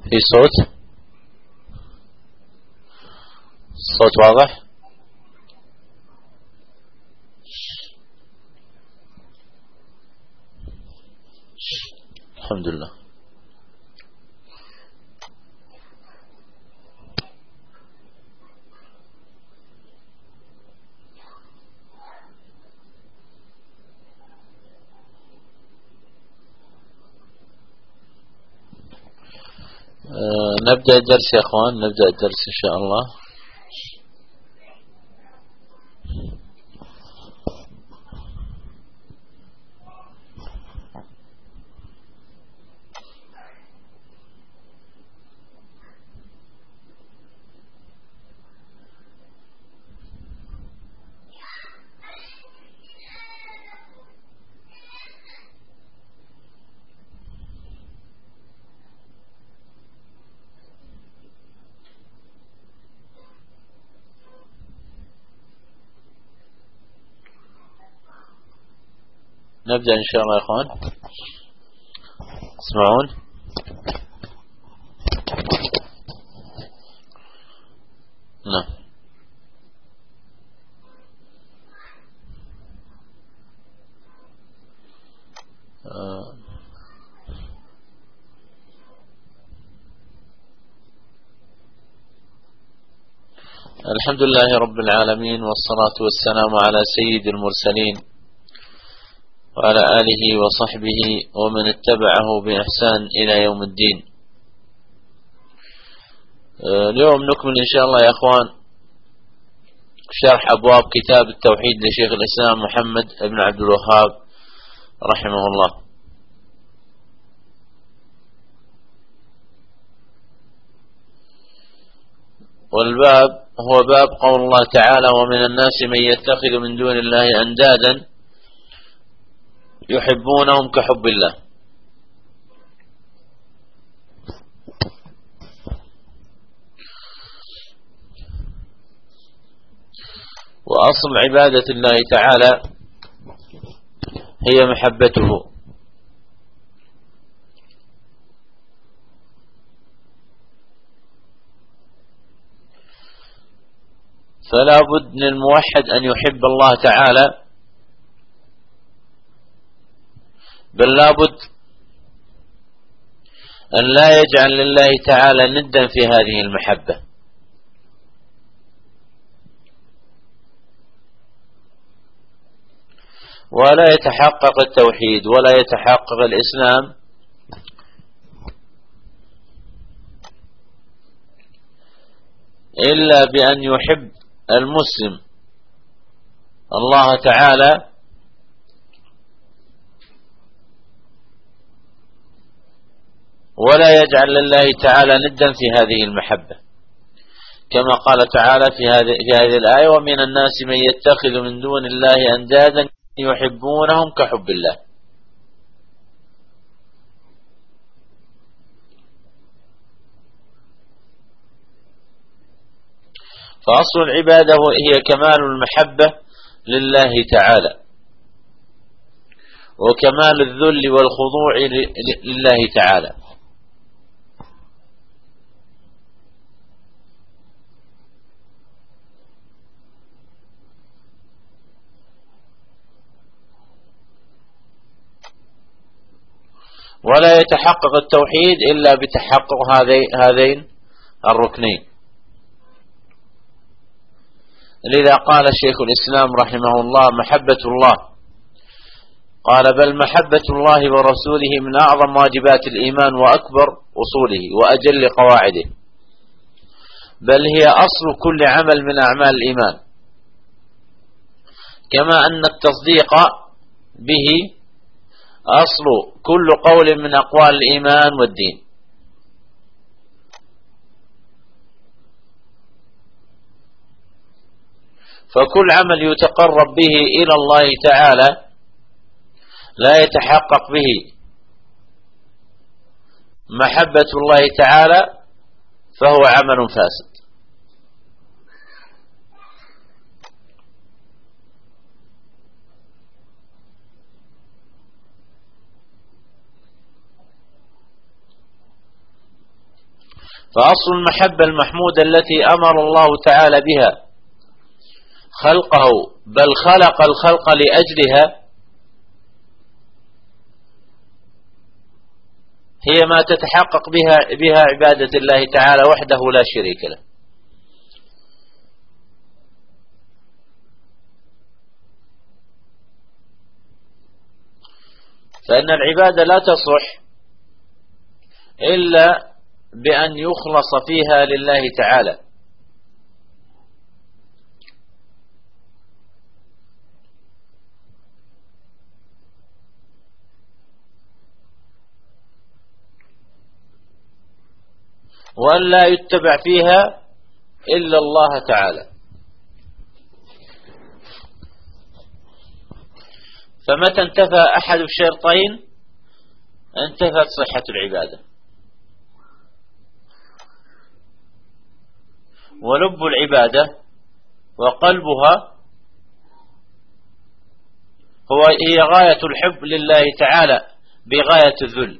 في صوت واضح؟ الحمد لله. نبدأ الدرس يا اخوان، نبدأ الدرس ان شاء الله. نبدأ إن شاء الله يا أخوان. تسمعون؟ نعم. الحمد لله رب العالمين، والصلاة والسلام على سيد المرسلين وعلى آله وصحبه ومن اتبعه بإحسان إلى يوم الدين. اليوم نكمل إن شاء الله يا أخوان شرح أبواب كتاب التوحيد لشيخ الإسلام محمد بن عبد الوهاب رحمه الله. والباب هو باب قول الله تعالى: ومن الناس من يتخذ من دون الله أندادا يحبونهم كحب الله. وأصل عبادة الله تعالى هي محبته، فلا بد للموحد أن يحب الله تعالى، بل لا بد أن لا يجعل لله تعالى ندا في هذه المحبة. ولا يتحقق التوحيد ولا يتحقق الإسلام إلا بأن يحب المسلم الله تعالى ولا يجعل لله تعالى ندا في هذه المحبة، كما قال تعالى في هذه الآية: ومن الناس من يتخذ من دون الله أندادا يحبونهم كحب الله. فأصل العبادة هي كمال المحبة لله تعالى، وكمال الذل والخضوع لله تعالى. ولا يتحقق التوحيد إلا بتحقق هذين الركنين. لذا قال شيخ الإسلام رحمه الله: محبة الله، قال: بل محبة الله ورسوله من أعظم واجبات الإيمان وأكبر أصوله وأجل قواعده، بل هي أصل كل عمل من أعمال الإيمان، كما أن التصديق به أصل كل قول من أقوال الإيمان والدين. فكل عمل يتقرب به إلى الله تعالى لا يتحقق به محبة الله تعالى فهو عمل فاسد. فأصل المحبة المحمودة التي أمر الله تعالى بها خلقه، بل خلق الخلق لأجلها، هي ما تتحقق بها عبادة الله تعالى وحده لا شريك له. فإن العبادة لا تصح إلا بأن يخلص فيها لله تعالى. وأن لا يتبع فيها إلا الله تعالى. فمتى انتفى أحد الشرطين انتفت صحة العبادة. ولب العبادة وقلبها هي غاية الحب لله تعالى بغاية الذل.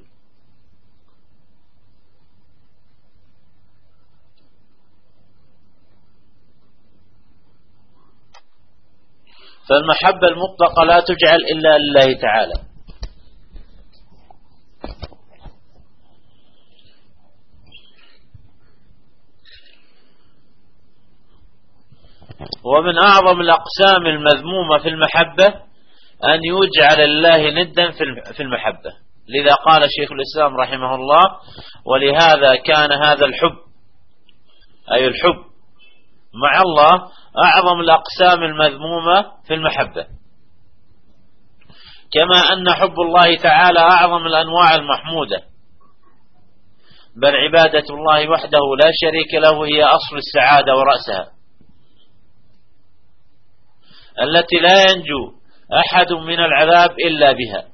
فالمحبة المطلقة لا تجعل إلا لله تعالى. ومن أعظم الأقسام المذمومة في المحبة أن يجعل الله ندا في المحبة. لذا قال شيخ الإسلام رحمه الله: ولهذا كان هذا الحب، أي الحب مع الله، أعظم الأقسام المذمومة في المحبة، كما أن حب الله تعالى أعظم الأنواع المحمودة، بل عبادة الله وحده لا شريك له هي أصل السعادة ورأسها، التي لا ينجو أحد من العذاب إلا بها.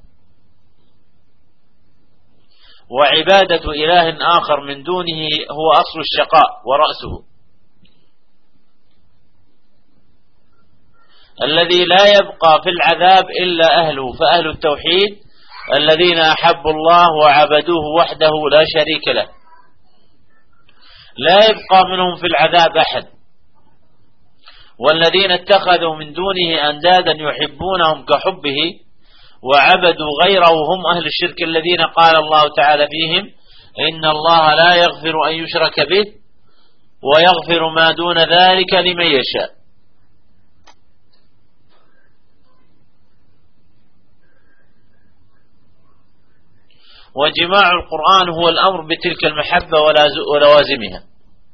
وعبادة إله آخر من دونه هو أصل الشقاء ورأسه، الذي لا يبقى في العذاب إلا أهله، فأهل التوحيد الذين أحبوا الله وعبدوه وحده لا شريك له، لا يبقى منهم في العذاب أحد. والذين اتخذوا من دونه أندادا يحبونهم كحبه وعبدوا غيره هم أهل الشرك الذين قال الله تعالى فيهم: إن الله لا يغفر أن يشرك به ويغفر ما دون ذلك لمن يشاء. وجماع القرآن هو الأمر بتلك المحبة ولوازمها،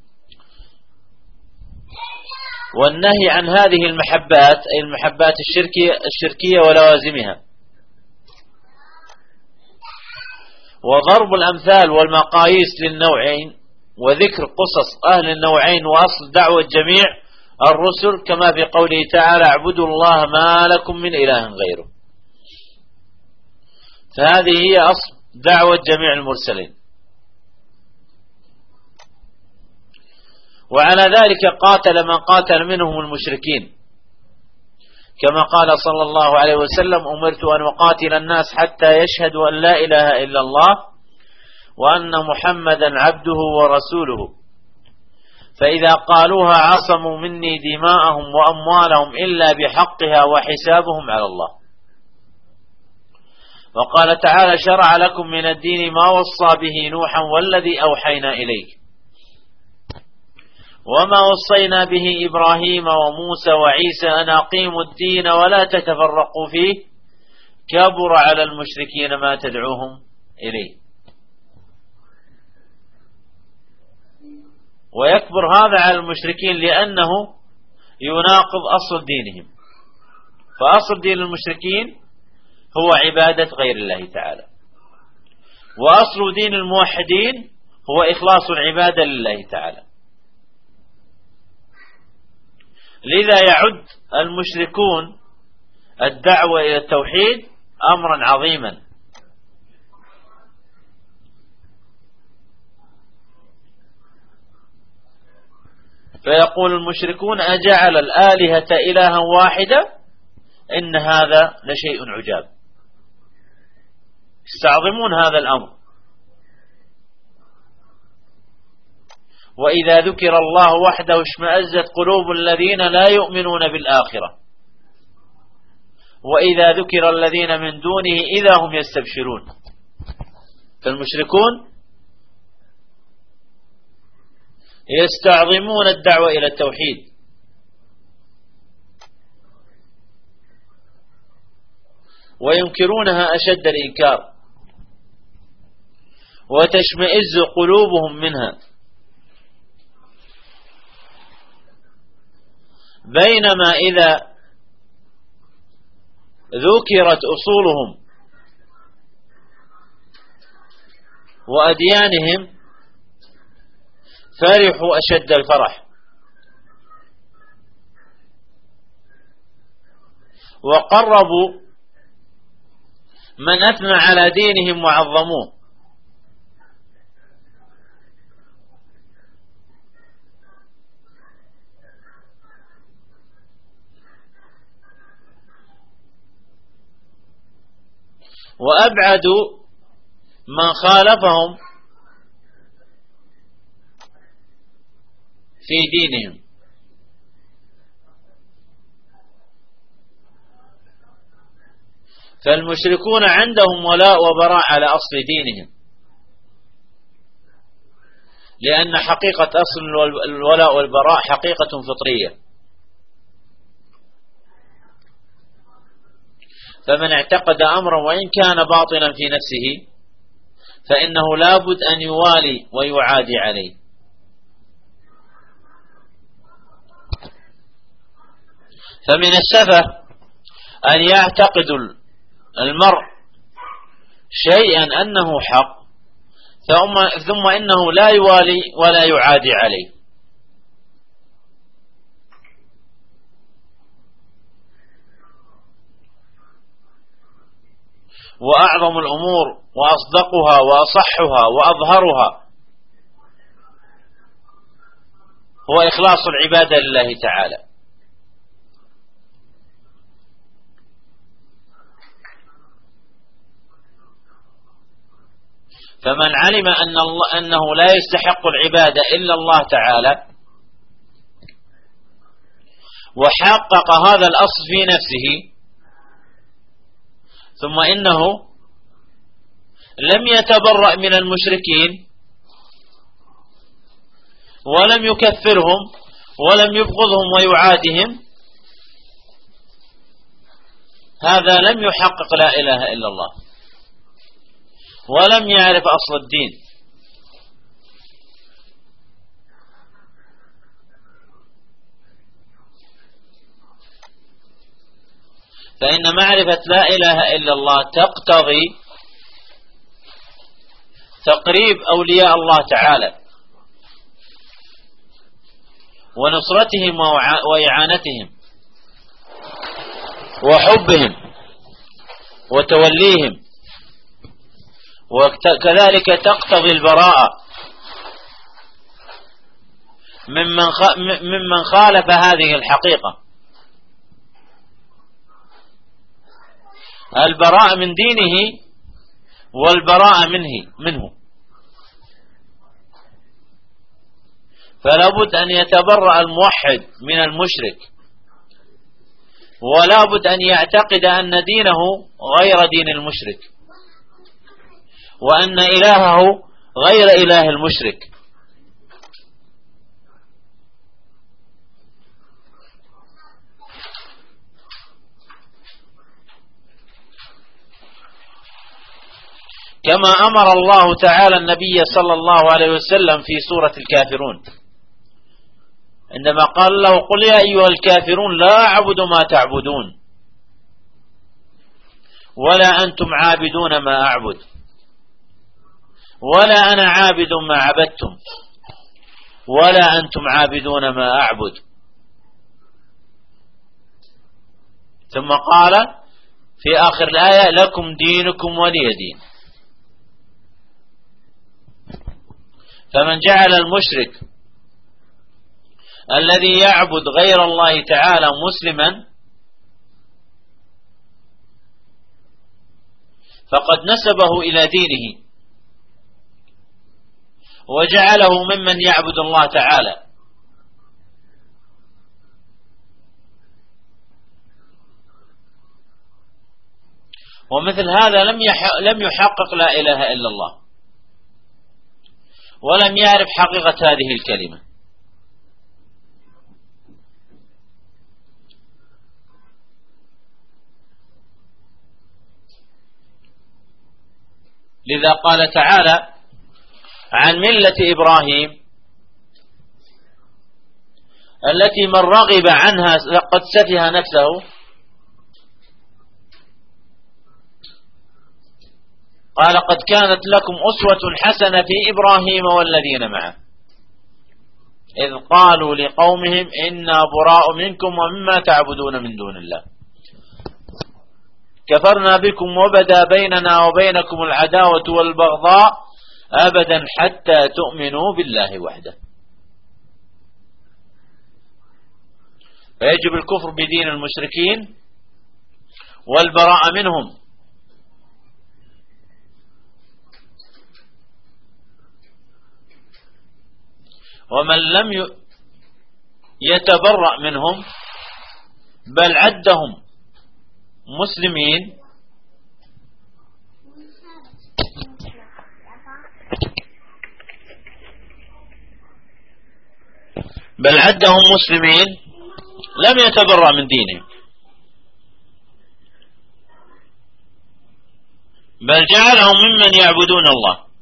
والنهي عن هذه المحبات أي المحبات الشركية ولوازمها. وضرب الأمثال والمقاييس للنوعين وذكر قصص أهل النوعين وأصل دعوة جميع الرسل، كما في قوله تعالى: اعبدوا الله ما لكم من إله غيره. فهذه هي أصل دعوة جميع المرسلين. وعلى ذلك قاتل من قاتل منهم المشركين، كما قال صلى الله عليه وسلم: أمرت أن أقاتل الناس حتى يشهدوا أن لا إله إلا الله وأن محمدا عبده ورسوله، فإذا قالوها عصموا مني دماءهم وأموالهم إلا بحقها وحسابهم على الله. وقال تعالى: شرع لكم من الدين ما وصى به نوحا والذي أوحينا إليك وما وصينا به إبراهيم وموسى وعيسى أن أقيموا الدين ولا تتفرقوا فيه كبر على المشركين ما تدعوهم إليه. ويكبر هذا على المشركين لأنه يناقض أصل دينهم. فأصل دين المشركين هو عبادة غير الله تعالى، وأصل دين الموحدين هو إخلاص العبادة لله تعالى. لذا يعد المشركون الدعوة إلى التوحيد أمرا عظيما. فيقول المشركون: أجعل الآلهة إلها واحدة إن هذا لشيء عجاب. يستعظمون هذا الأمر. وإذا ذكر الله وحده اشمأزت قلوب الذين لا يؤمنون بالآخرة وإذا ذكر الذين من دونه إذا هم يستبشرون. فالمشركون يستعظمون الدعوة إلى التوحيد، وينكرونها أشد الإنكار، وتشمئز قلوبهم منها، بينما إذا ذكرت أصولهم وأديانهم فرحوا أشد الفرح، وقربوا من أثنى على دينهم وعظموه. وأبعدوا من خالفهم في دينهم. فالمشركون عندهم ولاء وبراء على أصل دينهم، لأن حقيقة أصل الولاء والبراء حقيقة فطرية. فمن اعتقد أمرا وإن كان باطلا في نفسه فإنه لابد أن يوالي ويعادي عليه. فمن السفه أن يعتقد المرء شيئا أنه حق ثم إنه لا يوالي ولا يعادي عليه. وأعظم الأمور وأصدقها وأصحها وأظهرها هو إخلاص العبادة لله تعالى. فمن علم أنه لا يستحق العبادة إلا الله تعالى وحقق هذا الأصل في نفسه، ثم إنه لم يتبرأ من المشركين ولم يكفرهم ولم يبغضهم ويعادهم، هذا لم يحقق لا إله إلا الله ولم يعرف أصل الدين. فإن معرفة لا إله إلا الله تقتضي تقريب أولياء الله تعالى ونصرتهم وإعانتهم وحبهم وتوليهم، وكذلك تقتضي البراءة ممن خالف هذه الحقيقة، البراءة من دينه والبراءة منه. فلا بد أن يتبرأ الموحد من المشرك، ولا بد أن يعتقد أن دينه غير دين المشرك، وأن إلهه غير إله المشرك. كما أمر الله تعالى النبي صلى الله عليه وسلم في سورة الكافرون عندما قال له: قل يا أيها الكافرون لا أعبد ما تعبدون ولا أنتم عابدون ما أعبد ولا أنا عابد ما عبدتم ولا أنتم عابدون ما أعبد. ثم قال في آخر الآية: لكم دينكم ولي دين. فمن جعل المشرك الذي يعبد غير الله تعالى مسلما فقد نسبه إلى دينه وجعله ممن يعبد الله تعالى. ومثل هذا لم يحقق لا إله إلا الله، ولم يعرف حقيقة هذه الكلمة. لذا قال تعالى عن ملة إبراهيم التي من رغب عنها لقد سفه نفسه. قال قد كانت لكم أسوة حسنة في إبراهيم والذين معه إذ قالوا لقومهم إنا براء منكم ومما تعبدون من دون الله كفرنا بكم وبدا بيننا وبينكم العداوة والبغضاء أبدا حتى تؤمنوا بالله وحده. فيجب الكفر بدين المشركين والبراء منهم. ومن لم يتبرأ منهم بل عدهم مسلمين لم يتبرأ من دينهم، بل جعلهم ممن يعبدون الله.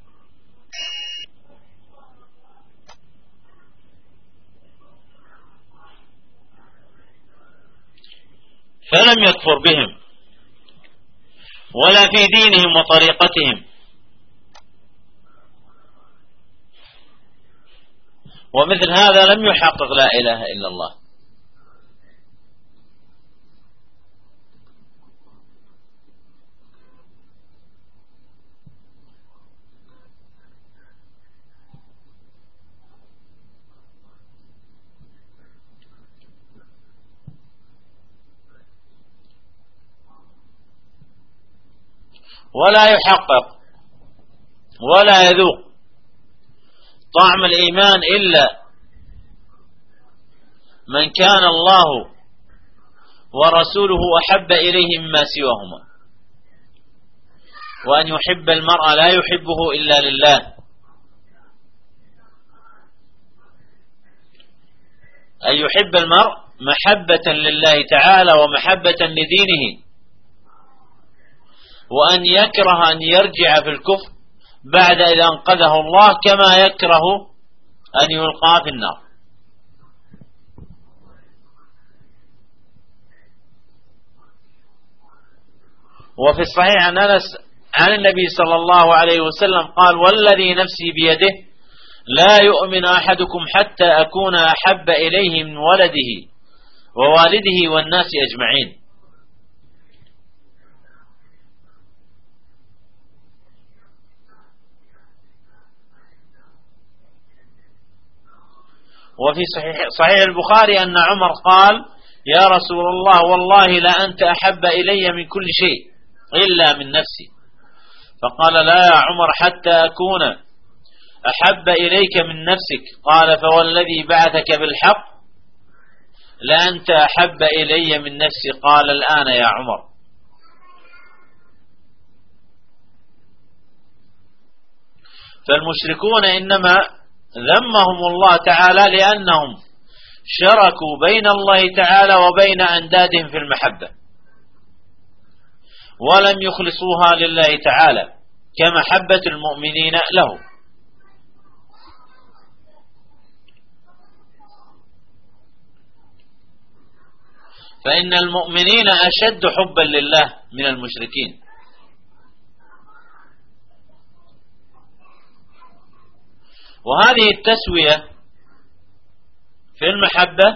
فلم يكفر بهم ولا في دينهم وطريقتهم. ومثل هذا لم يحقق لا إله إلا الله. ولا يحقق ولا يذوق طعم الإيمان إلا من كان الله ورسوله أحب إليه مما سواهما، وأن يحب المرء لا يحبه إلا لله، أن يحب المرء محبة لله تعالى ومحبة لدينه، وأن يكره أن يرجع في الكفر بعد إذا أنقذه الله كما يكره أن يلقى في النار. وفي الصحيح عن أنس عن النبي صلى الله عليه وسلم قال والذي نفسي بيده لا يؤمن أحدكم حتى أكون أحب إليه من ولده ووالده والناس أجمعين. وفي صحيح البخاري أن عمر قال يا رسول الله والله لا أنت أحب إلي من كل شيء إلا من نفسي، فقال لا يا عمر حتى أكون أحب إليك من نفسك، قال فوالذي بعثك بالحق لا أنت أحب إلي من نفسي، قال الآن يا عمر. فالمشركون إنما ذمهم الله تعالى لأنهم شركوا بين الله تعالى وبين أندادهم في المحبة، ولم يخلصوها لله تعالى كمحبة المؤمنين له. فإن المؤمنين أشد حبا لله من المشركين. وهذه التسوية في المحبة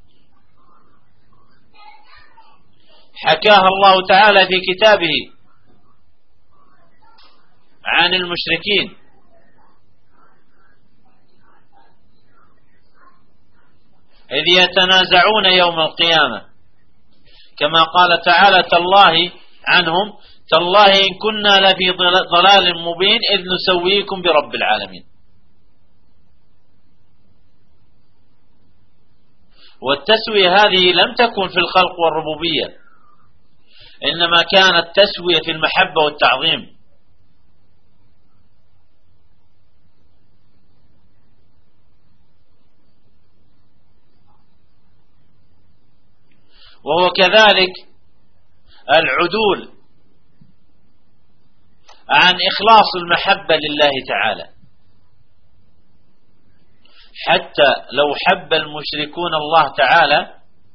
حكاها الله تعالى في كتابه عن المشركين إذ يتنازعون يوم القيامة، كما قال تعالى تالله عنهم تالله إن كنا لفي ضلال مبين إذ نسويكم برب العالمين. والتسوية هذه لم تكن في الخلق والربوبية، إنما كانت تسوية في المحبة والتعظيم. وهو كذلك العدول عن إخلاص المحبة لله تعالى، حتى لو حب المشركون الله تعالى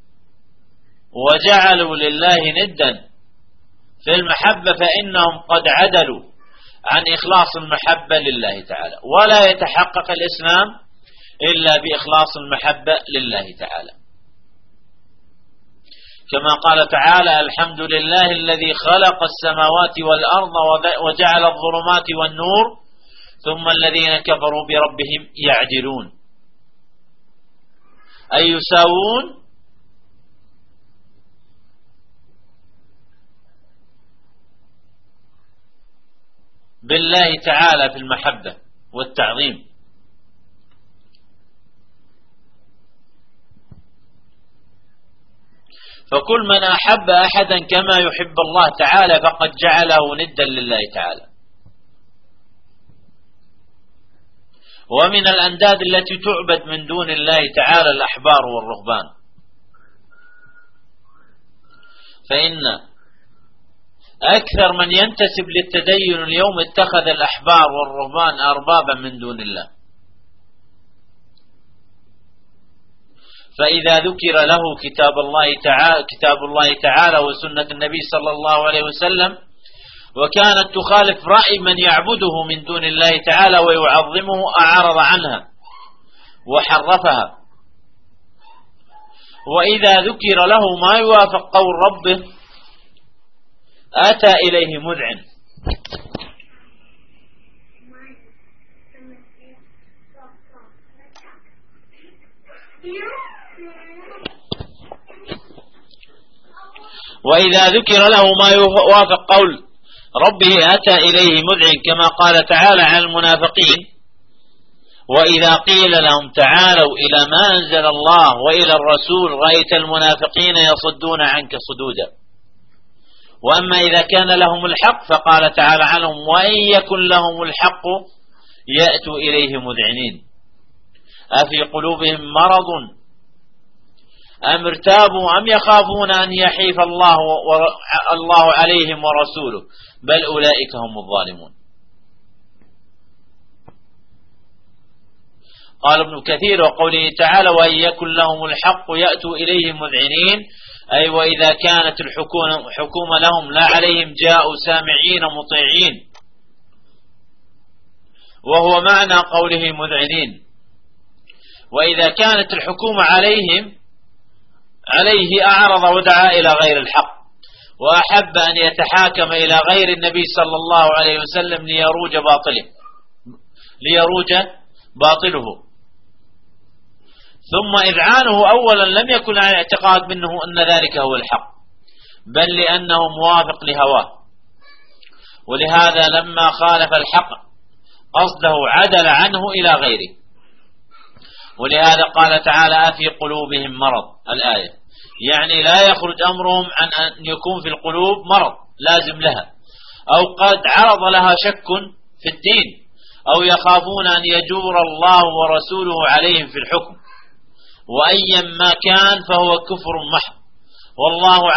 وجعلوا لله ندا في المحبة فإنهم قد عدلوا عن إخلاص المحبة لله تعالى، ولا يتحقق الإسلام إلا بإخلاص المحبة لله تعالى. كما قال تعالى: الحمد لله الذي خلق السماوات والأرض وجعل الظلمات والنور ثم الذين كفروا بربهم يعدلون، أي يساوون بالله تعالى في المحبة والتعظيم. فكل من أحب أحدا كما يحب الله تعالى فقد جعله ندا لله تعالى. ومن الأنداد التي تعبد من دون الله تعالى الأحبار والرهبان، فإن أكثر من ينتسب للتدين اليوم اتخذ الأحبار والرهبان أربابا من دون الله. فإذا ذكر له كتاب الله تعالى وسنة النبي صلى الله عليه وسلم وكانت تخالف رأي من يعبده من دون الله تعالى ويعظمه أعرض عنها وحرفها. وإذا ذكر له ما يوافق قول ربه أتى إليه مذعن. وإذا ذكر له ما يوافق قول ربه أتى إليه مذعن، كما قال تعالى عن المنافقين: وإذا قيل لهم تعالوا إلى ما أنزل الله وإلى الرسول رأيت المنافقين يصدون عنك صدودا. وأما إذا كان لهم الحق فقال تعالى عنهم: وإن يكن لهم الحق يأتوا إليه مذعنين. أفي قلوبهم مرض أم ارتابوا أم يخافون أن يحيف الله عليهم ورسوله بل أولئك هم الظالمون. قال ابن كثير: وقوله تعالى: وإن يكن لهم الحق يأتوا إليه مذعنين، أي وإذا كانت الحكومة لهم لا عليهم جاءوا سامعين مطيعين، وهو معنى قوله مذعنين. وإذا كانت الحكومة عليه أعرض ودعا إلى غير الحق وأحب أن يتحاكم إلى غير النبي صلى الله عليه وسلم ليروج باطله. ثم إذعانه أولا لم يكن على اعتقاد منه أن ذلك هو الحق، بل لأنه موافق لهواه، ولهذا لما خالف الحق قصده عدل عنه إلى غيره. ولهذا قال تعالى: أفي قلوبهم مرض، الآية، يعني لا يخرج أمرهم عن أن يكون في القلوب مرض لازم لها، أو قد عرض لها شك في الدين، أو يخافون أن يجور الله ورسوله عليهم في الحكم، وأيا ما كان فهو كفر محض، والله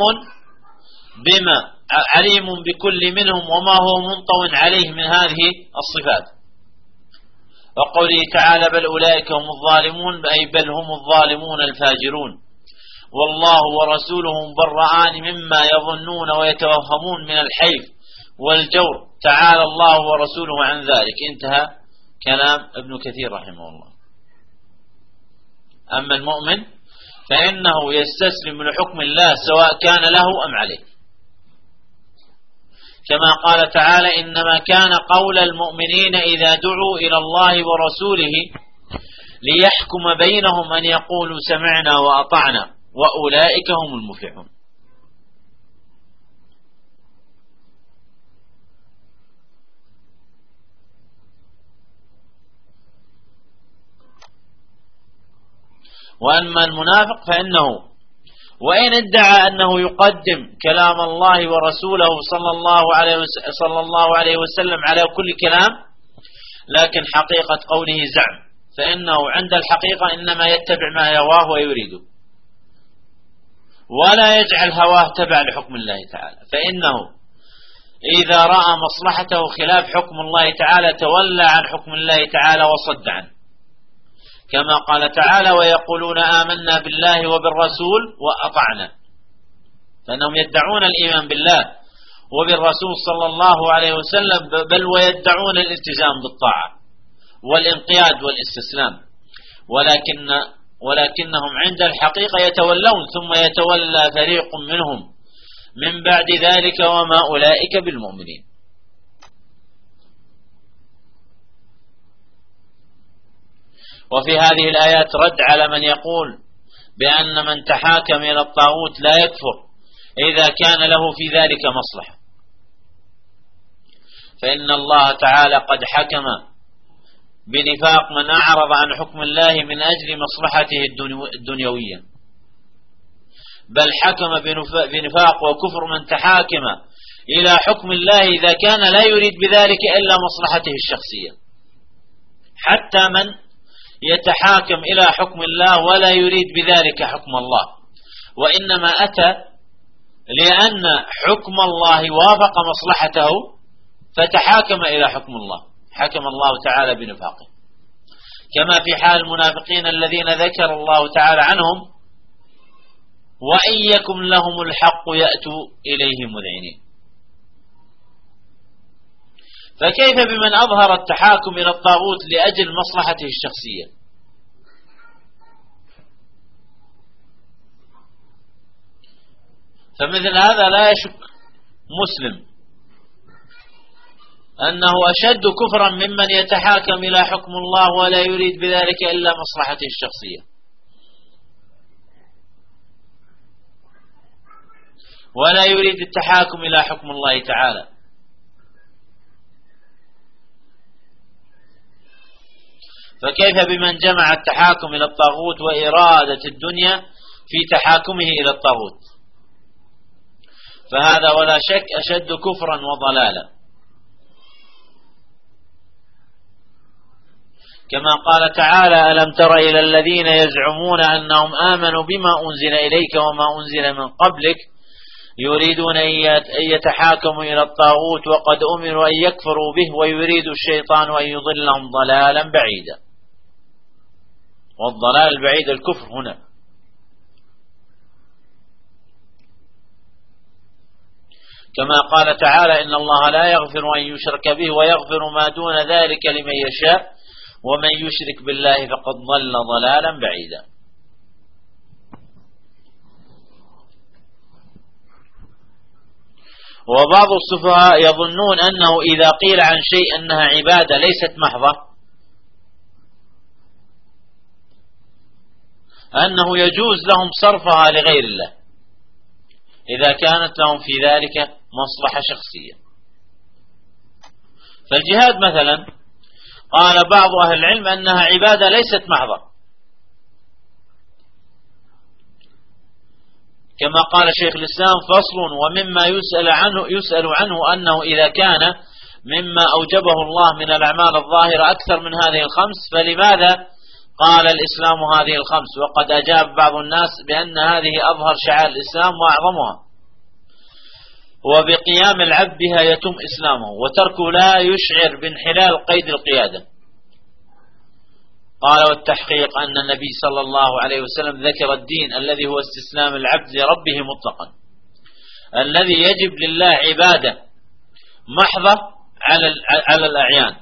عليم بكل منهم وما هو منطو عليه من هذه الصفات. وقوله تعالى: بل أولئك هم الظالمون، أي بل هم الظالمون الفاجرون، والله ورسوله برآن مما يظنون ويتوهمون من الحيف والجور، تعالى الله ورسوله عن ذلك. انتهى كلام ابن كثير رحمه الله. أما المؤمن فإنه يستسلم لحكم الله سواء كان له أم عليه، كما قال تعالى: إنما كان قول المؤمنين إذا دعوا إلى الله ورسوله ليحكم بينهم أن يقولوا سمعنا وأطعنا وأولئك هم المفلحون. وأما المنافق فإنه وإن ادعى أنه يقدم كلام الله ورسوله صلى الله عليه وسلم على كل كلام، لكن حقيقة قوله زعم، فإنه عند الحقيقة إنما يتبع ما يواه ويريده، ولا يجعل هواه تبع لحكم الله تعالى، فإنه إذا رأى مصلحته خلاف حكم الله تعالى تولى عن حكم الله تعالى وصد عنه، كما قال تعالى: ويقولون آمنا بالله وبالرسول وأطعنا، فإنهم يدعون الإيمان بالله وبالرسول صلى الله عليه وسلم، بل ويدعون الالتزام بالطاعة والانقياد والاستسلام، ولكنهم عند الحقيقة يتولون، ثم يتولى فريق منهم من بعد ذلك وما أولئك بالمؤمنين. وفي هذه الآيات رد على من يقول بأن من تحاكم إلى الطاغوت لا يكفر إذا كان له في ذلك مصلحة، فإن الله تعالى قد حكم بنفاق من أعرض عن حكم الله من أجل مصلحته الدنيوية، بل حكم بنفاق وكفر من تحاكم إلى حكم الله إذا كان لا يريد بذلك إلا مصلحته الشخصية، حتى من يتحاكم إلى حكم الله ولا يريد بذلك حكم الله، وإنما أتى لأن حكم الله وافق مصلحته فتحاكم إلى حكم الله، حكم الله تعالى بنفاقه، كما في حال المنافقين الذين ذكر الله تعالى عنهم: وإن يكن لهم الحق يأتوا إليه مذعنين. فكيف بمن أظهر التحاكم إلى الطاغوت لأجل مصلحته الشخصية؟ فمثل هذا لا يشك مسلم أنه أشد كفرا ممن يتحاكم إلى حكم الله ولا يريد بذلك إلا مصلحته الشخصية، ولا يريد التحاكم إلى حكم الله تعالى. فكيف بمن جمع التحاكم إلى الطاغوت وإرادة الدنيا في تحاكمه إلى الطاغوت؟ فهذا ولا شك أشد كفرا وضلالا، كما قال تعالى: ألم تر إلى الذين يزعمون أنهم آمنوا بما أنزل إليك وما أنزل من قبلك يريدون أن يتحاكموا إلى الطاغوت وقد أمروا أن يكفروا به ويريد الشيطان أن يضلهم ضلالا بعيدا. والضلال البعيد الكفر هنا. كما قال تعالى: إن الله لا يغفر أن يشرك به ويغفر ما دون ذلك لمن يشاء ومن يشرك بالله فقد ضل ضلالا بعيدا. وبعض السفهاء يظنون أنه إذا قيل عن شيء أنها عبادة ليست محضة أنه يجوز لهم صرفها لغير الله إذا كانت لهم في ذلك مصلحة شخصية. فالجهاد مثلا قال بعض أهل العلم أنها عبادة ليست محضة، كما قال شيخ الإسلام: فصل: ومما يسأل عنه أنه إذا كان مما أوجبه الله من الأعمال الظاهرة أكثر من هذه الخمس فلماذا قال الإسلام هذه الخمس، وقد أجاب بعض الناس بأن هذه أظهر شعائر الإسلام وأعظمها، وبقيام العبد بها يتم إسلامه، وتركه لا يشعر بانحلال قيد القيادة. قال: والتحقيق أن النبي صلى الله عليه وسلم ذكر الدين الذي هو استسلام العبد لربه مطلقا، الذي يجب لله عبادة محضة على الأعيان،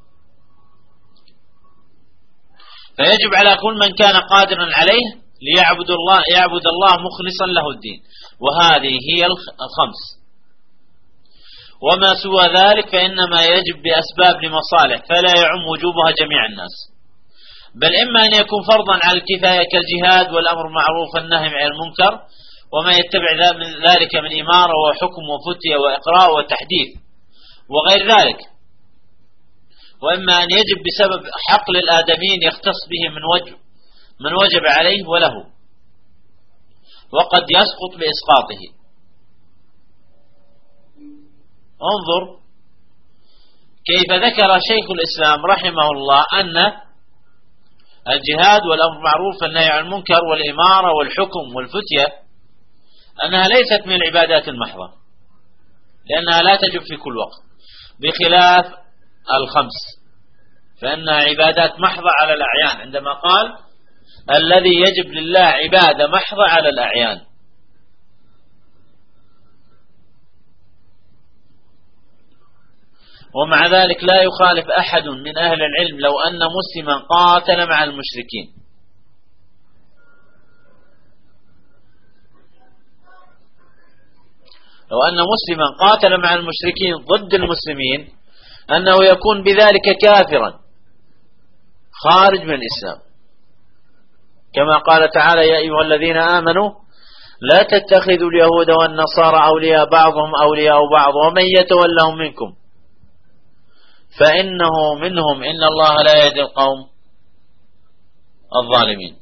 فيجب على كل من كان قادرا عليه يعبد الله مخلصا له الدين، وهذه هي الخمس. وما سوى ذلك فإنما يجب بأسباب لمصالح فلا يعم وجوبها جميع الناس، بل إما أن يكون فرضا على الكفاية كالجهاد والأمر معروف والنهي عن المنكر وما يتبع ذلك من إمارة وحكم وفتية وإقراء وتحديث وغير ذلك، وإما أن يجب بسبب حقل الآدمين يختص به من وجه من وجب عليه وله، وقد يسقط بإسقاطه. انظر كيف ذكر شيخ الإسلام رحمه الله أن الجهاد والأمر بالمعروف والنهي عن المنكر والإمارة والحكم والفتية أنها ليست من العبادات المحضة، لأنها لا تجب في كل وقت، بخلاف الخمس فإنها عبادات محضة على الأعيان، عندما قال الذي يجب لله عبادة محضة على الأعيان. ومع ذلك لا يخالف أحد من أهل العلم لو أن مسلما قاتل مع المشركين، لو أن مسلما قاتل مع المشركين ضد المسلمين أنه يكون بذلك كافرا خارج من الإسلام، كما قال تعالى يا أيها الذين آمنوا لا تتخذوا اليهود والنصارى أولياء بعضهم أولياء بعض ومن يتولهم منكم فإنه منهم إن الله لا يهدي القوم الظالمين.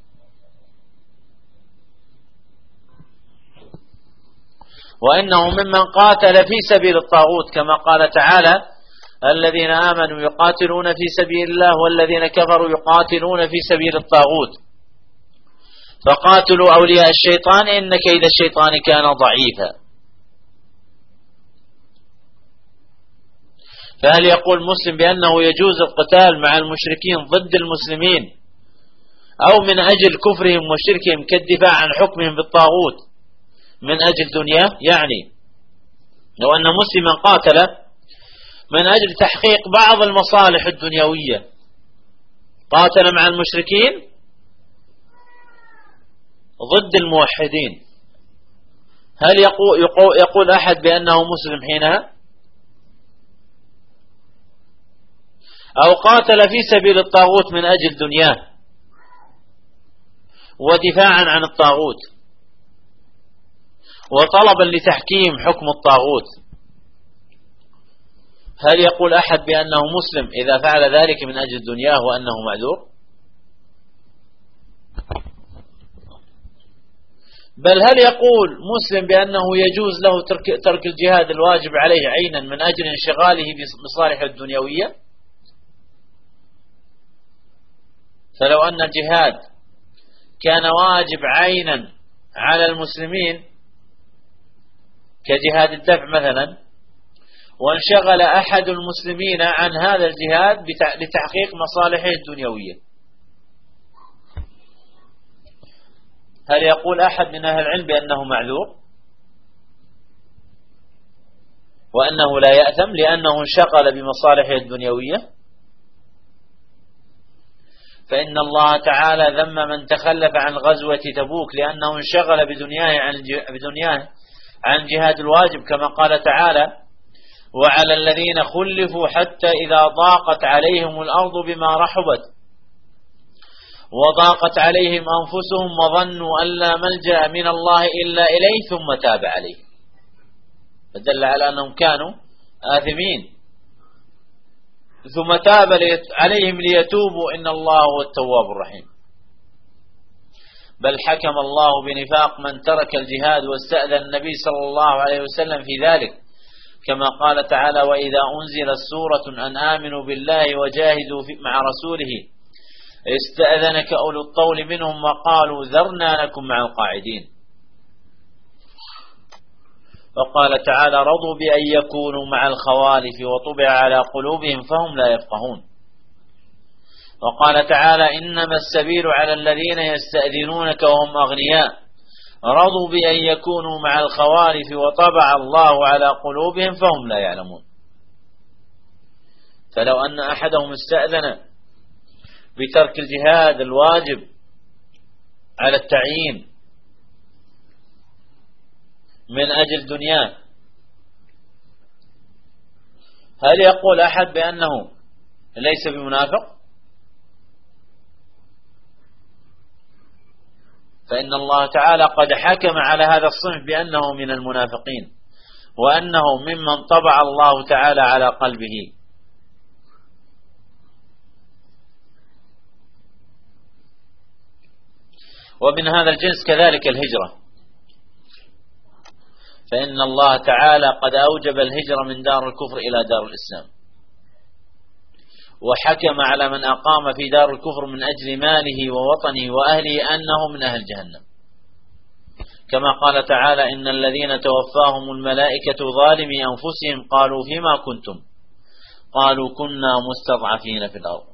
وإنه ممن قاتل في سبيل الطاغوت، كما قال تعالى الذين آمنوا يقاتلون في سبيل الله والذين كفروا يقاتلون في سبيل الطاغوت فقاتلوا أولياء الشيطان إن كيد الشيطان كان ضعيفا. فهل يقول مسلم بأنه يجوز القتال مع المشركين ضد المسلمين أو من أجل كفرهم وشركهم كالدفاع عن حكمهم بالطاغوت من أجل دنياه؟ يعني لو أن مسلما قاتل من أجل تحقيق بعض المصالح الدنيوية، قاتل مع المشركين ضد الموحدين، هل يقول أحد بأنه مسلم حينها؟ أو قاتل في سبيل الطاغوت من أجل دنياه ودفاعا عن الطاغوت وطلبا لتحكيم حكم الطاغوت، هل يقول أحد بأنه مسلم إذا فعل ذلك من أجل دنياه وأنه معذور؟ بل هل يقول مسلم بأنه يجوز له ترك الجهاد الواجب عليه عينا من أجل انشغاله بمصالح الدنيوية؟ فلو أن الجهاد كان واجب عينا على المسلمين كجهاد الدفع مثلا، وانشغل أحد المسلمين عن هذا الجهاد لتحقيق مصالحه الدنيوية، هل يقول أحد من أهل العلم بأنه معذور وأنه لا يأثم لأنه انشغل بمصالحه الدنيوية؟ فإن الله تعالى ذم من تخلف عن غزوة تبوك لأنه انشغل بدنياه عن جهاد الواجب، كما قال تعالى وعلى الذين خلفوا حتى إذا ضاقت عليهم الأرض بما رحبت وضاقت عليهم أنفسهم وظنوا أن لا ملجأ من الله إلا إليه ثم تاب عليه، فدل على أنهم كانوا آثمين ثم تاب عليهم ليتوبوا إن الله هو التواب الرحيم. بل حكم الله بنفاق من ترك الجهاد واستأذن النبي صلى الله عليه وسلم في ذلك، كما قال تعالى وإذا أنزلت سورة أن آمنوا بالله وجاهدوا مع رسوله استأذنك أولو الطول منهم وقالوا ذرنا لكم مع القاعدين. وقال تعالى رضوا بأن يكونوا مع الخوالف وطبع على قلوبهم فهم لا يفقهون. وقال تعالى إنما السبيل على الذين يستأذنونك وهم أغنياء رضوا بأن يكونوا مع الخوالف وطبع الله على قلوبهم فهم لا يعلمون. فلو أن أحدهم استأذن بترك الجهاد الواجب على التعيين من أجل دنياه، هل يقول أحد بأنه ليس بمنافق؟ فإن الله تعالى قد حكم على هذا الصنف بأنه من المنافقين وأنه ممن طبع الله تعالى على قلبه. ومن هذا الجنس كذلك الهجرة، فإن الله تعالى قد أوجب الهجرة من دار الكفر إلى دار الإسلام، وحكم على من أقام في دار الكفر من أجل ماله ووطنه وأهله أنه من أهل جهنم، كما قال تعالى: إن الذين توفاهم الملائكة ظالمي أنفسهم قالوا فيما كنتم قالوا كنا مستضعفين في الأرض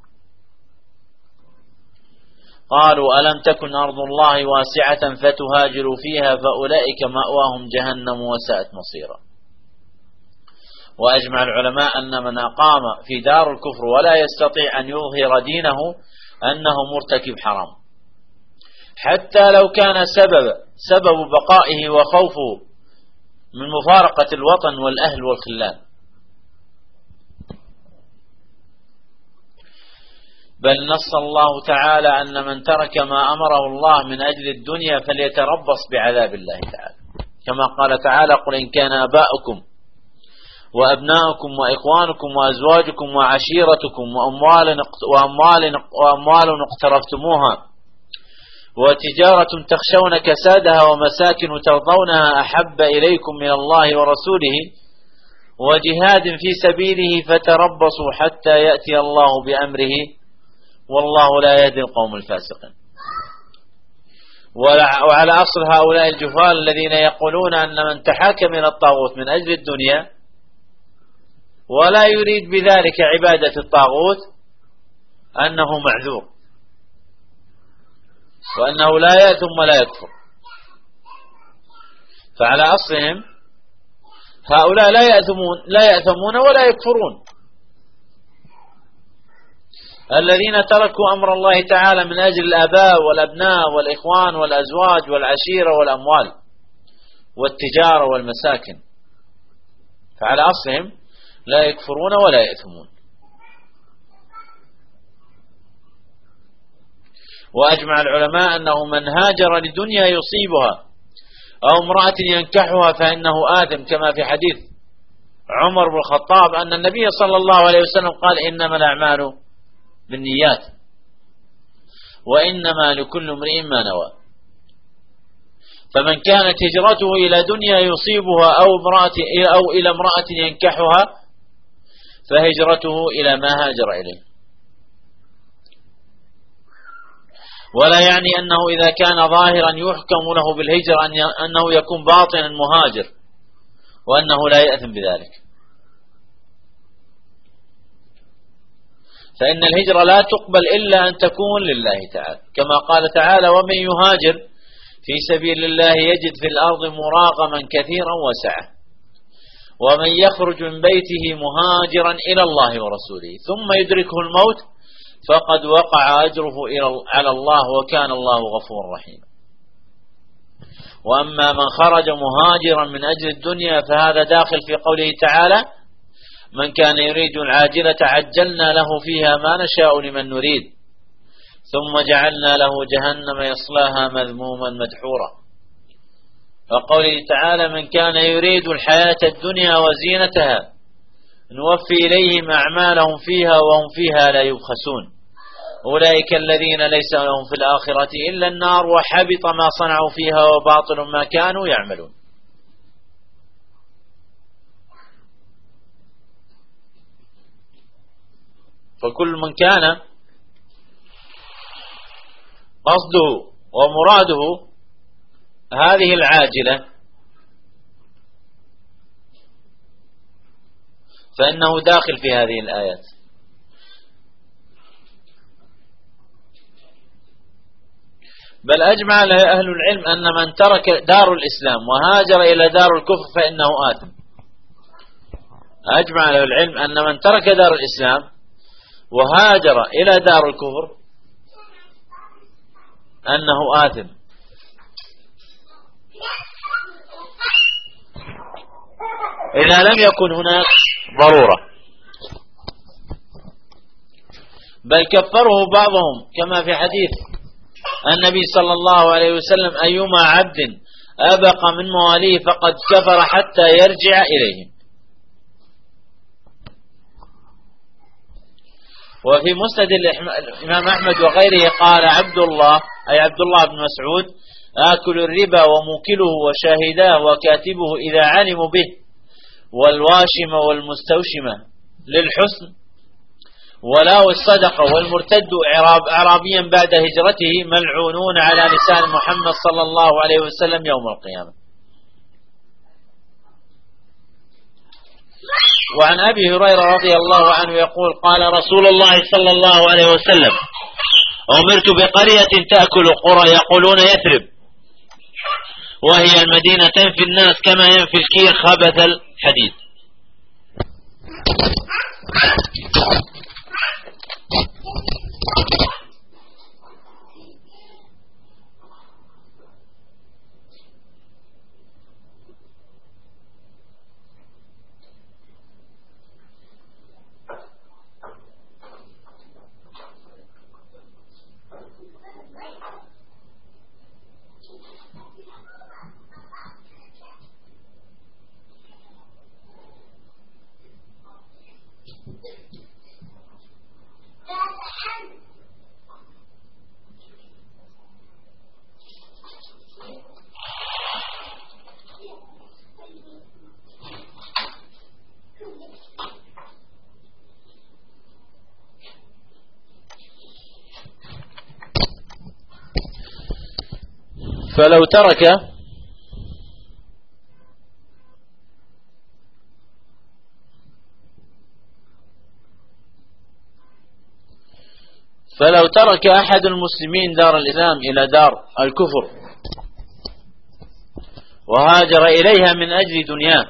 قالوا ألم تكن أرض الله واسعة فتهاجروا فيها فأولئك مأواهم جهنم وساءت مصيرا. وأجمع العلماء أن من أقام في دار الكفر ولا يستطيع أن يظهر دينه أنه مرتكب حرام، حتى لو كان سبب بقائه وخوفه من مفارقة الوطن والأهل والخلان. بل نص الله تعالى أن من ترك ما أمره الله من أجل الدنيا فليتربص بعذاب الله تعالى، كما قال تعالى: قل إن كان آباؤكم وأبناؤكم وإخوانكم وأزواجكم وعشيرتكم وأموال اقترفتموها وتجارة تخشون كسادها ومساكن ترضونها أحب إليكم من الله ورسوله وجهاد في سبيله فتربصوا حتى يأتي الله بأمره والله لا يهدي القوم الفاسقين. وعلى أصل هؤلاء الجهال الذين يقولون أن من تحاكم إلى الطاغوت من أجل الدنيا ولا يريد بذلك عبادة الطاغوت أنه معذور، وأنه لا يأثم ولا يكفر. فعلى أصلهم هؤلاء لا يأثمون ولا يكفرون، الذين تركوا أمر الله تعالى من أجل الآباء والأبناء والإخوان والأزواج والعشيرة والأموال والتجارة والمساكن، فعلى أصلهم لا يكفرون ولا يأثمون. وأجمع العلماء أنه من هاجر لدنيا يصيبها أو امرأة ينكحها فإنه آثم، كما في حديث عمر بن الخطاب أن النبي صلى الله عليه وسلم قال: إنما الأعمال بالنيات وإنما لكل امرئ ما نوى. فمن كانت هجرته إلى دنيا يصيبها أو إلى امرأة ينكحها فهجرته إلى ما هاجر إليه. ولا يعني أنه إذا كان ظاهرا يحكم له بالهجرة أنه يكون باطنا مهاجر وأنه لا يأثم بذلك، فإن الهجرة لا تقبل إلا أن تكون لله تعالى، كما قال تعالى: ومن يهاجر في سبيل الله يجد في الأرض مراغما كثيرا وسعة، ومن يخرج من بيته مهاجرا إلى الله ورسوله ثم يدركه الموت فقد وقع أجره على الله وكان الله غفورا رحيما. وأما من خرج مهاجرا من أجل الدنيا فهذا داخل في قوله تعالى: من كان يريد العاجلة عجلنا له فيها ما نشاء لمن نريد ثم جعلنا له جهنم يصلاها مذموما مدحورا. وقوله تعالى: من كان يريد الحياة الدنيا وزينتها نوفي إليهم أعمالهم فيها وهم فيها لا يبخسون أولئك الذين ليس لهم في الآخرة إلا النار وحبط ما صنعوا فيها وباطل ما كانوا يعملون. فكل من كان قصده ومراده هذه العاجلة فإنه داخل في هذه الآيات. بل أجمع أهل العلم أن من ترك دار الإسلام وهاجر إلى دار الكفر فإنه آثم. أجمع أهل العلم أن من ترك دار الإسلام وهاجر إلى دار الكفر أنه آثم، إذا لم يكن هناك ضرورة. بل كفره بعضهم كما في حديث النبي صلى الله عليه وسلم: أيما عبد أبق من مواليه فقد كفر حتى يرجع إليهم. وفي مسند الإمام أحمد وغيره قال عبد الله أي عبد الله بن مسعود: آكل الربا وموكله وشاهداه وكاتبه إذا علموا به، والواشم والمستوشمة للحسن، ولا الصدقة، والمرتد أعرابيا بعد هجرته ملعونون على لسان محمد صلى الله عليه وسلم يوم القيامة. وعن أبي هريرة رضي الله عنه يقول: قال رسول الله صلى الله عليه وسلم: أمرت بقرية تأكل قرى يقولون يثرب، وهي المدينة تنفي الناس كما ينفي الكير خبث الحديد. فلو ترك أحد المسلمين دار الإسلام إلى دار الكفر وهاجر إليها من أجل دنياه،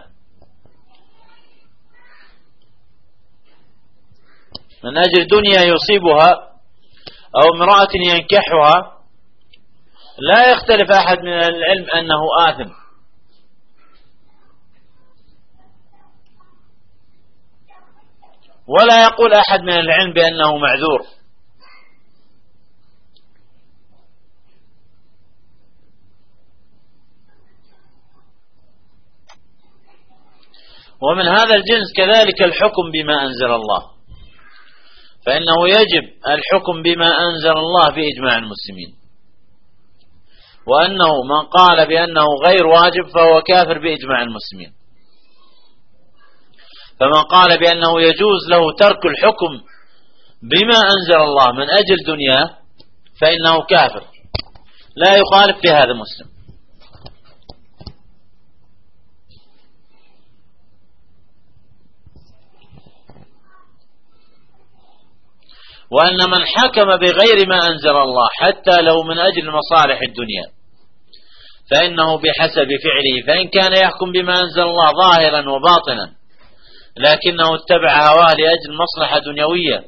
من أجل دنيا يصيبها أو امرأة ينكحها، لا يختلف أحد من العلم أنه آثم، ولا يقول أحد من العلم بأنه معذور. ومن هذا الجنس كذلك الحكم بما أنزل الله، فإنه يجب الحكم بما أنزل الله بإجماع المسلمين، وأنه من قال بأنه غير واجب فهو كافر بإجماع المسلمين. فمن قال بأنه يجوز له ترك الحكم بما أنزل الله من أجل دنياه فإنه كافر لا يخالف في هذا مسلم. وأن من حكم بغير ما أنزل الله حتى لو من أجل مصالح الدنيا فإنه بحسب فعله، فإن كان يحكم بما أنزل الله ظاهرا وباطنا لكنه اتبع هواه لأجل مصلحة دنيوية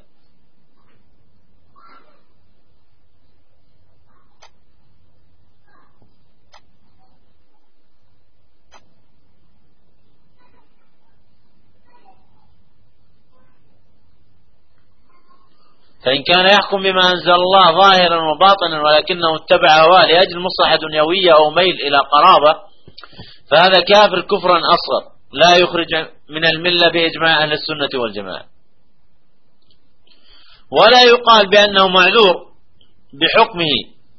فإن كان يحكم بما أنزل الله ظاهرا وباطنا ولكنه اتبع هواه لأجل مصلحة دنيوية أو ميل إلى قرابة فهذا كافر كفرا أصغر لا يخرج من الملة بإجماع أهل السنة والجماعة. ولا يقال بأنه معذور بحكمه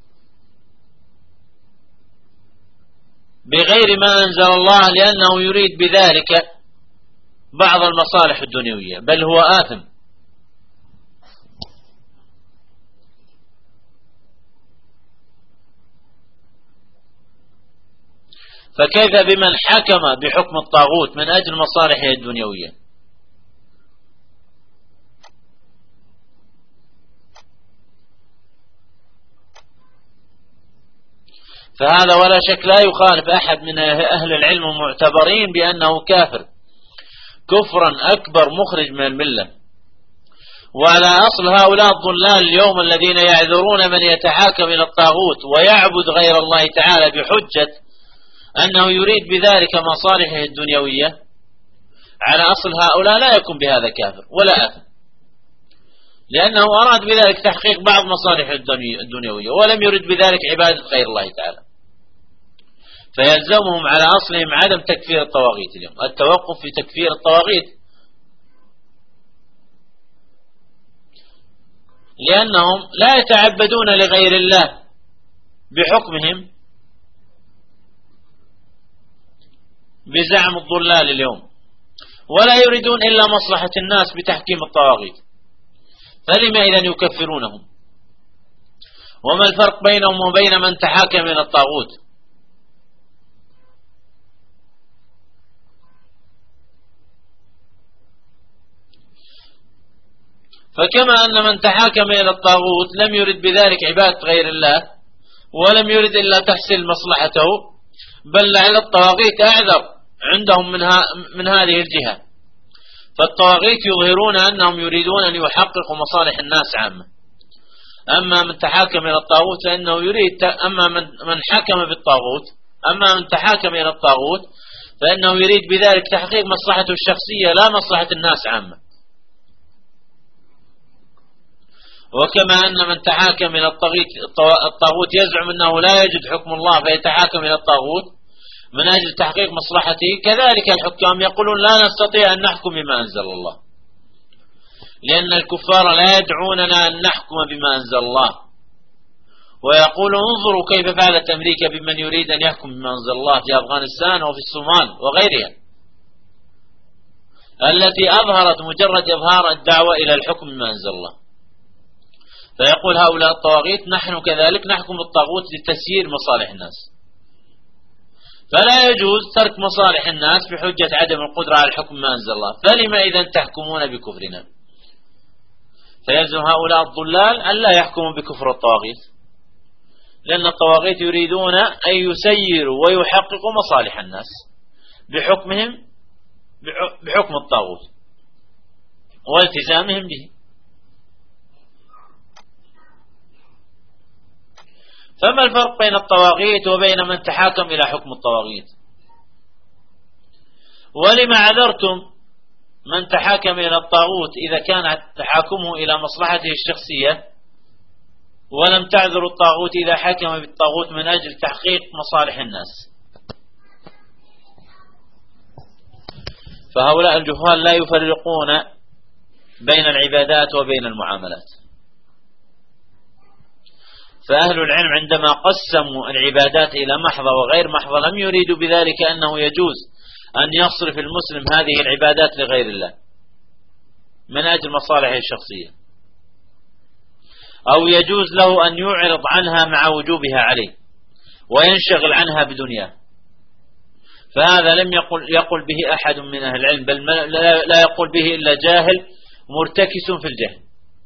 بغير ما أنزل الله لأنه يريد بذلك بعض المصالح الدنيوية، بل هو آثم. فكيف بمن حكم بحكم الطاغوت من أجل مصالحه الدنيوية؟ فهذا ولا شك لا يخالف أحد من أهل العلم المعتبرين بأنه كافر كفرا أكبر مخرج من الملة. وعلى أصل هؤلاء الضلال اليوم الذين يعذرون من يتحاكم إلى الطاغوت ويعبد غير الله تعالى بحجة أنه يريد بذلك مصالحه الدنيوية، على أصل هؤلاء لا يكون بهذا كافر ولا آثم، لأنه أراد بذلك تحقيق بعض مصالحه الدنيوية ولم يرد بذلك عبادة غير الله تعالى. فيلزمهم على أصلهم عدم تكفير الطواغيت اليوم، التوقف في تكفير الطواغيت، لأنهم لا يتعبدون لغير الله بحكمهم بزعم الضلال اليوم، ولا يريدون إلا مصلحة الناس بتحكيم الطواغيت، فلما إذن يكفرونهم؟ وما الفرق بينهم وبين من تحاكم إلى الطاغوت؟ فكما أن من تحاكم إلى الطاغوت لم يرد بذلك عبادة غير الله، ولم يرد إلا تحصيل مصلحته، بل لعل الطواغيت أعذر عندهم من هذه الجهة، فالطواغيت يظهرون أنهم يريدون أن يحققوا مصالح الناس عامة. أما من تحاكم إلى الطاغوت فإنه يريد، أما من حكم بالطاغوت، أما من تحاكم إلى الطاغوت فإنه يريد بذلك تحقيق مصلحته الشخصية لا مصلحة الناس عامة. وكما أن من تحاكم إلى الطاغوت يزعم أنه لا يجد حكم الله فيتحاكم إلى الطاغوت من أجل تحقيق مصلحته، كذلك الحكام يقولون لا نستطيع أن نحكم بما أنزل الله، لأن الكفار لا يدعوننا أن نحكم بما أنزل الله، ويقولون انظروا كيف فعلت أمريكا بمن يريد أن يحكم بما أنزل الله في أفغانستان وفي الصومال وغيرها، التي أظهرت مجرد إظهار الدعوة إلى الحكم بما أنزل الله. فيقول هؤلاء الطواغيت نحن كذلك نحكم الطاغوت لتسيير مصالح الناس، فلا يجوز ترك مصالح الناس بحجة عدم القدرة على الحكم ما أنزل الله، فلما إذن تحكمون بكفرنا؟ فيلزم هؤلاء الضلال أن لا يحكموا بكفر الطواغيت، لأن الطواغيت يريدون أن يسيروا ويحققوا مصالح الناس بحكمهم بحكم الطاغوت والتزامهم به. فما الفرق بين الطواغيت وبين من تحاكم إلى حكم الطواغيت؟ ولما عذرتم من تحاكم إلى الطاغوت إذا كان تحاكمه إلى مصلحته الشخصية، ولم تعذروا الطاغوت إذا حكم بالطاغوت من أجل تحقيق مصالح الناس؟ فهؤلاء الجهال لا يفرقون بين العبادات وبين المعاملات. فأهل العلم عندما قسموا العبادات إلى محضة وغير محضة لم يريدوا بذلك أنه يجوز أن يصرف المسلم هذه العبادات لغير الله من أجل مصالحه الشخصية، أو يجوز له أن يعرض عنها مع وجوبها عليه وينشغل عنها بدنياه. فهذا لم يقل به أحد من أهل العلم، بل لا يقول به إلا جاهل مرتكس في الجهل.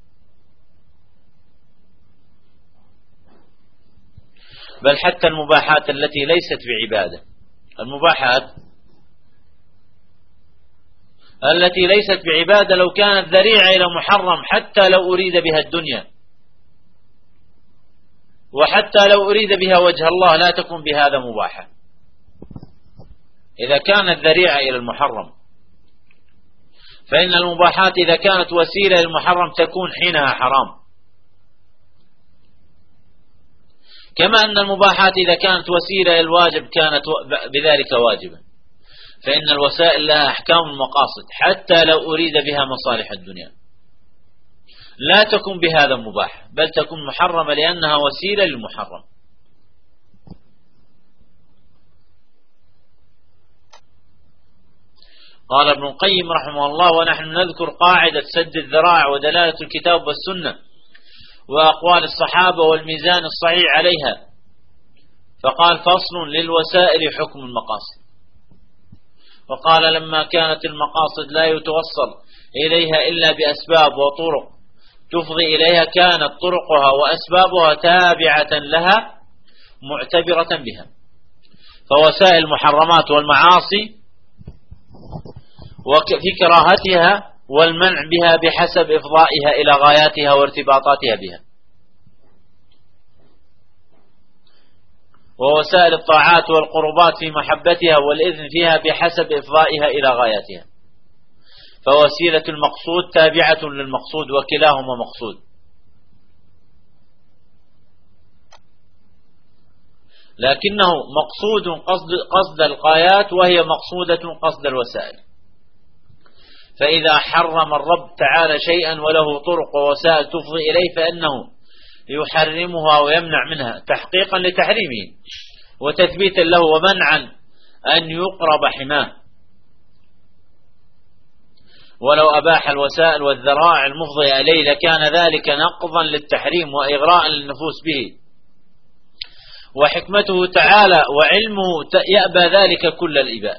بل حتى المباحات التي ليست بعبادة، المباحات التي ليست بعبادة لو كانت ذريعة إلى محرم حتى لو أريد بها الدنيا، وحتى لو أريد بها وجه الله لا تكون بهذا مباحة إذا كانت ذريعة إلى المحرم. فإن المباحات إذا كانت وسيلة للمحرم تكون حينها حرام، كما أن المباحات إذا كانت وسيلة للواجب كانت بذلك واجبا. فإن الوسائل لها أحكام المقاصد حتى لو أريد بها مصالح الدنيا لا تكون بهذا مباح، بل تكون محرمة لأنها وسيلة للمحرم. قال ابن القيم رحمه الله: ونحن نذكر قاعدة سد الذراع ودلالة الكتاب والسنة وأقوال الصحابة والميزان الصحيح عليها، فقال: فصل للوسائل حكم المقاصد. وقال: لما كانت المقاصد لا يتوصل إليها إلا بأسباب وطرق تفضي إليها كانت طرقها وأسبابها تابعة لها معتبرة بها. فوسائل المحرمات والمعاصي في كراهتها والمنع بها بحسب إفضائها إلى غاياتها وارتباطاتها بها، ووسائل الطاعات والقربات في محبتها والإذن فيها بحسب إفضائها إلى غاياتها. فوسيلة المقصود تابعة للمقصود وكلاهما مقصود، لكنه مقصود قصد الغايات وهي مقصودة قصد الوسائل. فإذا حرم الرب تعالى شيئا وله طرق ووسائل تفضي إليه فإنه يحرمها ويمنع منها تحقيقا لتحريمه وتثبيتا له ومنعا أن يقرب حماه، ولو أباح الوسائل والذرائع المفضية إليه لكان ذلك نقضا للتحريم وإغراء للنفوس به، وحكمته تعالى وعلمه يأبى ذلك كل الإباء.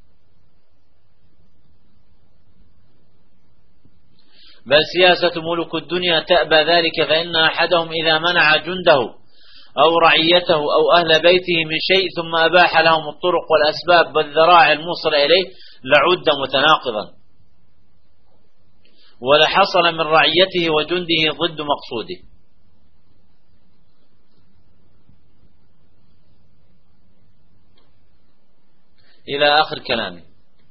بل سياسة ملوك الدنيا تأبى ذلك، فإن أحدهم إذا منع جنده أو رعيته أو أهل بيته من شيء ثم أباح لهم الطرق والأسباب والذراع الموصلة إليه لعد متناقضا، ولحصل من رعيته وجنده ضد مقصوده. إلى آخر كلامه.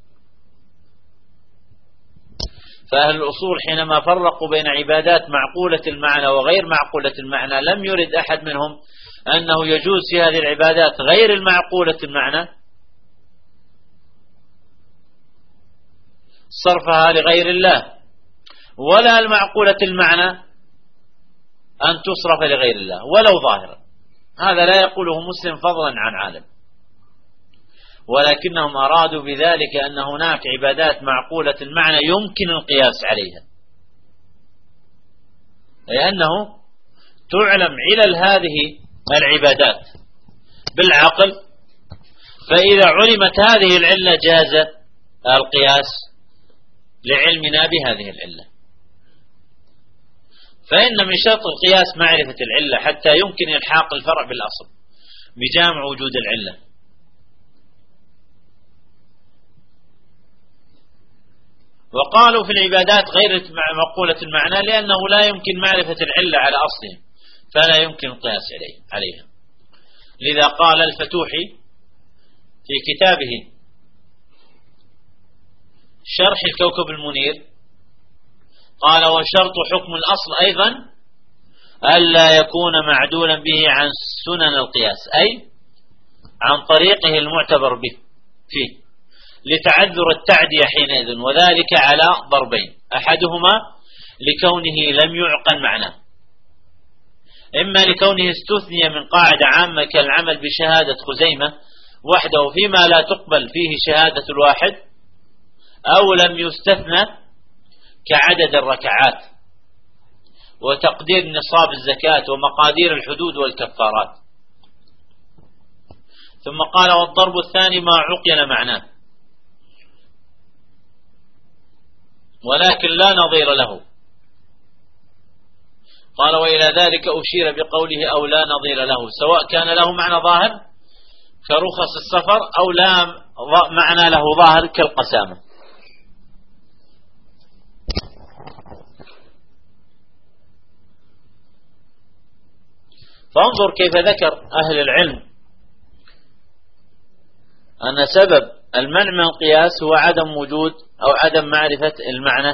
فأهل الأصول حينما فرقوا بين عبادات معقولة المعنى وغير معقولة المعنى لم يرد أحد منهم أنه يجوز في هذه العبادات غير المعقولة المعنى صرفها لغير الله، ولا المعقولة المعنى أن تصرف لغير الله ولو ظاهرا. هذا لا يقوله مسلم فضلا عن عالم، ولكنهم أرادوا بذلك أن هناك عبادات معقولة المعنى يمكن القياس عليها، لأنه تعلم علل هذه العبادات بالعقل، فإذا علمت هذه العلة جاز القياس لعلمنا بهذه العلة. فإن من شرط القياس معرفة العلة حتى يمكن إلحاق الفرع بالأصل بجامع وجود العلة. وقالوا في العبادات غير معقولة المعنى لأنه لا يمكن معرفة العلة على أصلهم فلا يمكن القياس عليها. لذا قال الفتوحي في كتابه شرح الكوكب المنير قال: وشرط حكم الأصل أيضا ألا يكون معدولا به عن سنن القياس، أي عن طريقه المعتبر به فيه، لتعذر التعدية حينئذ، وذلك على ضربين: أحدهما لكونه لم يعقل معناه، إما لكونه استثني من قاعدة عامة كالعمل بشهادة خزيمة وحده فيما لا تقبل فيه شهادة الواحد، أو لم يستثنى كعدد الركعات وتقدير نصاب الزكاة ومقادير الحدود والكفارات. ثم قال: والضرب الثاني ما عقل معناه ولكن لا نظير له. قال: وإلى ذلك أشير بقوله أو لا نظير له، سواء كان له معنى ظاهر كرخص السفر أو لا معنى له ظاهر كالقسامة. فانظر كيف ذكر أهل العلم أن سبب المنع من القياس هو عدم وجود أو عدم معرفة المعنى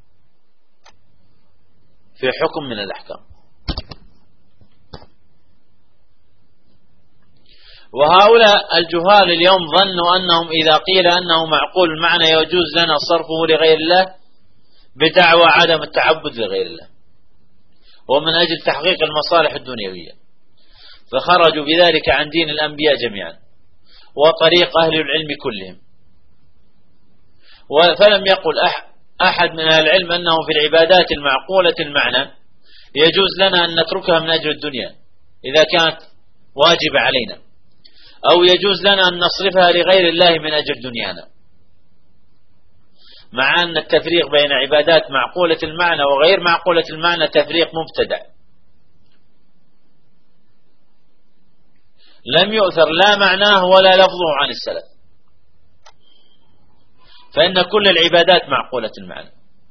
في حكم من الأحكام. وهؤلاء الجهال اليوم ظنوا أنهم إذا قيل أنه معقول المعنى يجوز لنا صرفه لغير الله بدعوى عدم التعبد لغير الله ومن أجل تحقيق المصالح الدنيوية، فخرجوا بذلك عن دين الأنبياء جميعا وطريق أهل العلم كلهم. فلم يقل أحد من أهل العلم أنه في العبادات المعقولة المعنى يجوز لنا أن نتركها من أجل الدنيا إذا كانت واجبة علينا، أو يجوز لنا أن نصرفها لغير الله من أجل دنيانا، مع أن التفريق بين عبادات معقولة المعنى وغير معقولة المعنى تفريق مبتدع لم يؤثر لا معناه ولا لفظه عن السلف، فإن كل العبادات معقولة المعنى،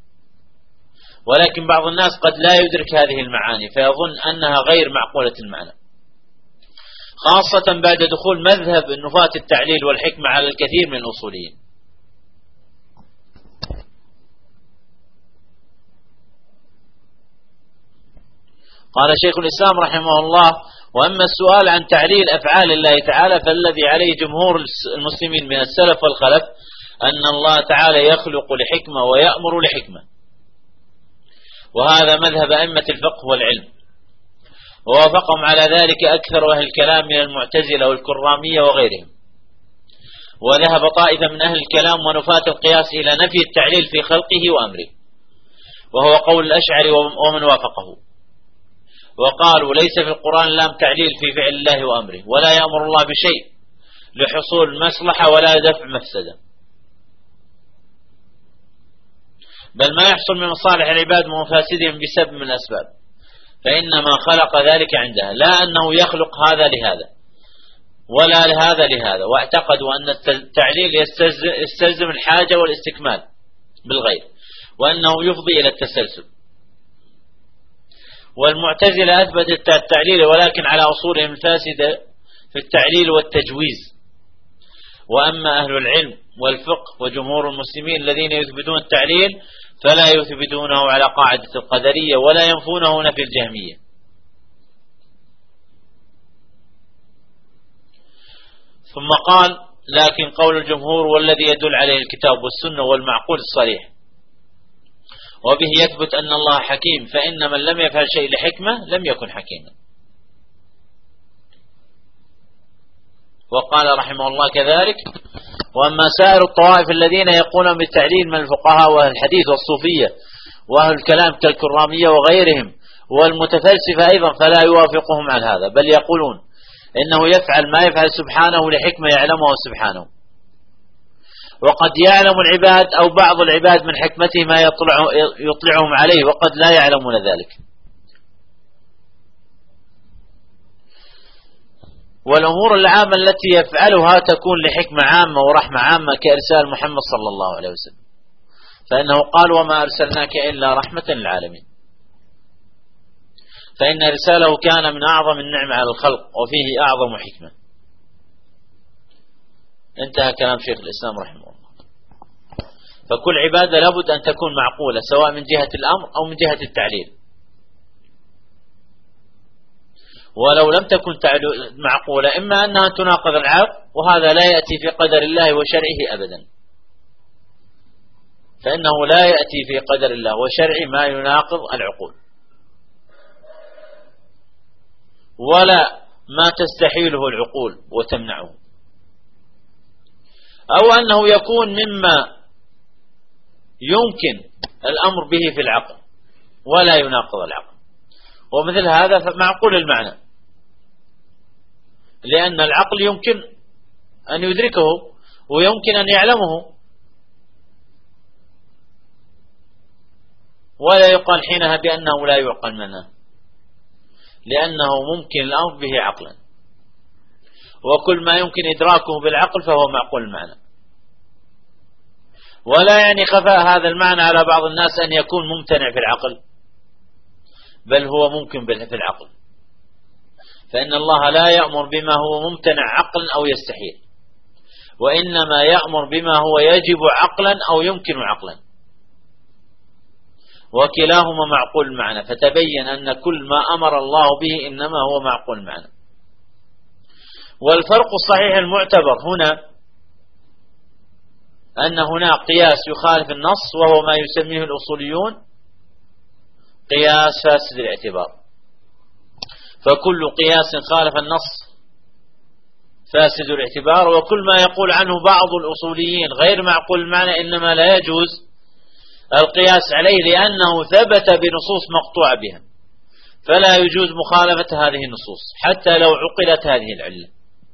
ولكن بعض الناس قد لا يدرك هذه المعاني فيظن أنها غير معقولة المعنى، خاصة بعد دخول مذهب نفاة التعليل والحكمة على الكثير من الأصوليين. قال شيخ الإسلام رحمه الله: وأما السؤال عن تعليل أفعال الله تعالى فالذي عليه جمهور المسلمين من السلف والخلف أن الله تعالى يخلق لحكمة ويأمر لحكمة، وهذا مذهب أئمة الفقه والعلم، ووافقهم على ذلك أكثر أهل الكلام من المعتزلة والكرامية وغيرهم. وذهب طائفة من أهل الكلام ونفاة القياس إلى نفي التعليل في خلقه وأمره، وهو قول الأشعري ومن وافقه، وقالوا ليس في القرآن لام تعليل في فعل الله وأمره، ولا يأمر الله بشيء لحصول مصلحة ولا دفع مفسدة، بل ما يحصل من مصالح العباد ومفاسدهم بسبب من الأسباب، فإنما خلق ذلك عندها، لا أنه يخلق هذا لهذا ولا لهذا لهذا. واعتقدوا أن التعليل يستلزم الحاجة والاستكمال بالغير، وأنه يفضي إلى التسلسل. والمعتزلة أثبتت التعليل ولكن على أصولهم الفاسدة في التعليل والتجويز. وأما أهل العلم والفقه وجمهور المسلمين الذين يثبتون التعليل فلا يثبتونه على قاعدة القدرية ولا ينفونه نفي الجهمية. ثم قال: لكن قول الجمهور والذي يدل عليه الكتاب والسنة والمعقول الصريح، وبه يثبت أن الله حكيم، فإن من لم يفعل شيء لحكمة لم يكن حكيما. وقال رحمه الله كذلك: وأما سائر الطوائف الذين يقولون بالتعليل من الفقهاء وأهل الحديث والصوفية وأهل الكلام كالكرامية وغيرهم والمتفلسفة أيضا فلا يوافقهم على هذا، بل يقولون إنه يفعل ما يفعل سبحانه لحكمة يعلمه سبحانه، وقد يعلم العباد أو بعض العباد من حكمته ما يطلعهم عليه، وقد لا يعلمون ذلك. والأمور العامة التي يفعلها تكون لحكمة عامة ورحمة عامة كإرسال محمد صلى الله عليه وسلم، فإنه قال: وما أرسلناك إلا رحمة للعالمين، فإن إرساله كان من أعظم النعمة على الخلق وفيه أعظم حكمة. انتهى كلام شيخ الإسلام رحمه الله. فكل عبادة لابد أن تكون معقولة، سواء من جهة الأمر أو من جهة التعليل، ولو لم تكن معقولة إما أنها تناقض العقل، وهذا لا يأتي في قدر الله وشرعه أبدا، فإنه لا يأتي في قدر الله وشرعه ما يناقض العقول، ولا ما تستحيله العقول وتمنعه، أو أنه يكون مما يمكن الأمر به في العقل ولا يناقض العقل، ومثل هذا فمعقول المعنى، لأن العقل يمكن أن يدركه ويمكن أن يعلمه، ولا يقال حينها بأنه لا يعقل منه، لأنه ممكن الأمر به عقلا، وكل ما يمكن إدراكه بالعقل فهو معقول المعنى. ولا يعني خفاء هذا المعنى على بعض الناس أن يكون ممتنع في العقل، بل هو ممكن في العقل، فإن الله لا يأمر بما هو ممتنع عقلا أو يستحيل، وإنما يأمر بما هو يجب عقلا أو يمكن عقلا، وكلاهما معقول المعنى، فتبين أن كل ما أمر الله به إنما هو معقول المعنى. والفرق الصحيح المعتبر هنا أن هنا قياس يخالف النص، وهو ما يسميه الأصوليون قياس فاسد الاعتبار، فكل قياس خالف النص فاسد الاعتبار، وكل ما يقول عنه بعض الأصوليين غير معقول المعنى إنما لا يجوز القياس عليه، لأنه ثبت بنصوص مقطوعة بها، فلا يجوز مخالفة هذه النصوص حتى لو عقلت هذه العلة.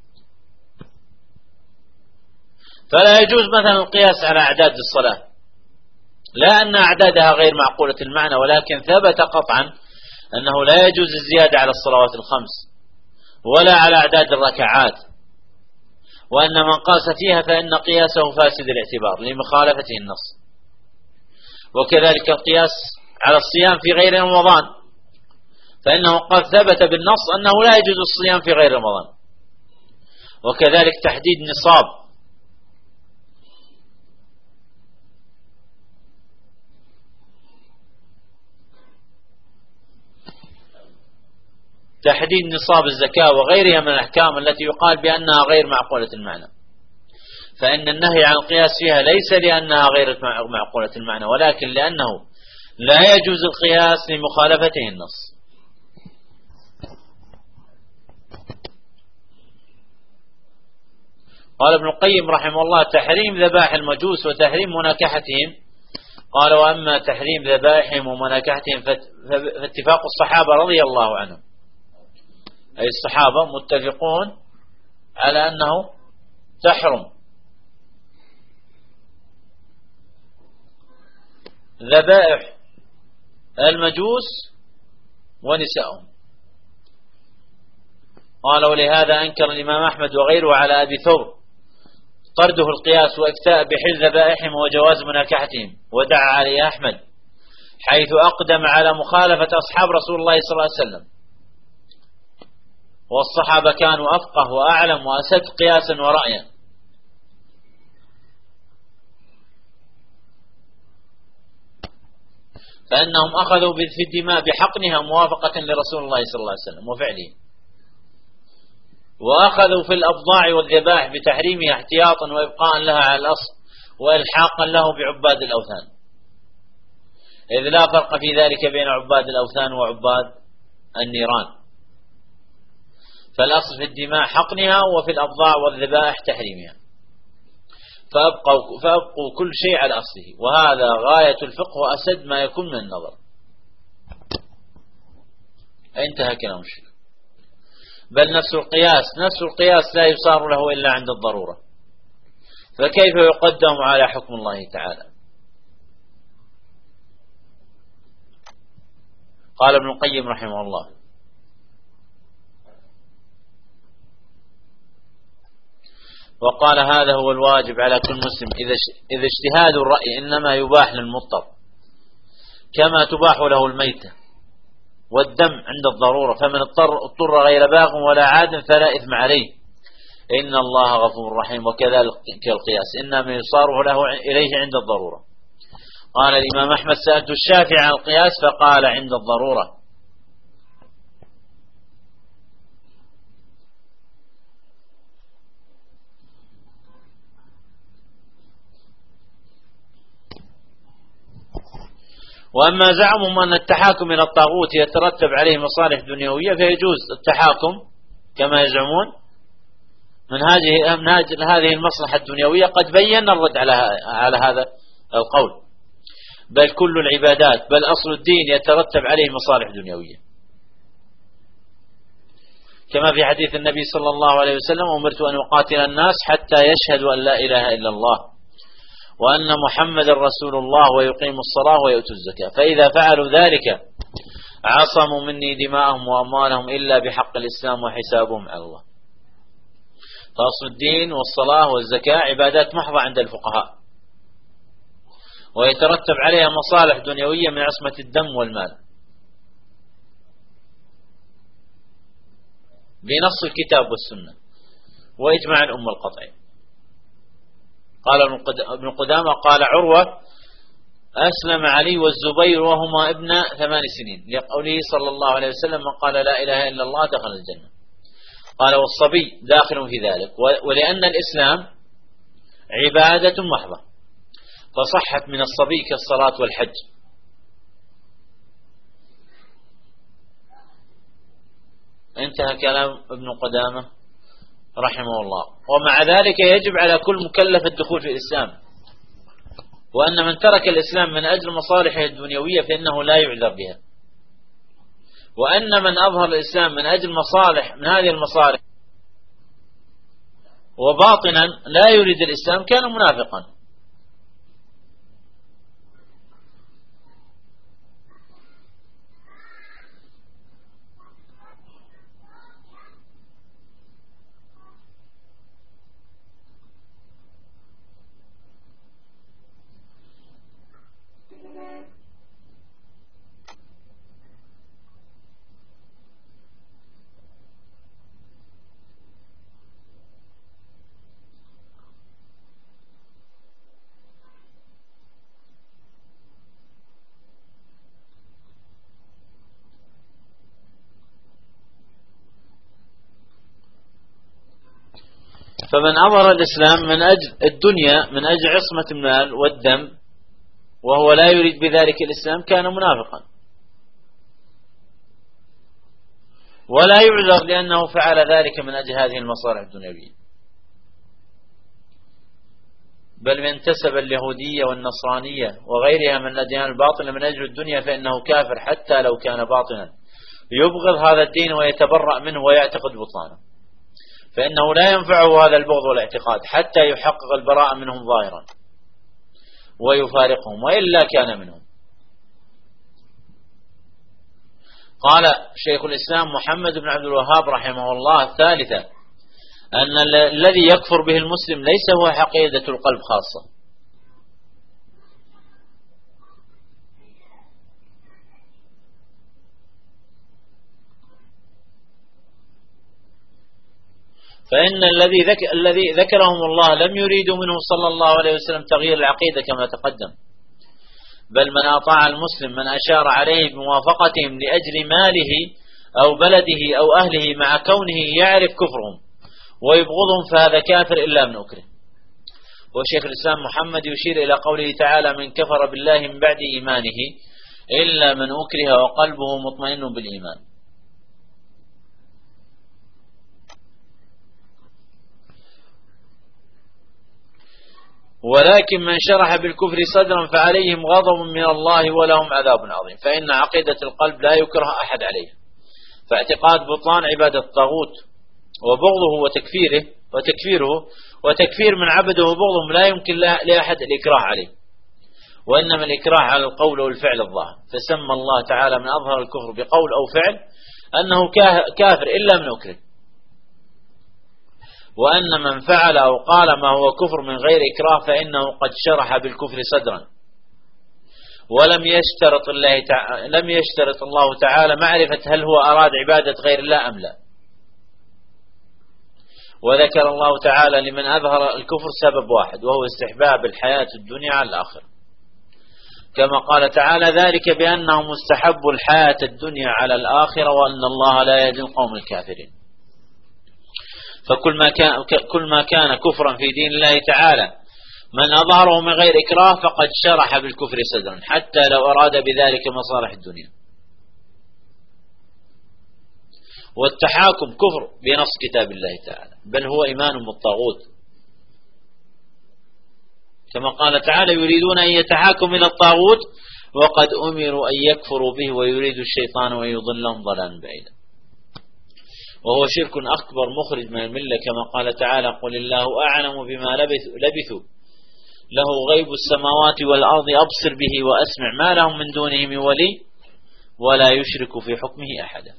فلا يجوز مثلا القياس على أعداد الصلاة، لا أن أعدادها غير معقولة المعنى، ولكن ثبت قطعا أنه لا يجوز الزيادة على الصلوات الخمس ولا على أعداد الركعات، وأن من قاس فيها فإن قياسه فاسد الاعتبار لمخالفته النص. وكذلك القياس على الصيام في غير رمضان، فإنه قد ثبت بالنص أنه لا يجوز الصيام في غير رمضان. وكذلك تحديد نصاب، تحديد نصاب الزكاة وغيرها من الأحكام التي يقال بأنها غير معقولة المعنى، فإن النهي عن القياس فيها ليس لأنها غير معقولة المعنى، ولكن لأنه لا يجوز القياس لمخالفته النص. قال ابن القيم رحمه الله: تحريم ذبائح المجوس وتحريم مناكحتهم. قال: وأما تحريم ذبائحهم ومناكحتهم فاتفاق الصحابة رضي الله عنهم، أي الصحابة متفقون على أنه تحرم ذبائح المجوس ونسائهم. قال: ولهذا أنكر الإمام أحمد وغيره على أبي ثور طرده القياس وإفتاء بحل ذبائحهم وجواز مناكحتهم، ودعا عليه أحمد حيث أقدم على مخالفة أصحاب رسول الله صلى الله عليه وسلم، والصحابة كانوا أفقه وأعلم وأسد قياسا ورأيا. فإنهم أخذوا في الدماء بحقنها موافقة لرسول الله صلى الله عليه وسلم وفعله، وأخذوا في الأبضاع والذبائح بتحريمها احتياطا وإبقاء لها على الأصل وإلحاقا له بعباد الأوثان، إذ لا فرق في ذلك بين عباد الأوثان وعباد النيران، فالأصل في الدماء حقنها وفي الأبضاع والذبائح تحريمها، فأبقوا كل شيء على أصله، وهذا غاية الفقه وأسد ما يكون من النظر. انتهى كلام الشيخ. بل نفس القياس لا يصار له إلا عند الضرورة، فكيف يقدم على حكم الله تعالى؟ قال ابن القيم رحمه الله: وقال: هذا هو الواجب على كل مسلم، إذا اجتهاد الرأي إنما يباح للمضطر كما تباح له الميتة والدم عند الضرورة، فمن اضطر غير باغ ولا عاد فلا إثم عليه، إن الله غفور رحيم. وكذلك القياس إنما يصار له إليه عند الضرورة. قال الإمام أحمد: سألت الشافعي عن القياس فقال: عند الضرورة. وأما زعمهم أن التحاكم إلى الطاغوت يترتب عليه مصالح دنيوية، فيجوز التحاكم كما يزعمون من هذه المصلحة الدنيوية. قد بينا الرد على هذا القول. بل كل العبادات، بل أصل الدين يترتب عليه مصالح دنيوية، كما في حديث النبي صلى الله عليه وسلم: أمرت أن أقاتل الناس حتى يشهدوا أن لا إله إلا الله وأن محمد رسول الله ويقيموا الصلاة ويؤتوا الزكاة، فإذا فعلوا ذلك عصموا مني دماءهم وأموالهم إلا بحق الإسلام وحسابهم على الله. فأصل الدين والصلاة والزكاة عبادات محضة عند الفقهاء، ويترتب عليها مصالح دنيوية من عصمة الدم والمال بنص الكتاب والسنة وإجماع الأمة القطعي. قال ابن قدامة: قال عروة: أسلم علي والزبير وهما ابن 8 سنين، لقوله صلى الله عليه وسلم: من قال لا إله إلا الله دخل الجنة. قال: والصبي داخل في ذلك، ولأن الإسلام عبادة محضة فصحت من الصبي كالصلاة والحج. انتهى كلام ابن قدامة رحمه الله. ومع ذلك يجب على كل مكلف الدخول في الإسلام، وأن من ترك الإسلام من أجل مصالحه الدنيوية فإنه لا يعذر بها، وأن من أظهر الإسلام من أجل مصالح من هذه المصالح وباطنا لا يريد الإسلام كان منافقا. فمن أظهر الإسلام من أجل الدنيا من أجل عصمة المال والدم وهو لا يريد بذلك الإسلام كان منافقا، ولا يعذر لأنه فعل ذلك من أجل هذه المصالح الدنيوية. بل من انتسب اليهودية والنصرانية وغيرها من الأديان الباطلة من أجل الدنيا فإنه كافر حتى لو كان باطلا، يبغض هذا الدين ويتبرأ منه ويعتقد بطلانه، فإنه لا ينفعه هذا البغض والاعتقاد حتى يحقق البراءة منهم ظاهرا ويفارقهم، وإلا كان منهم. قال شيخ الإسلام محمد بن عبد الوهاب رحمه الله: الثالثة أن الذي يكفر به المسلم ليس هو عقيدة القلب خاصة، فإن الذي ذكرهم الله لم يريدوا منه صلى الله عليه وسلم تغيير العقيدة كما تقدم، بل من أطاع المسلم من أشار عليه بموافقتهم لأجل ماله أو بلده أو أهله مع كونه يعرف كفرهم ويبغضهم فهذا كافر إلا من أكره. وشيخ الإسلام محمد يشير إلى قوله تعالى: من كفر بالله من بعد إيمانه إلا من أكره وقلبه مطمئن بالإيمان. ولكن من شرح بالكفر صدرا فعليهم غضب من الله ولهم عذاب عظيم، فإن عقيدة القلب لا يكره أحد عليه، فاعتقاد بطلان عبادة الطاغوت وبغضه وتكفير من عبده وبغضهم لا يمكن لأحد الإكراه عليه، وإنما الإكراه على القول والفعل الظاهر، فسمى الله تعالى من أظهر الكفر بقول أو فعل أنه كافر إلا من أكره، وأن من فعل أو قال ما هو كفر من غير إكراه فإنه قد شرح بالكفر صدرا، ولم يشترط الله تعالى معرفة هل هو أراد عبادة غير الله أم لا. وذكر الله تعالى لمن أظهر الكفر سبب واحد، وهو استحباب الحياة الدنيا على الآخرة، كما قال تعالى: ذلك بأنهم مستحبوا الحياة الدنيا على الآخرة وأن الله لا يهدي القوم الكافرين. فكل ما كان كفرا في دين الله تعالى من أظهره من غير إكراه فقد شرح بالكفر صدرا حتى لو أراد بذلك مصالح الدنيا. والتحاكم كفر بنص كتاب الله تعالى، بل هو إيمان بالطاغوت، كما قال تعالى: يريدون أن يتحاكموا إلى الطاغوت وقد أمروا أن يكفروا به ويريد الشيطان أن يضلهم ضلالا بعيدا. وهو شرك أكبر مخرج من الملة، كما قال تعالى: قل الله أعلم بما لبثوا له غيب السماوات والأرض أبصر به وأسمع ما لهم من دونه من ولي ولا يشرك في حكمه أحدا.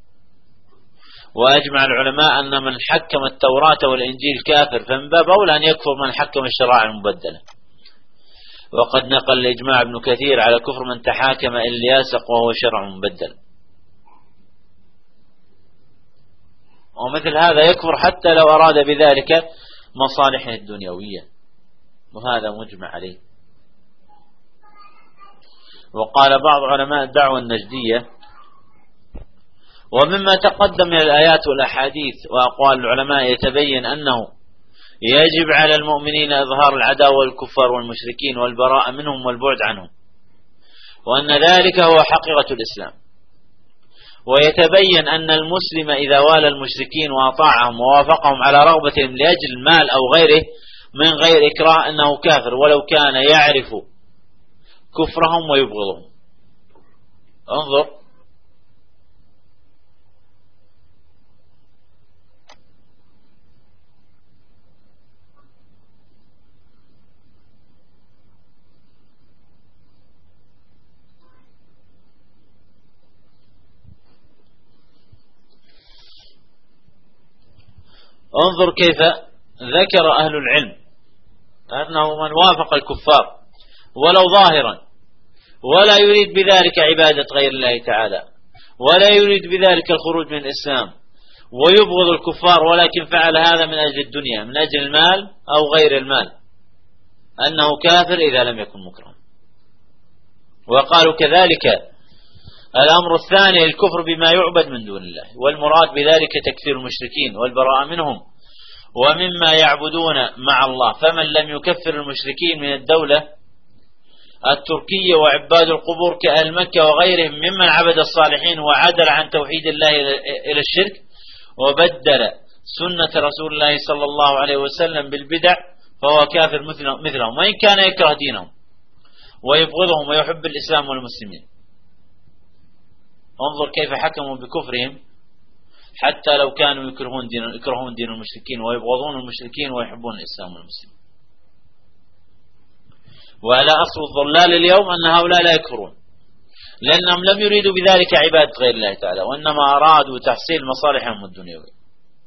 وأجمع العلماء أن من حكم التوراة والإنجيل كافر، فمن باب أولى أن يكفر من حكم الشرائع المبدلة. وقد نقل الإجماع ابن كثير على كفر من تحاكم إلى الياسق وهو شرع مبدل، ومثل هذا يكفر حتى لو أراد بذلك مصالحه الدنيوية، وهذا مجمع عليه. وقال بعض علماء الدعوة النجدية: ومما تقدم من الآيات والأحاديث وأقوال العلماء يتبين أنه يجب على المؤمنين إظهار العداوة والكفار والمشركين والبراءة منهم والبعد عنهم، وأن ذلك هو حقيقة الإسلام. ويتبين أن المسلم إذا والى المشركين وأطاعهم ووافقهم على رغبتهم لأجل المال أو غيره من غير إكراه أنه كافر ولو كان يعرف كفرهم ويبغضهم. انظر كيف ذكر أهل العلم أنه من وافق الكفار ولو ظاهرا ولا يريد بذلك عبادة غير الله تعالى ولا يريد بذلك الخروج من الإسلام ويبغض الكفار ولكن فعل هذا من أجل الدنيا من أجل المال أو غير المال أنه كافر إذا لم يكن مكرها. وقالوا كذلك الأمر الثاني الكفر بما يعبد من دون الله، والمراد بذلك تكفير المشركين والبراءة منهم ومما يعبدون مع الله. فمن لم يكفر المشركين من الدولة التركية وعباد القبور كأهل مكة وغيرهم ممن عبد الصالحين وعدل عن توحيد الله إلى الشرك وبدل سنة رسول الله صلى الله عليه وسلم بالبدع فهو كافر مثلهم، وإن كان يكره دينهم ويبغضهم ويحب الإسلام والمسلمين. انظر كيف حكموا بكفرهم حتى لو كانوا يكرهون دين المشركين ويبغضون المشركين ويحبون الإسلام والمسلمين. وعلى أصل الضلال اليوم أن هؤلاء لا يكفرون، لأنهم لم يريدوا بذلك عبادة غير الله تعالى، وإنما أرادوا تحصيل مصالحهم الدنيوية.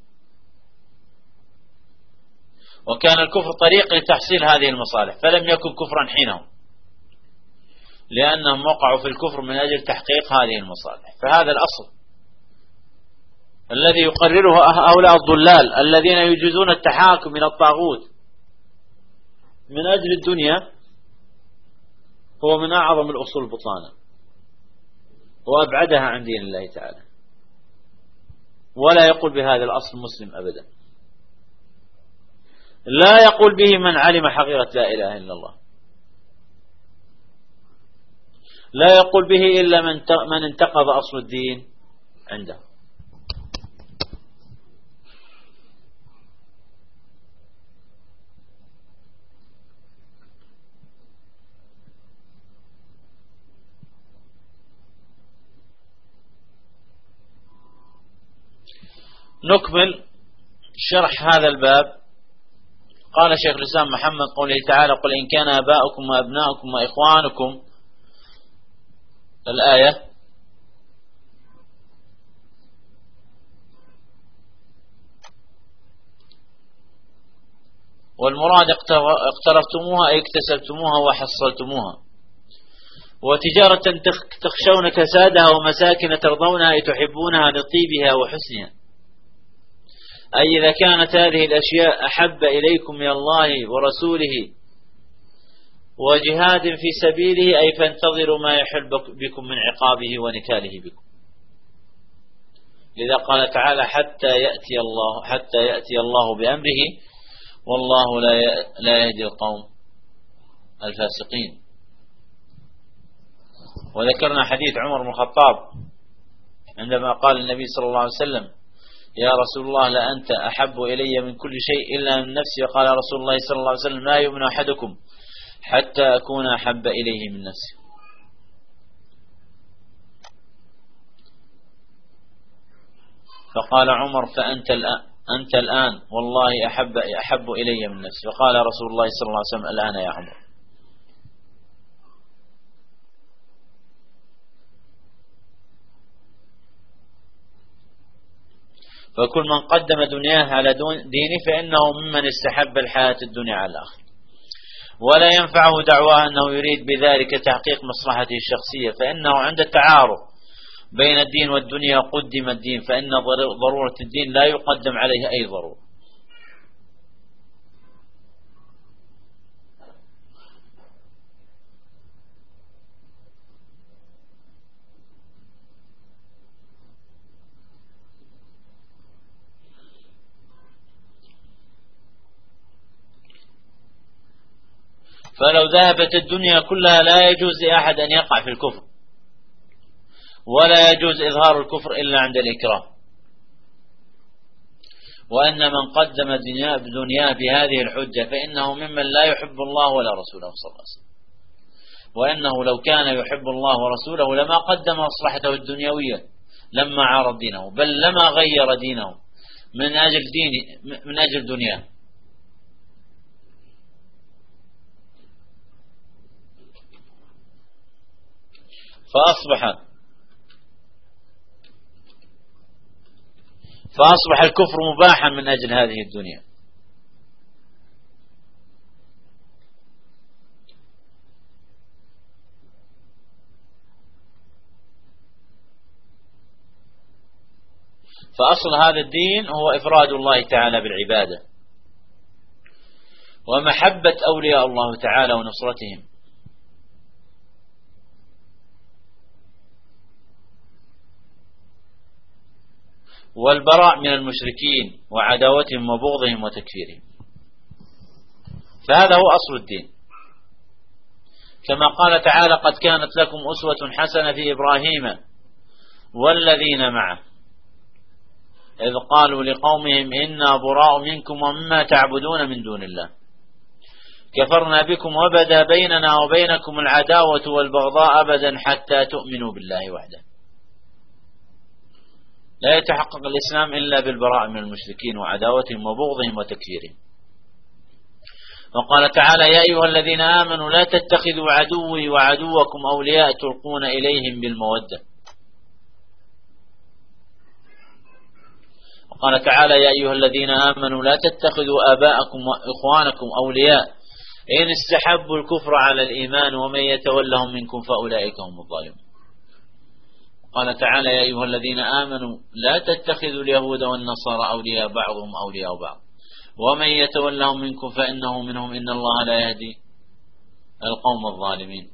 وكان الكفر طريق لتحصيل هذه المصالح، فلم يكن كفرا حينهم، لأنهم وقعوا في الكفر من أجل تحقيق هذه المصالح. فهذا الأصل الذي يقرره هؤلاء الضلال الذين يجيزون التحاكم إلى الطاغوت من أجل الدنيا هو من أعظم الأصول بطلانا وأبعدها عن دين الله تعالى. ولا يقول بهذا الأصل مسلم أبدا، لا يقول به من علم حقيقة لا إله إلا الله، لا يقول به إلا من انتقض أصل الدين عنده. نكمل شرح هذا الباب. قال شيخ الإسلام محمد قوله تعالى: قل إن كان آباؤكم وأبناؤكم وإخوانكم، الآية. والمراد اقترفتموها أي اكتسبتموها وحصلتموها، وتجارة تخشون كسادها ومساكن ترضونها أي تحبونها لطيبها وحسنها، أي إذا كانت هذه الأشياء أحب إليكم من الله ورسوله وجهاد في سبيله، أي فانتظروا ما يحل بكم من عقابه ونكاله بكم. لذا قال تعالى: حتى يأتي الله بأمره والله لا يهدي القوم الفاسقين. وذكرنا حديث عمر بن الخطاب عندما قال النبي صلى الله عليه وسلم: يا رسول الله لأنت أحب إلي من كل شيء إلا من نفسي. وقال رسول الله صلى الله عليه وسلم: لا يؤمن أحدكم حتى أكون أحب إليه من نفسي. فقال عمر: أنت الآن والله أحب إلي من نفسي. فقال رسول الله صلى الله عليه وسلم: الآن يا عمر. فكل من قدم دنياه على دينه فإنه ممن استحب الحياة الدنيا على الآخرة، ولا ينفعه دعواه أنه يريد بذلك تحقيق مصلحته الشخصية، فإنه عند التعارض بين الدين والدنيا قدم الدين، فإن ضرورة الدين لا يقدم عليه أي ضرورة. فلو ذهبت الدنيا كلها لا يجوز لأحد أن يقع في الكفر، ولا يجوز إظهار الكفر إلا عند الإكراه. وأن من قدم دنياه بهذه الحجة فإنه ممن لا يحب الله ولا رسوله صلى الله عليه وسلم، وأنه لو كان يحب الله ورسوله لما قدم مصلحته الدنيوية لما عارض دينه، بل لما غير دينه من أجل دنياه. فأصبح الكفر مباحا من أجل هذه الدنيا. فأصل هذا الدين هو إفراد الله تعالى بالعبادة ومحبة أولياء الله تعالى ونصرتهم، والبراء من المشركين وعداوتهم وبغضهم وتكفيرهم. فهذا هو أصل الدين، كما قال تعالى: قد كانت لكم أسوة حسنة في إبراهيم والذين معه إذ قالوا لقومهم إنا براء منكم ومما تعبدون من دون الله كفرنا بكم وبدا بيننا وبينكم العداوة والبغضاء أبدا حتى تؤمنوا بالله وحده. لا يتحقق الإسلام إلا بالبراءة من المشركين وعداوتهم وبغضهم وتكفيرهم. وقال تعالى: يا أيها الذين آمنوا لا تتخذوا عدوي وعدوكم أولياء تلقون إليهم بالمودة. وقال تعالى: يا أيها الذين آمنوا لا تتخذوا آباءكم وإخوانكم أولياء إن استحبوا الكفر على الإيمان ومن يتولهم منكم فأولئك هم الظالمون. قال تعالى: يا أيها الذين آمنوا لا تتخذوا اليهود والنصارى أولياء بعضهم أولياء بعض ومن يتولهم منكم فإنه منهم إن الله لا يهدي القوم الظالمين.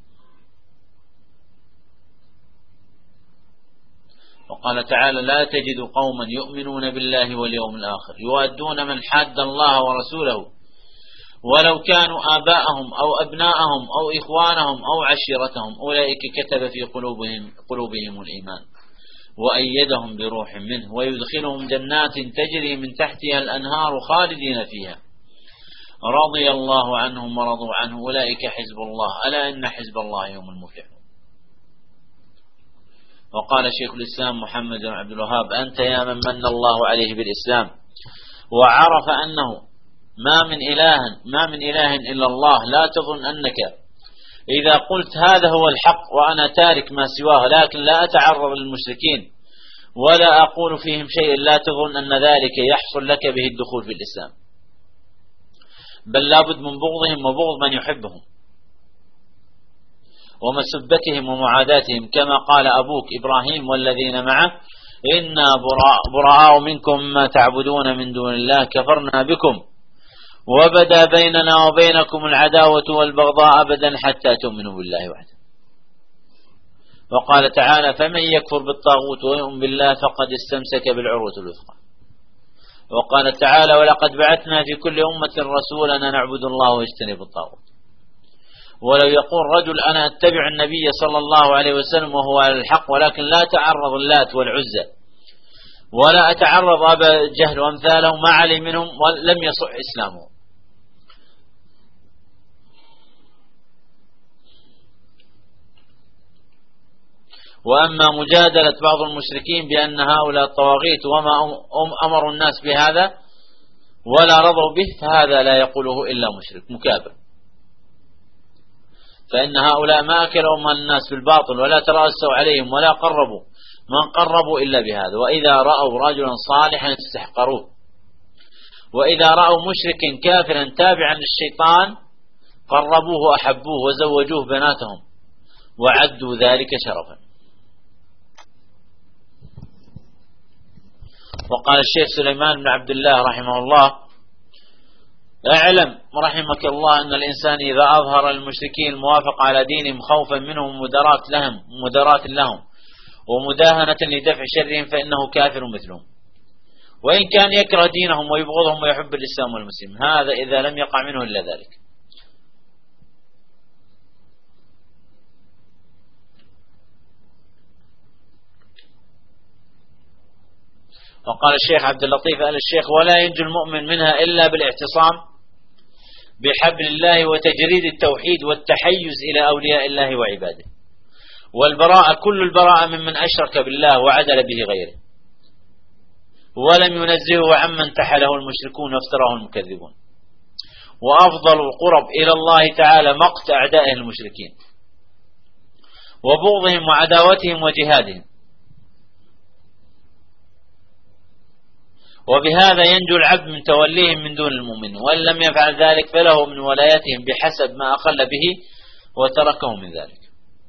وقال تعالى: لا تجد قوما يؤمنون بالله واليوم الآخر يوادون من حاد الله ورسوله ولو كانوا آباءهم أو أبناءهم أو إخوانهم أو عشيرتهم أولئك كتب في قلوبهم الإيمان وأيدهم بروح منه ويدخلهم جنات تجري من تحتها الأنهار خالدين فيها رضي الله عنهم ورضوا عنه أولئك حزب الله ألا إن حزب الله هم المفلحون. وقال شيخ الإسلام محمد بن عبد الوهاب: أنت يا من من الله عليه بالإسلام وعرف أنه ما من إله إلا الله لا تظن أنك إذا قلت هذا هو الحق وأنا تارك ما سواه لكن لا أتعرض للمشركين ولا أقول فيهم شيء لا تظن أن ذلك يحصل لك به الدخول في الإسلام، بل لابد من بغضهم وبغض من يحبهم ومسبتهم ومعاداتهم كما قال أبوك إبراهيم والذين معه: إنا براء منكم ما تعبدون من دون الله كفرنا بكم وبدا بيننا وبينكم العداوة والبغضاء أبدا حتى تؤمنوا بالله وحده. وقال تعالى: فمن يكفر بالطاغوت ويؤمن بالله فقد استمسك بالعروة الوثقى. وقال تعالى: ولقد بعثنا في كل أمة رسولا أن نعبد الله واجتنبوا الطاغوت. ولو يقول رجل: أنا أتبع النبي صلى الله عليه وسلم وهو على الحق ولكن لا أتعرض اللات والعزى ولا أتعرض أبا جهل وأمثاله ما علي منهم ولم يصح إسلامه. وأما مجادلة بعض المشركين بأن هؤلاء الطواغيت وما أمروا الناس بهذا ولا رضوا به فهذا لا يقوله إلا مشرك مكابر، فإن هؤلاء ما أكلوا أموال الناس بالباطل ولا ترأسوا عليهم ولا قربوا من قربوا إلا بهذا. وإذا رأوا رجلا صالحا استحقروه وإذا رأوا مشركا كافرا تابعا للشيطان قربوه وأحبوه وزوجوه بناتهم وعدوا ذلك شرفا. وقال الشيخ سليمان بن عبد الله رحمه الله: اعلم رحمك الله أن الإنسان إذا أظهر المشركين الموافق على دينهم خوفا منهم مداراة لهم ومداهنة لدفع شرهم فإنه كافر مثلهم، وإن كان يكره دينهم ويبغضهم ويحب الإسلام والمسلمين، هذا إذا لم يقع منه إلا ذلك. وقال الشيخ عبد اللطيف آل الشيخ: ولا ينجو المؤمن منها إلا بالاعتصام بحبل الله وتجريد التوحيد والتحيز إلى أولياء الله وعباده، والبراءة كل البراءة ممن أشرك بالله وعدل به غيره ولم ينزهه عمن انتحله المشركون وافتراه المكذبون. وأفضل القرب إلى الله تعالى مقت أعدائه المشركين وبغضهم وعداوتهم وجهادهم، وبهذا ينجو العبد من توليهم من دون المؤمن، وإن لم يفعل ذلك فله من ولايتهم بحسب ما أخل به وتركه من ذلك.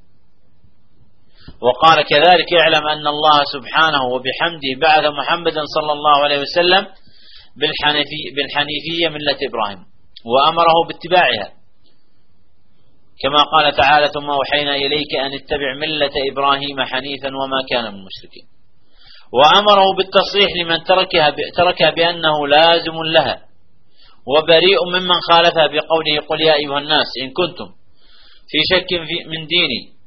وقال كذلك: اعلم أن الله سبحانه وبحمده بعث محمدا صلى الله عليه وسلم بالحنيفية ملة إبراهيم وأمره باتباعها كما قال تعالى: ثم أوحينا إليك أن اتبع ملة إبراهيم حنيفا وما كان من المشركين، وأمره بالتصريح لمن تركها بأنه لازم لها وبريء ممن خالفها بقوله: قل يا أيها الناس إن كنتم في شك من ديني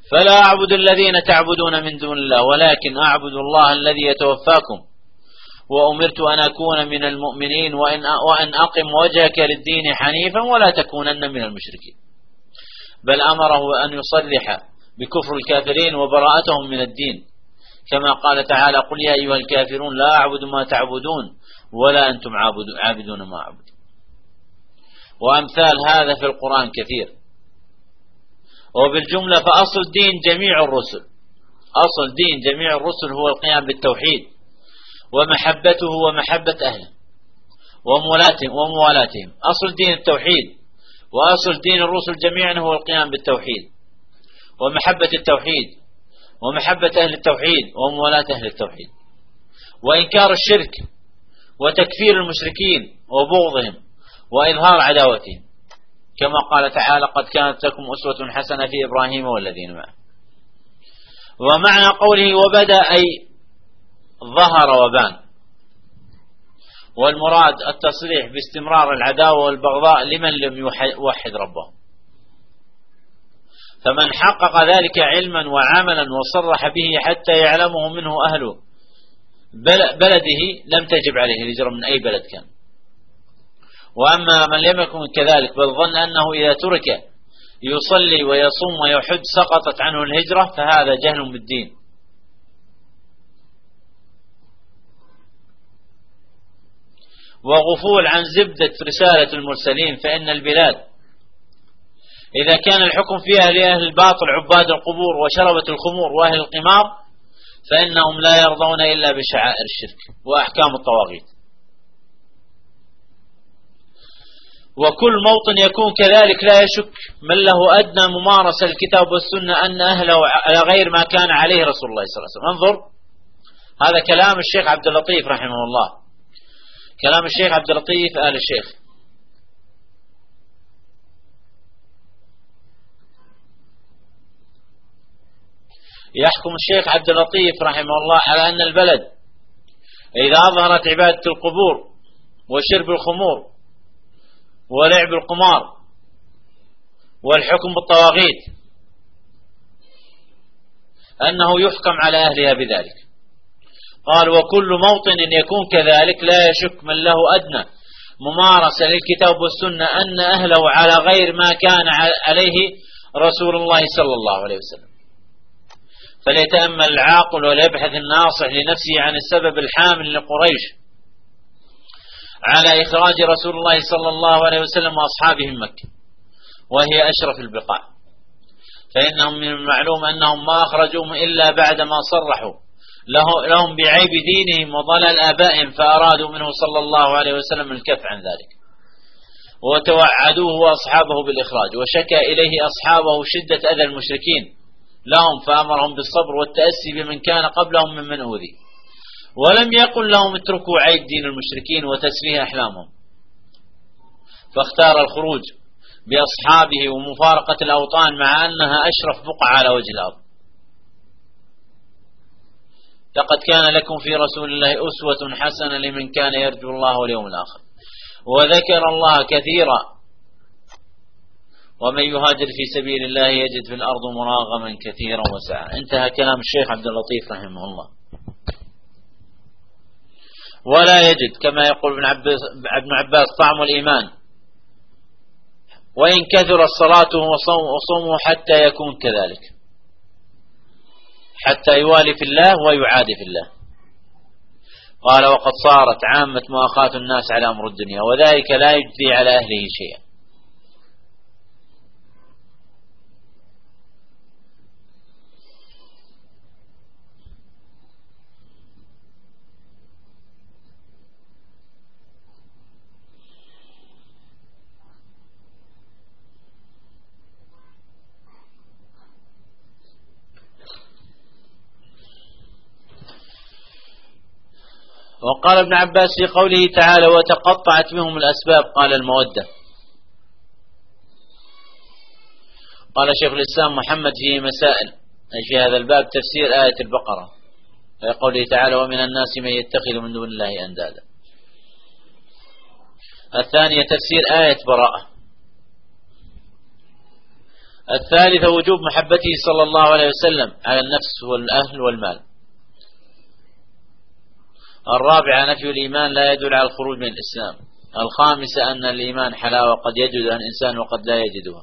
فلا أعبد الذين تعبدون من دون الله ولكن أعبد الله الذي يتوفاكم وأمرت أن أكون من المؤمنين وأن أقم وجهك للدين حنيفا ولا تكونن من المشركين. بل أمره أن يصرح بكفر الكافرين وبراءتهم من الدين كما قال تعالى: قل يا أيها الكافرون لا أعبد ما تعبدون ولا أنتم عابدون ما أعبد. وأمثال هذا في القرآن كثير. وبالجملة فأصل دين جميع الرسل، أصل دين جميع الرسل هو القيام بالتوحيد ومحبته ومحبة أهله وموالاتهم. أصل دين التوحيد وأصل دين الرسل جميعا هو القيام بالتوحيد ومحبة التوحيد ومحبة أهل التوحيد وموالاة أهل التوحيد، وإنكار الشرك وتكفير المشركين وبغضهم وإظهار عداوتهم، كما قال تعالى: قد كانت لكم أسوة حسنة في إبراهيم والذين معه. ومعنى قوله وبدأ أي ظهر وبان، والمراد التصريح باستمرار العداوة والبغضاء لمن لم يوحد ربه. فمن حقق ذلك علما وعملا وصرح به حتى يعلمه منه أهل بلده لم تجب عليه الهجرة من أي بلد كان. وأما من لم يكن كذلك بل ظن أنه إذا ترك يصلي ويصوم ويحج سقطت عنه الهجرة فهذا جهل بالدين. وغفول عن زبدة رسالة المرسلين، فإن البلاد إذا كان الحكم فيها لأهل الباطل عباد القبور وشربة الخمور وأهل القمار فإنهم لا يرضون إلا بشعائر الشرك وأحكام الطواغيت. وكل موطن يكون كذلك لا يشك من له أدنى ممارسة الكتاب والسنة أن أهله على غير ما كان عليه رسول الله صلى الله عليه وسلم. انظر، هذا كلام الشيخ عبد اللطيف رحمه الله، كلام الشيخ عبد اللطيف آل الشيخ. يحكم الشيخ عبد اللطيف رحمه الله على أن البلد إذا أظهرت عبادة القبور وشرب الخمور ولعب القمار والحكم بالطواغيت أنه يحكم على أهلها بذلك. قال: وكل موطن يكون كذلك لا يشك من له أدنى ممارسة للكتاب والسنة أن أهله على غير ما كان عليه رسول الله صلى الله عليه وسلم. فليتأمل العاقل وليبحث الناصح لنفسه عن السبب الحامل لقريش على إخراج رسول الله صلى الله عليه وسلم وأصحابه من مكة وهي أشرف البقاع، فإنهم من المعلوم أنهم ما أخرجوهم إلا بعدما صرحوا لهم بعيب دينهم وضلال آبائهم، فأرادوا منه صلى الله عليه وسلم الكف عن ذلك، وتوعدوه وأصحابه بالإخراج، وشكى إليه أصحابه شدة أذى المشركين لهم، فأمرهم بالصبر والتأسي بمن كان قبلهم ممن أوذي، ولم يقل لهم اتركوا عيب دين المشركين وتسفيه أحلامهم، فاختار الخروج بأصحابه ومفارقة الأوطان مع أنها أشرف بقعة على وجه الأرض. لقد كان لكم في رسول الله أسوة حسنة لمن كان يرجو الله واليوم الآخر وذكر الله كثيرا ومن يهاجر في سبيل الله يجد في الأرض مراغما كثيرا وسعا. انتهى كلام الشيخ عبد اللطيف رحمه الله. ولا يجد كما يقول ابن عباس طعم الإيمان وإن كثر الصلاة وصومه حتى يكون كذلك، حتى يوالي في الله ويعادي في الله. قال: وقد صارت عامة مؤاخاة الناس على أمر الدنيا وذلك لا يجزي على أهله شيئا. وقال ابن عباس في قوله تعالى: وتقطعت بهم الأسباب، قال: المودة. قال شيخ الإسلام محمد في مسائل أي في هذا الباب تفسير آية البقرة في قوله تعالى: ومن الناس من يتخذ من دون الله أندادا. الثانية تفسير آية براءة. الثالثة وجوب محبته صلى الله عليه وسلم على النفس والأهل والمال. الرابعة نفي الإيمان لا يدل على الخروج من الإسلام. الخامسة أن الإيمان حلاوة قد يجدها الإنسان وقد لا يجدها.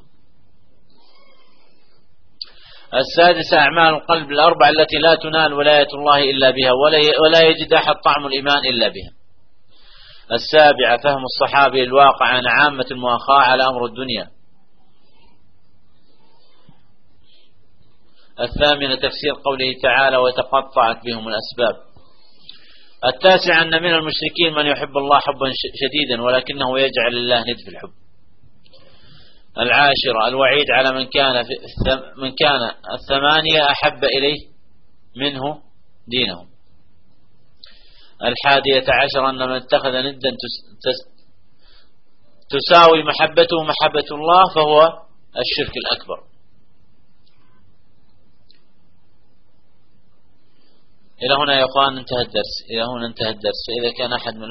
السادسة أعمال القلب الأربع التي لا تنال ولاية الله إلا بها ولا يجد أحد طعم الإيمان إلا بها. السابعة فهم الصحابي الواقع عن عامة المؤاخاة على أمر الدنيا. الثامنة تفسير قوله تعالى وتقطعت بهم الأسباب. التاسع أن من المشركين من يحب الله حبا شديدا ولكنه يجعل الله ند في الحب. العاشرة الوعيد على من كان الثمانية أحب إليه منه دينه. الحادية عشر أن من اتخذ ندا تساوي محبته محبة الله فهو الشرك الأكبر. إلى هنا يا أخوان انتهى الدرس. فإذا كان أحد من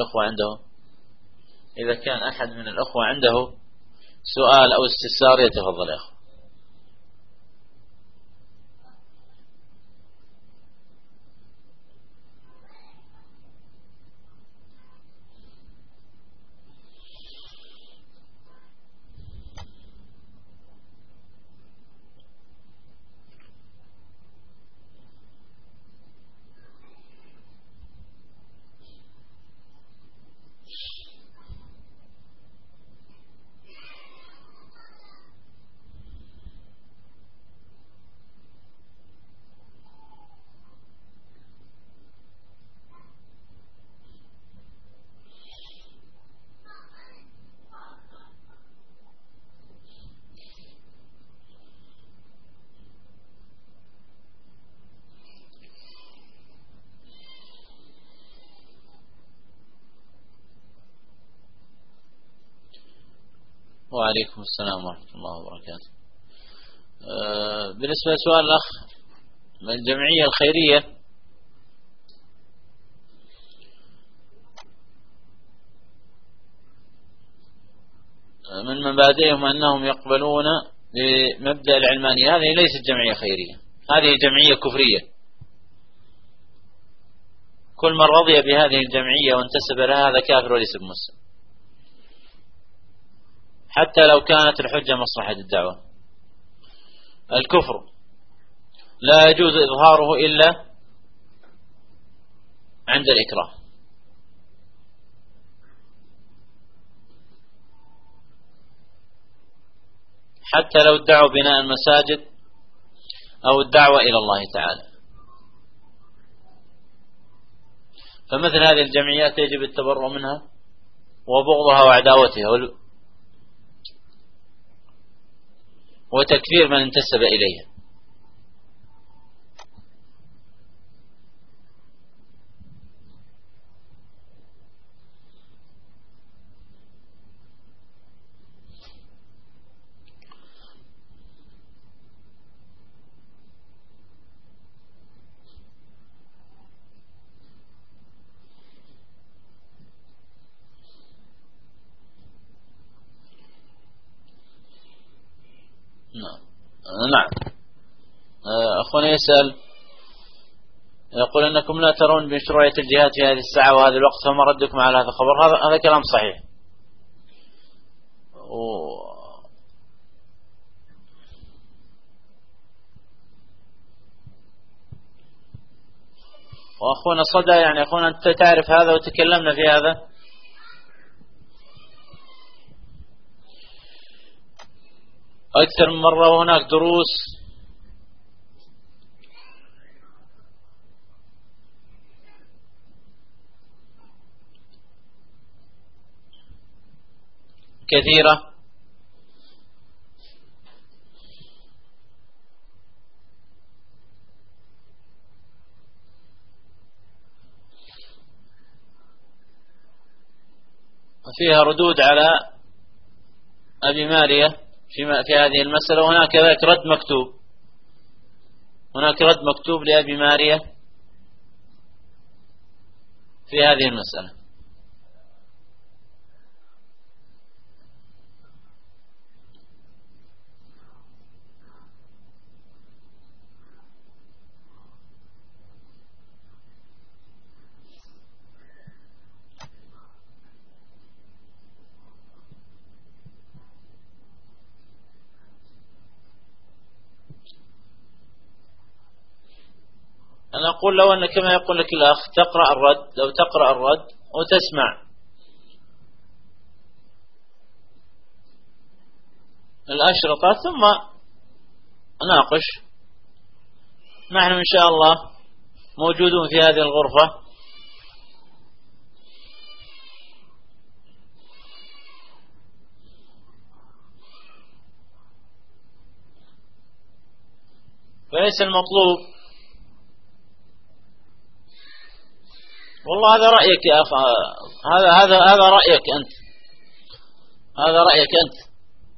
الأخوة عنده سؤال أو استفسار يتفضل يا أخوة. وعليكم السلام ورحمة الله وبركاته. بالنسبة لسؤال الأخ الجمعية الخيرية، من مبادئهم أنهم يقبلون بمبدأ العلمانية. هذه ليست جمعية خيرية، هذه جمعية كفرية. كل من رضي بهذه الجمعية وانتسب لها هذا كافر وليس بمسلم، حتى لو كانت الحجة مصلحة الدعوة. الكفر لا يجوز إظهاره إلا عند الإكراه. حتى لو ادعوا بناء المساجد أو الدعوة إلى الله تعالى. فمثل هذه الجمعيات يجب التبرؤ منها وبغضها وعداوتها وتكفير من انتسب إليها. نعم. أخونا يسأل يقول أنكم لا ترون بمشروعية الجهاد في هذه الساعة وهذا الوقت، فما ردكم على هذا الخبر؟ هذا كلام صحيح. وأخونا صدى يعني أخونا أنت تعرف هذا وتكلمنا في هذا أكثر من مرة، وهناك دروس كثيرة فيها ردود على أبي مارية في هذه المسألة. وهناك كذلك رد مكتوب لأبي مارية في هذه المسألة. أنا أقول لو أن كما يقول لك الأخ تقرأ الرد، لو تقرأ الرد وتسمع الأشرطة ثم ناقش. نحن إن شاء الله موجودون في هذه الغرفة فليس المطلوب. والله هذا رأيك يا أخ، هذا رأيك أنت، هذا رأيك أنت،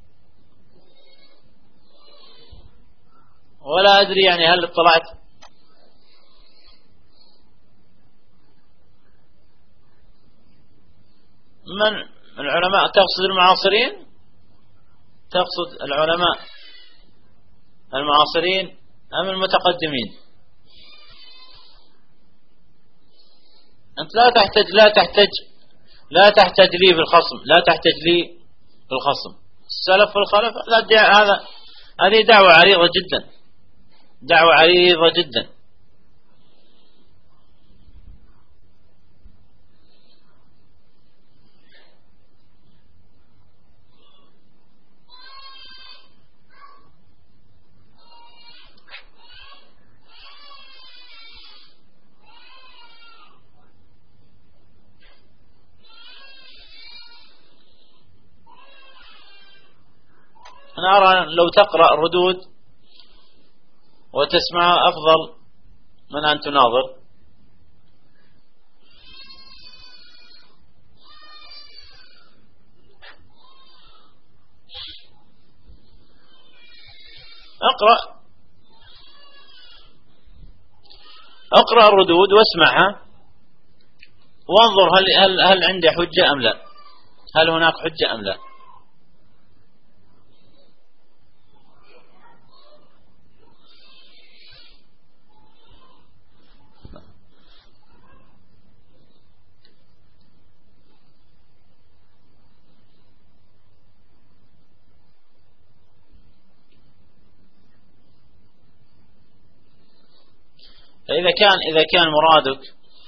ولا أدري يعني هل اطلعت من العلماء؟ تقصد المعاصرين؟ تقصد العلماء المعاصرين أم المتقدمين؟ أنت لا تحتج لي بالخصم، لا تحتج لي بالخصم. السلف والخلف هذه دعوة عريضة جدا، دعوة عريضة جدا. أنا أرى لو تقرأ الردود وتسمع أفضل من أن تناظر. اقرأ الردود واسمعها وانظر هل عندي حجة أم لا، هل هناك حجة أم لا. إذا كان مرادك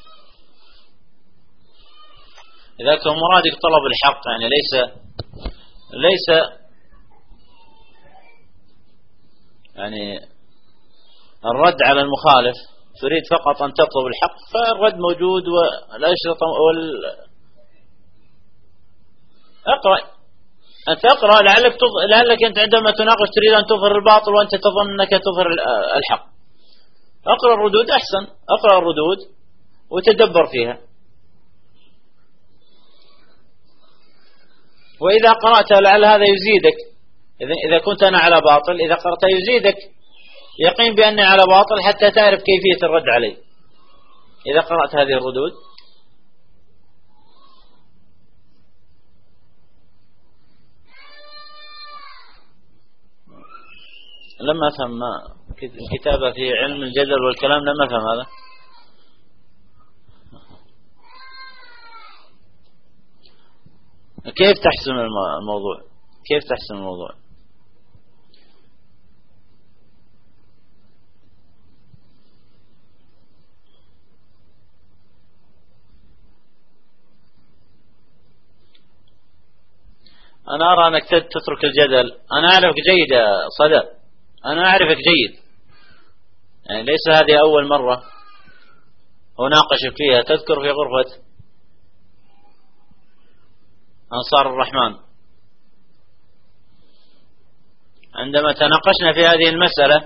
طلب الحق، يعني ليس يعني الرد على المخالف، تريد فقط أن تطلب الحق، فالرد موجود والأشرطة أنت اقرأ لعلك أنت عندما تناقش تريد أن تظهر الباطل وأنت تظن أنك تظهر الحق. اقرأ الردود أحسن، اقرأ الردود وتدبر فيها. وإذا قرأت لعل هذا يزيدك، إذا كنت أنا على باطل، إذا قرأت يزيدك يقين بأني على باطل حتى تعرف كيفية الرد علي إذا قرأت هذه الردود. لم أفهم الكتابة في علم الجدل والكلام، لم أفهم هذا. كيف تحسن الموضوع؟ كيف تحسن الموضوع؟ أنا أرى أنك تترك الجدل. أنا أعرفك جيد يا صدى، أنا أعرفك جيد، يعني ليس هذه أول مرة أناقشك فيها. تذكر في غرفة أنصار الرحمن عندما تناقشنا في هذه المسألة،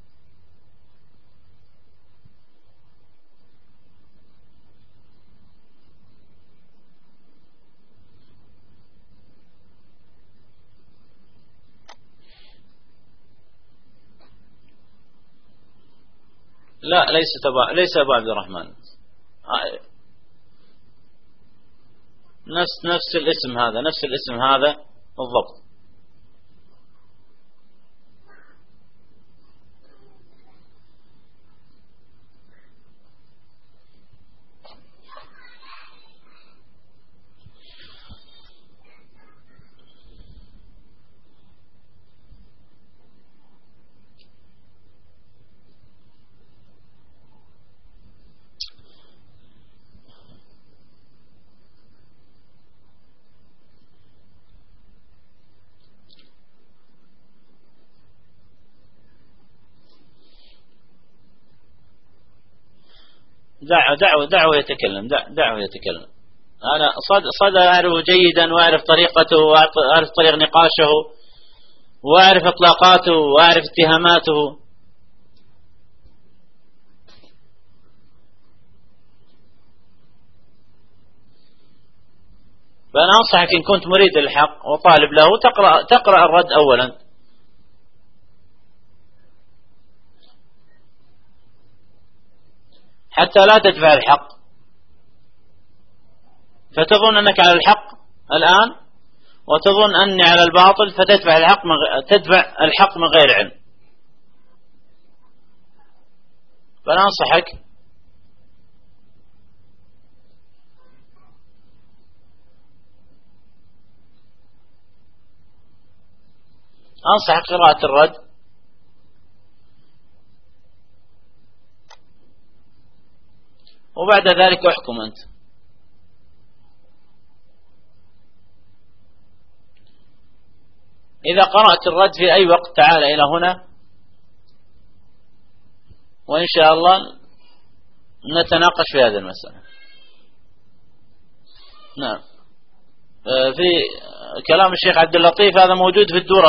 لا ليس أبو عبد الرحمن، نفس الاسم هذا بالضبط. دعوه يتكلم، دعوه يتكلم. أنا صدى أعرفه جيدا، وأعرف طريقته، وأعرف طريق نقاشه، وأعرف إطلاقاته، وأعرف اتهاماته. فأنا أنصحك إن كنت مريد للحق وطالب له تقرأ الرد أولا، حتى لا تدفع الحق فتظن أنك على الحق الآن، وتظن أني على الباطل فتدفع الحق من غير علم. فأنا أنصحك قراءة الرد، وبعد ذلك احكم أنت. إذا قرأت الرد في أي وقت تعال إلى هنا، وإن شاء الله نتناقش في هذه المسألة. نعم. في كلام الشيخ عبد اللطيف هذا موجود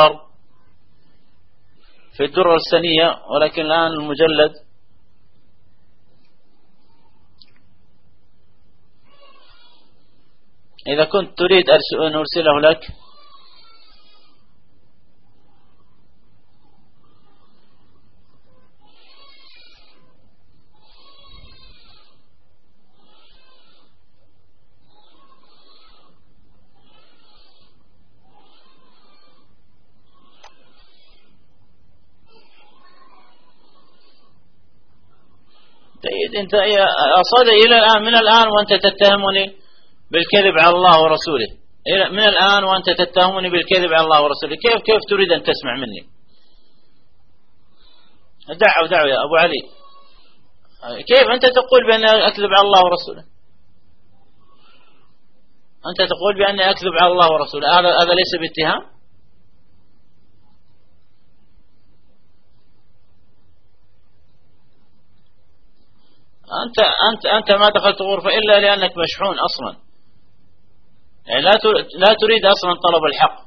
في الدرر السنية، ولكن الآن المجلد إذا كنت تريد أن أرسله لك جيد. أنت أصاد إلى الآن، من الآن وأنت تتهمني بالكذب على الله ورسوله، من الآن وأنت تتهمني بالكذب على الله ورسوله، كيف تريد أن تسمع مني؟ دعوا يا أبو علي، كيف أنت تقول بأني أكذب على الله ورسوله؟ أنت تقول بأني أكذب على الله ورسوله، هذا ليس باتهام؟ أنت ما دخلت غرفة إلا لأنك مشحون أصلا، يعني لا تريد أصلا طلب الحق.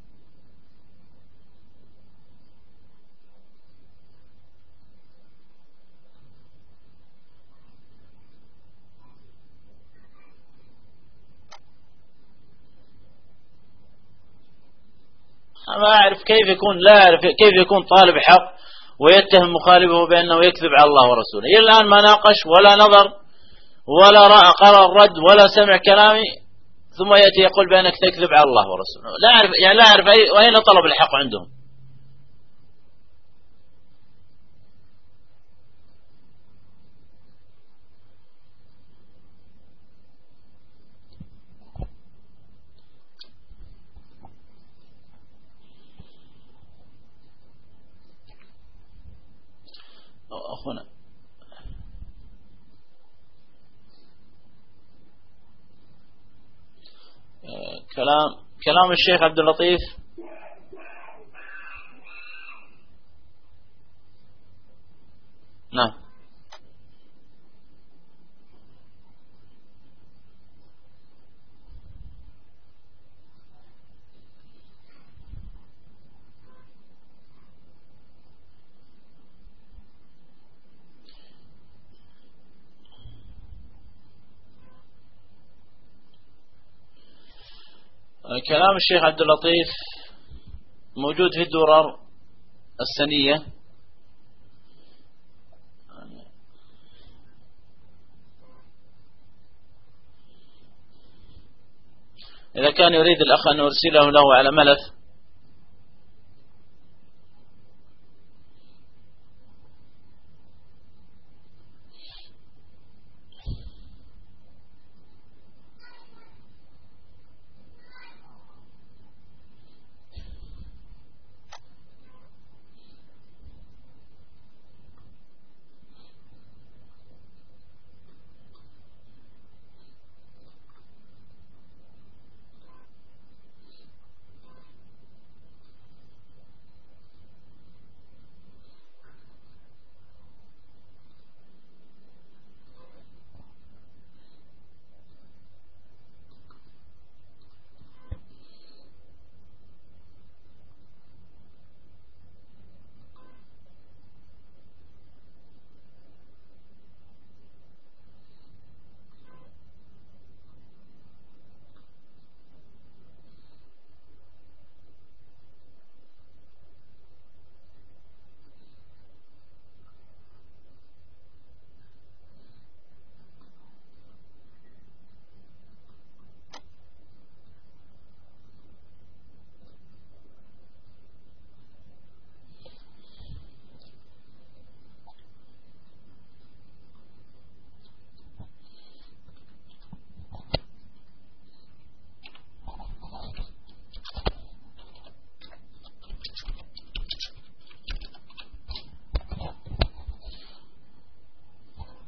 ما أعرف كيف يكون طالب حق ويتهم مخالفه بأنه يكذب على الله ورسوله. إلى الآن ما ناقش ولا نظر ولا قرأ الرد ولا سمع كلامي، ثم يأتي يقول بأنك تكذب على الله ورسوله. لا أعرف أين طلب الحق عندهم. أخونا كلام الشيخ عبد اللطيف نعم. كلام الشيخ عبد اللطيف موجود في الدرر السنية، إذا كان يريد الأخ أن يرسله له على ملف.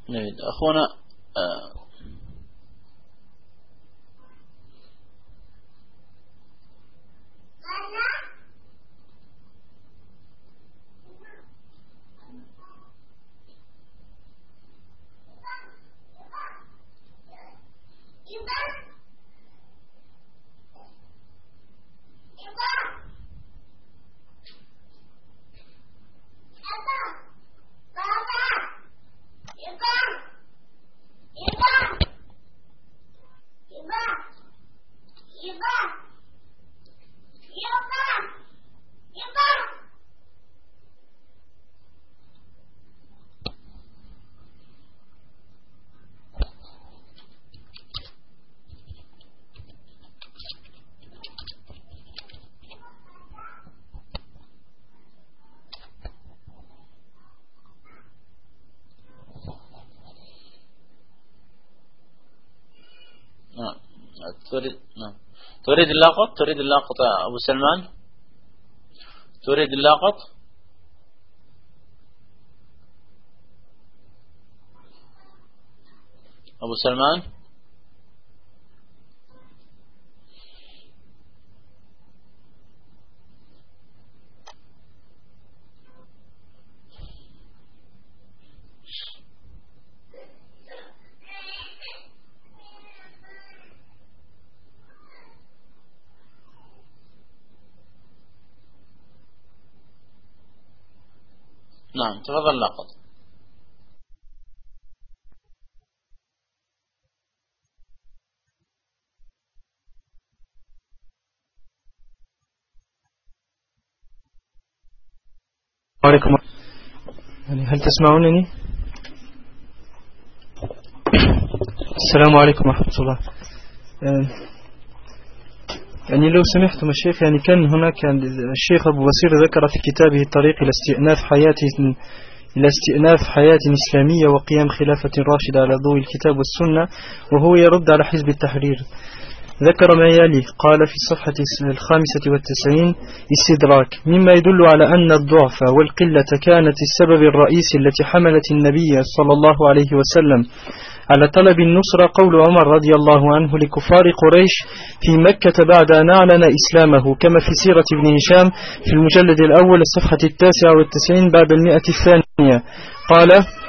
نريد أخونا تريد اللقط؟ تريد اللقط أبو سلمان؟ تريد اللقط؟ أبو سلمان؟ نعم تفضل لقط. عليكم. يعني هل تسمعونني؟ السلام عليكم ورحمة الله. يعني لو سمحتم الشيخ، يعني كان هناك الشيخ أبو بصير ذكر في كتابه الطريق إلى استئناف حياة إسلامية وقيام خلافة راشدة على ضوء الكتاب والسنة، وهو يرد على حزب التحرير. ذكر ما يلي، قال في الصفحة 95 استدراك: مما يدل على أن الضعف والقلة كانت السبب الرئيسي التي حملت النبي صلى الله عليه وسلم على طلب النصرة قول عمر رضي الله عنه لكفار قريش في مكة بعد أن أعلن إسلامه، كما في سيرة ابن هشام في المجلد الأول الصفحة 99 بعد 100. قال: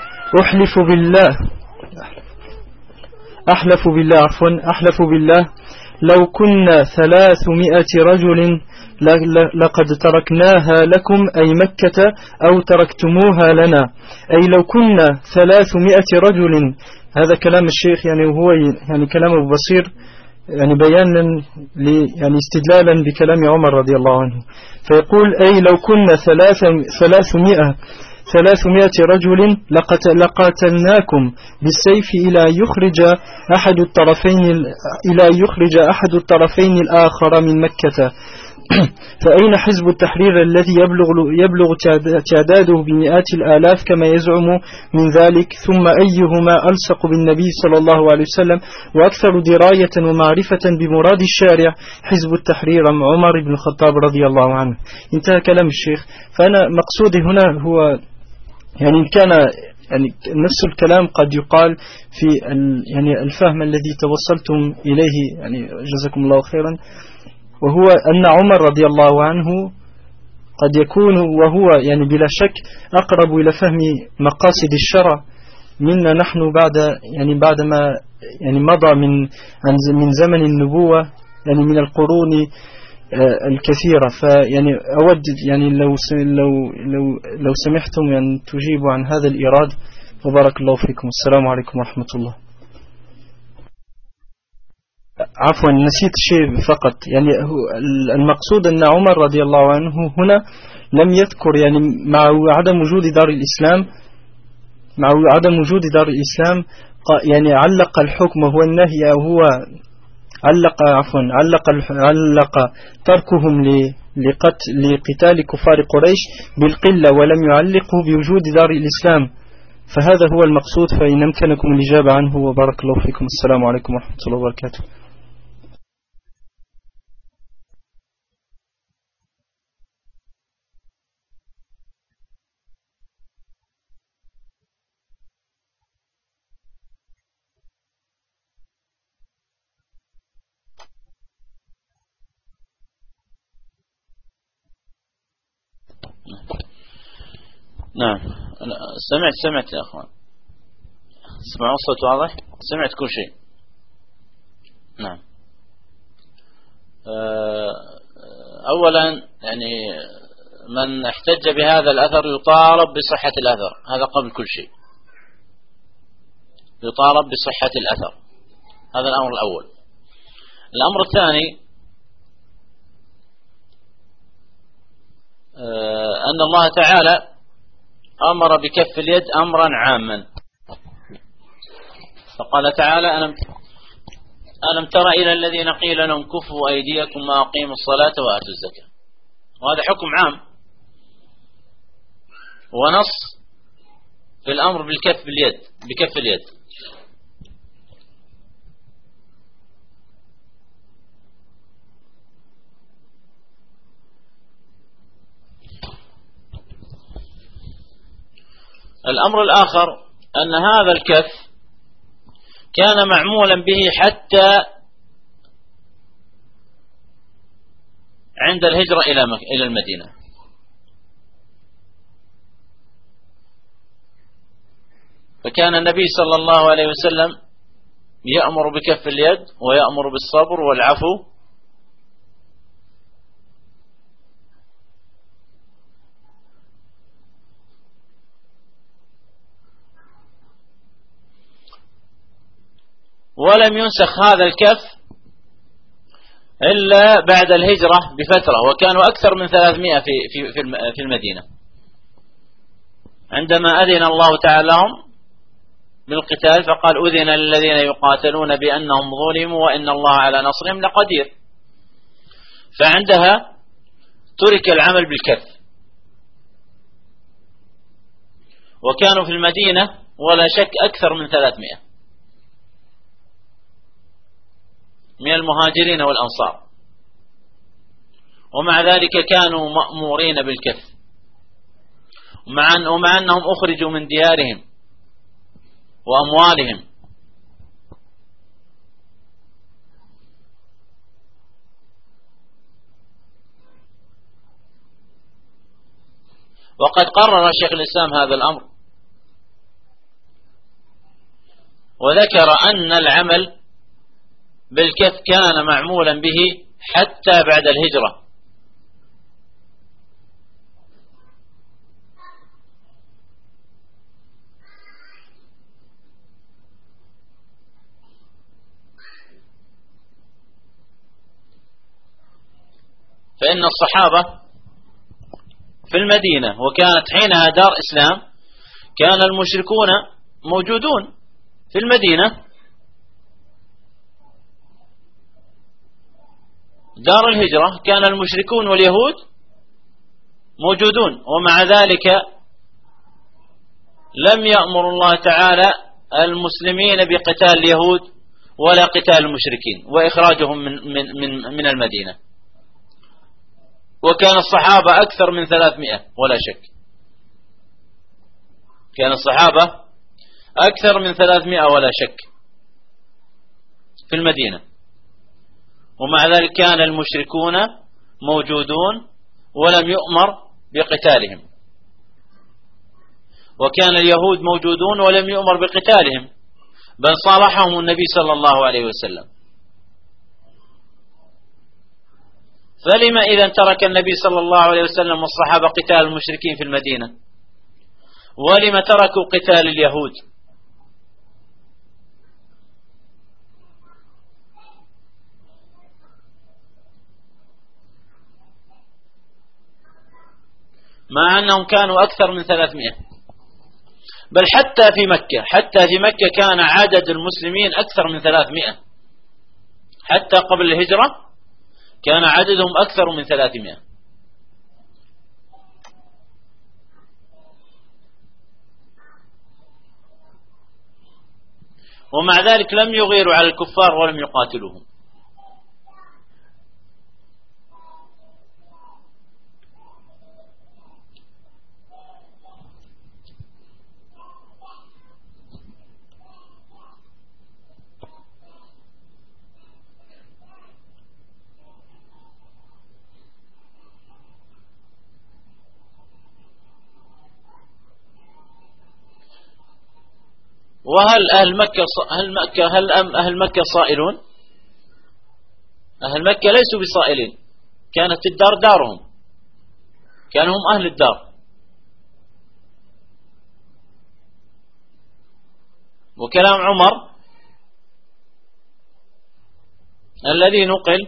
أحلف بالله لو كنا 300 رجل لقد تركناها لكم، أي مكة، أو تركتموها لنا. أي لو كنا 300 رجل. هذا كلام الشيخ، يعني وهو يعني كلام أبو بصير، يعني بيانا يعني استدلالا بكلام عمر رضي الله عنه. فيقول: أي لو كنا 300 رجل لقاتلناكم بالسيف إلى يخرج أحد الطرفين الآخر من مكة. فأين حزب التحرير الذي يبلغ تعداده بمئات الآلاف كما يزعم من ذلك؟ ثم أيهما ألصق بالنبي صلى الله عليه وسلم وأكثر دراية ومعرفة بمراد الشارع؟ حزب التحرير أم عمر بن الخطاب رضي الله عنه؟ انتهى كلام الشيخ. فأنا مقصودي هنا هو يعني كان يعني نفس الكلام قد يقال في يعني الفهم الذي توصلتم إليه، يعني جزاكم الله خيرا، وهو أن عمر رضي الله عنه قد يكون وهو يعني بلا شك أقرب إلى فهم مقاصد الشرع منا نحن بعدما يعني مضى من زمن النبوة، يعني من القرون الكثيرة. فيعني أود يعني لو سمحتم يعني تجيبوا عن هذا الإيراد، وبارك الله فيكم. السلام عليكم ورحمة الله. عفوا، نسيت شيء فقط، يعني المقصود أن عمر رضي الله عنه هنا لم يذكر، يعني مع عدم وجود دار الإسلام يعني علق الحكم هو النهي، أو هو علق تركهم لقتال كفار قريش بالقلة، ولم يعلقه بوجود دار الإسلام. فهذا هو المقصود، فإن أمكنكم الإجابة عنه، وبارك الله فيكم. السلام عليكم ورحمة الله وبركاته. نعم سمعت يا أخوان، سمعوا الصوت واضح، سمعت كل شيء. نعم. أولا يعني من احتج بهذا الأثر يطالب بصحة الأثر، هذا قبل كل شيء، يطالب بصحة الأثر، هذا الأمر الأول. الأمر الثاني أن الله تعالى أمر بكف اليد أمرا عاما، فقال تعالى ألم تر إلى الذين قيل لهم كفوا أيديكم وأقيموا الصلاة وآتوا الزكاة، وهذا حكم عام ونص في الأمر بكف اليد. الأمر الآخر أن هذا الكف كان معمولا به حتى عند الهجرة إلى المدينة، فكان النبي صلى الله عليه وسلم يأمر بكف اليد ويأمر بالصبر والعفو، ولم ينسخ هذا الكف إلا بعد الهجرة بفترة، وكانوا أكثر من 300 في المدينة، عندما أذن الله تعالى لهم بالقتال فقال أذن للذين يقاتلون بأنهم ظلموا وإن الله على نصرهم لقدير، فعندها ترك العمل بالكف، وكانوا في المدينة ولا شك أكثر من 300 من المهاجرين والأنصار، ومع ذلك كانوا مأمورين بالكف، ومع أنهم أخرجوا من ديارهم وأموالهم، وقد قرر شيخ الإسلام هذا الأمر، وذكر أن العمل بالكف كان معمولا به حتى بعد الهجرة، فإن الصحابة في المدينة وكانت حينها دار إسلام، كان المشركون موجودون في المدينة، دار الهجرة كان المشركون واليهود موجودون، ومع ذلك لم يأمر الله تعالى المسلمين بقتال اليهود ولا قتال المشركين وإخراجهم من المدينة، وكان الصحابة أكثر من 300 ولا شك، كان الصحابة أكثر من 300 ولا شك في المدينة، ومع ذلك كان المشركون موجودون ولم يؤمر بقتالهم، وكان اليهود موجودون ولم يؤمر بقتالهم، بل صالحهم النبي صلى الله عليه وسلم. فلما إذا ترك النبي صلى الله عليه وسلم والصحابة قتال المشركين في المدينة، ولما تركوا قتال اليهود؟ مع أنهم كانوا أكثر من 300، بل حتى في مكة كان عدد المسلمين أكثر من 300، حتى قبل الهجرة كان عددهم أكثر من 300. ومع ذلك لم يغيروا على الكفار ولم يقاتلوهم. وهل أهل مكة صائلون؟ أهل مكة ليسوا بصائلين، كانت الدار دارهم، كانوا هم أهل الدار. وكلام عمر الذي نقل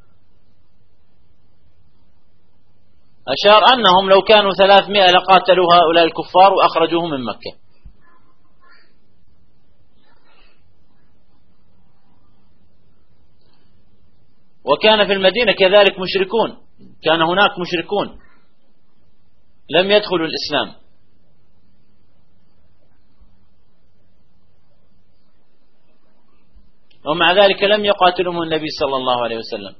أشار أنهم لو كانوا 300 لقاتلوا هؤلاء الكفار وأخرجوهم من مكة. وكان في المدينة كذلك مشركون، كان هناك مشركون لم يدخلوا الإسلام، ومع ذلك لم يقاتلهم النبي صلى الله عليه وسلم.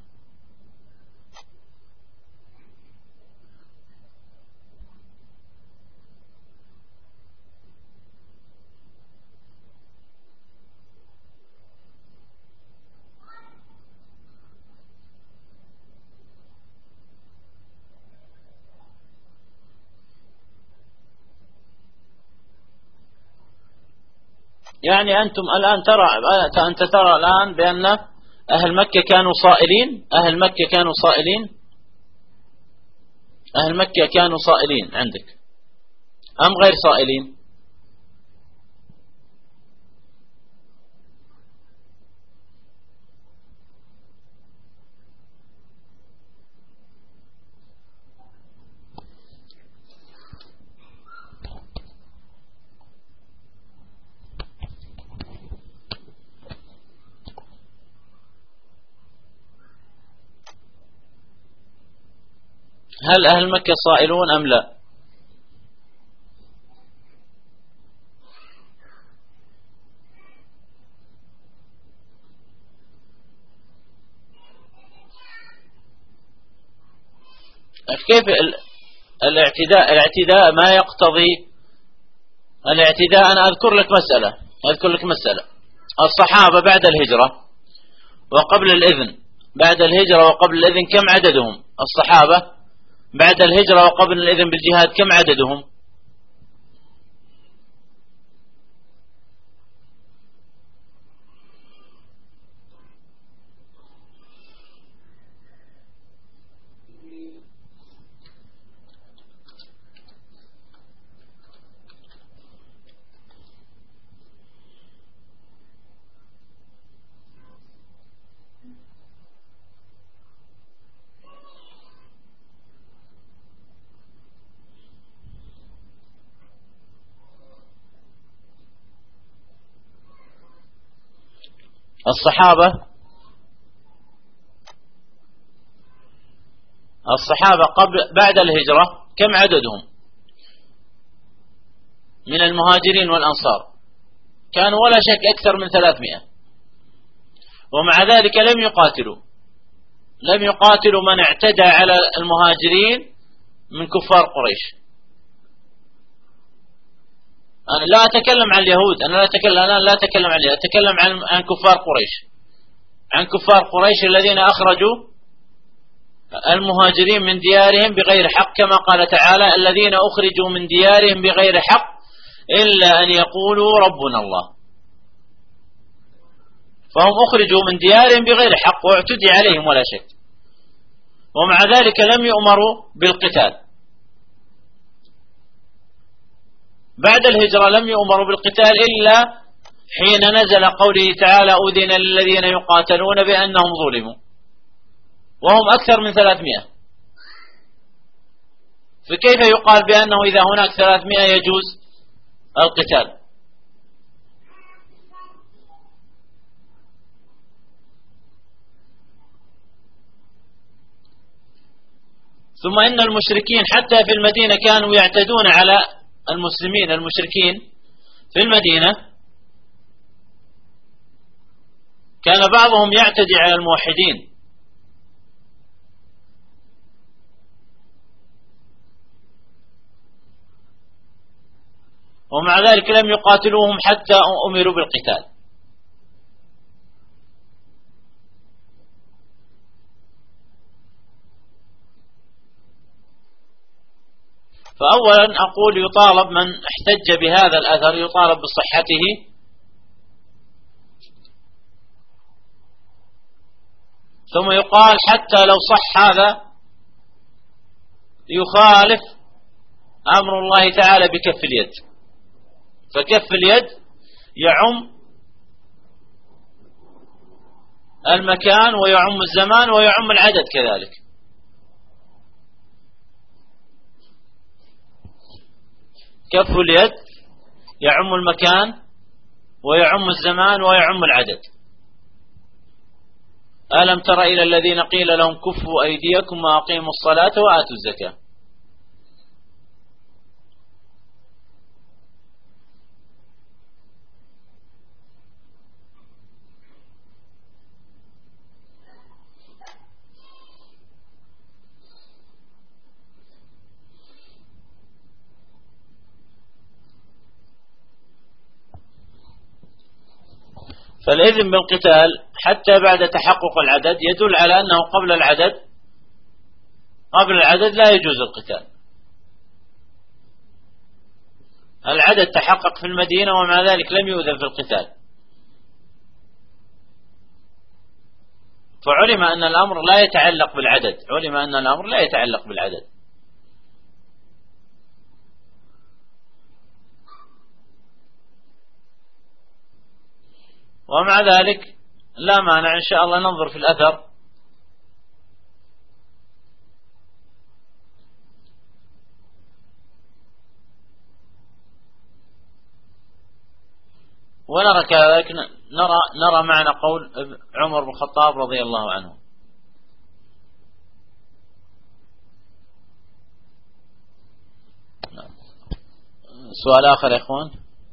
يعني أنت ترى الآن بأن أهل مكة كانوا صائلين، أهل مكة كانوا صائلين عندك أم غير صائلين؟ هل أهل مكة صائلون أم لا؟ كيف الاعتداء ما يقتضي الاعتداء. أنا أذكر لك مسألة. الصحابة بعد الهجرة وقبل الإذن، بعد الهجرة وقبل الإذن كم عددهم؟ الصحابة بعد الهجرة وقبل الإذن بالجهاد كم عددهم؟ الصحابة بعد الهجرة كم عددهم من المهاجرين والأنصار؟ كانوا ولا شك أكثر من 300، ومع ذلك لم يقاتلوا من اعتدى على المهاجرين من كفار قريش. أنا لا أتكلم عن اليهود، أنا لا أتكلم عن اليهود، أتكلم عن كفار قريش، عن كفار قريش الذين أخرجوا المهاجرين من ديارهم بغير حق، كما قال تعالى: الذين أخرجوا من ديارهم بغير حق إلا أن يقولوا ربنا الله. فهم أخرجوا من ديارهم بغير حق واعتدي عليهم ولا شك، ومع ذلك لم يؤمروا بالقتال. بعد الهجرة لم يؤمروا بالقتال إلا حين نزل قوله تعالى: أذن للذين يقاتلون بأنهم ظلموا، وهم أكثر من 300. فكيف يقال بأنه إذا هناك 300 يجوز القتال؟ ثم إن المشركين حتى في المدينة كانوا يعتدون على المسلمين. المشركين في المدينة كان بعضهم يعتدي على الموحدين، ومع ذلك لم يقاتلوهم حتى أمروا بالقتال. فأولا أقول يطالب من احتج بهذا الأثر يطالب بصحته ثم يقال حتى لو صح هذا يخالف أمر الله تعالى بكف اليد، فكف اليد يعم المكان ويعم الزمان ويعم العدد كذلك. كف اليد يعم المكان ويعم الزمان ويعم العدد. ألم تر إلى الذين قيل لهم كفوا أيديكم وأقيموا الصلاة وآتوا الزكاة. فالإذن بالقتال حتى بعد تحقق العدد يدل على أنه قبل العدد لا يجوز القتال. العدد تحقق في المدينة ومع ذلك لم يؤذن في القتال، فعلم أن الأمر لا يتعلق بالعدد. ومع ذلك لا مانع إن شاء الله ننظر في الأثر ونرى كذلك نرى معنى قول عمر بن الخطاب رضي الله عنه. سؤال آخر يا إخوان؟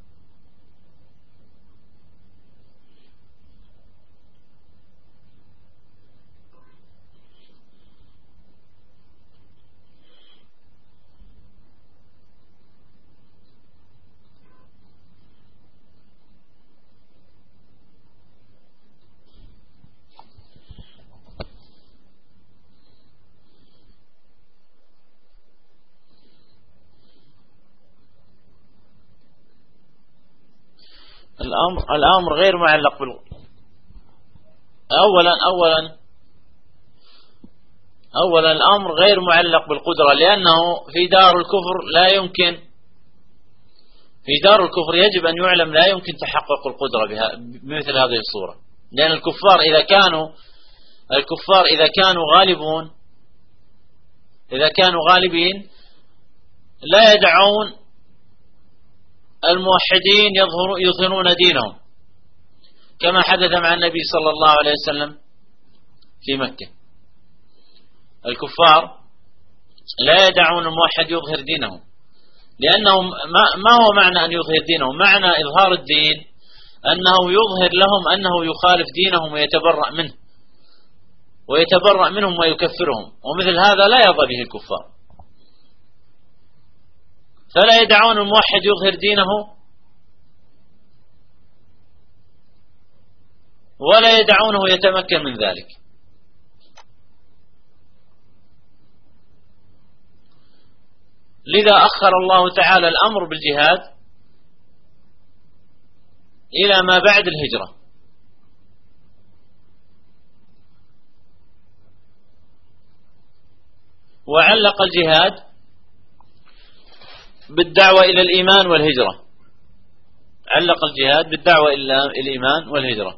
الأمر غير معلق أولا الأمر غير معلق بالقدرة، لأنه في دار الكفر يجب أن يعلم لا يمكن تحقق القدرة بمثل هذه الصورة، لأن الكفار إذا كانوا غالبين لا يدعون الموحدين يظهرون دينهم كما حدث مع النبي صلى الله عليه وسلم في مكة. الكفار لا يدعون الموحد يظهر دينه، لأنه ما هو معنى أن يظهر دينه؟ معنى إظهار الدين أنه يظهر لهم أنه يخالف دينهم ويتبرأ منهم ويكفرهم، ومثل هذا لا يرضى به الكفار. فلا يدعون الموحد يظهر دينه ولا يدعونه يتمكن من ذلك. لذا أخر الله تعالى الأمر بالجهاد إلى ما بعد الهجرة، وعلق الجهاد بالدعوة إلى الإيمان والهجرة. علق الجهاد بالدعوة إلى الإيمان والهجرة.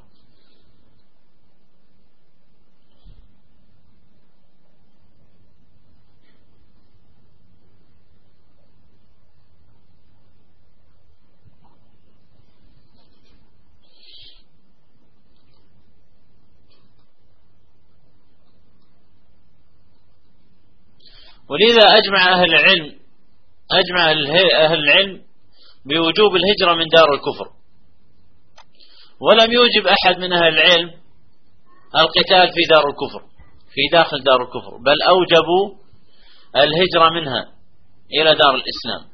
ولذا أجمع أهل العلم بوجوب الهجرة من دار الكفر، ولم يوجب أحد من أهل العلم القتال في داخل دار الكفر، بل أوجبوا الهجرة منها إلى دار الإسلام.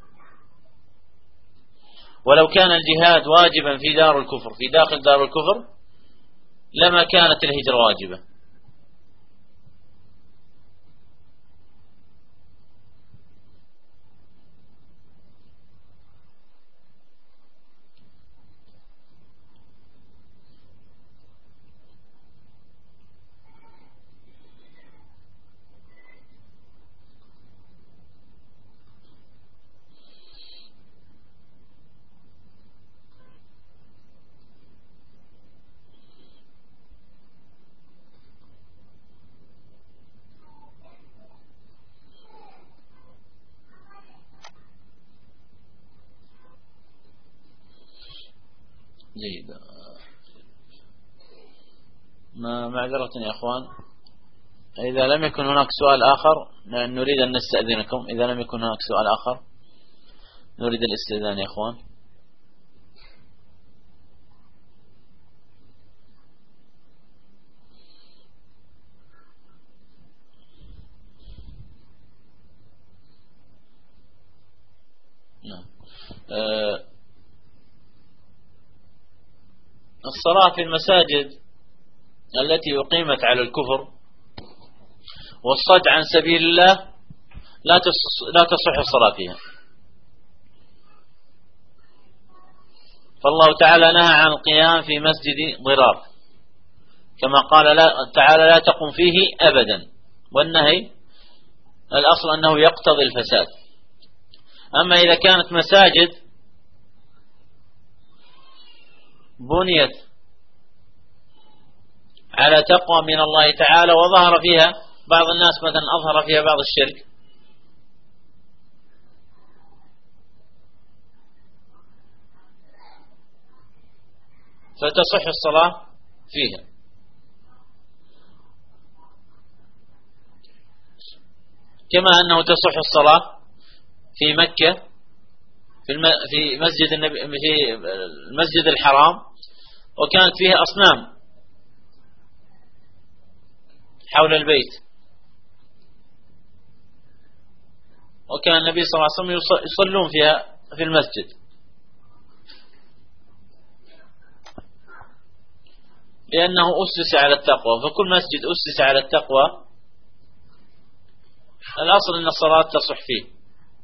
ولو كان الجهاد واجبا في داخل دار الكفر لما كانت الهجرة واجبة. جيد. معذرة يا أخوان، إذا لم يكن هناك سؤال آخر نريد أن نستأذنكم. إذا لم يكن هناك سؤال آخر نريد الاستئذان يا أخوان. الصلاة في المساجد التي أقيمت على الكفر والصد عن سبيل الله لا تصح الصلاة فيها. فالله تعالى نهى عن القيام في مسجد ضرار، كما قال تعالى لا تقم فيه أبدا، والنهي الأصل أنه يقتضي الفساد. أما إذا كانت مساجد بنيت على تقوى من الله تعالى وظهر فيها بعض الناس مثلا أظهر فيها بعض الشرك، فتصح الصلاة فيها. كما أنه تصح الصلاة في مكة في مسجد النبي في المسجد الحرام وكانت فيها أصنام حول البيت، وكان النبي صلى الله عليه وسلم يصلون فيها في المسجد، لأنه أسس على التقوى. فكل مسجد أسس على التقوى الأصل أن الصلاة تصح فيه.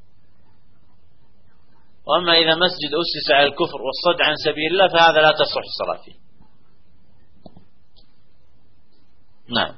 وأما إذا مسجد أسس على الكفر والصد عن سبيل الله فهذا لا تصح الصلاة فيه. نعم.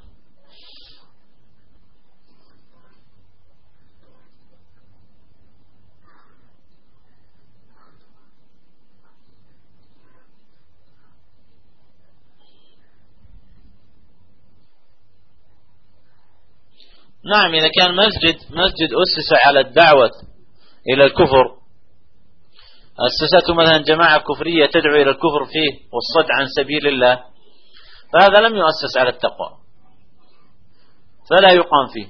نعم، إذا كان مسجد أسس على الدعوة إلى الكفر، أسسته مثلا جماعة كفرية تدعو إلى الكفر فيه والصد عن سبيل الله، فهذا لم يؤسس على التقوى فلا يقام فيه.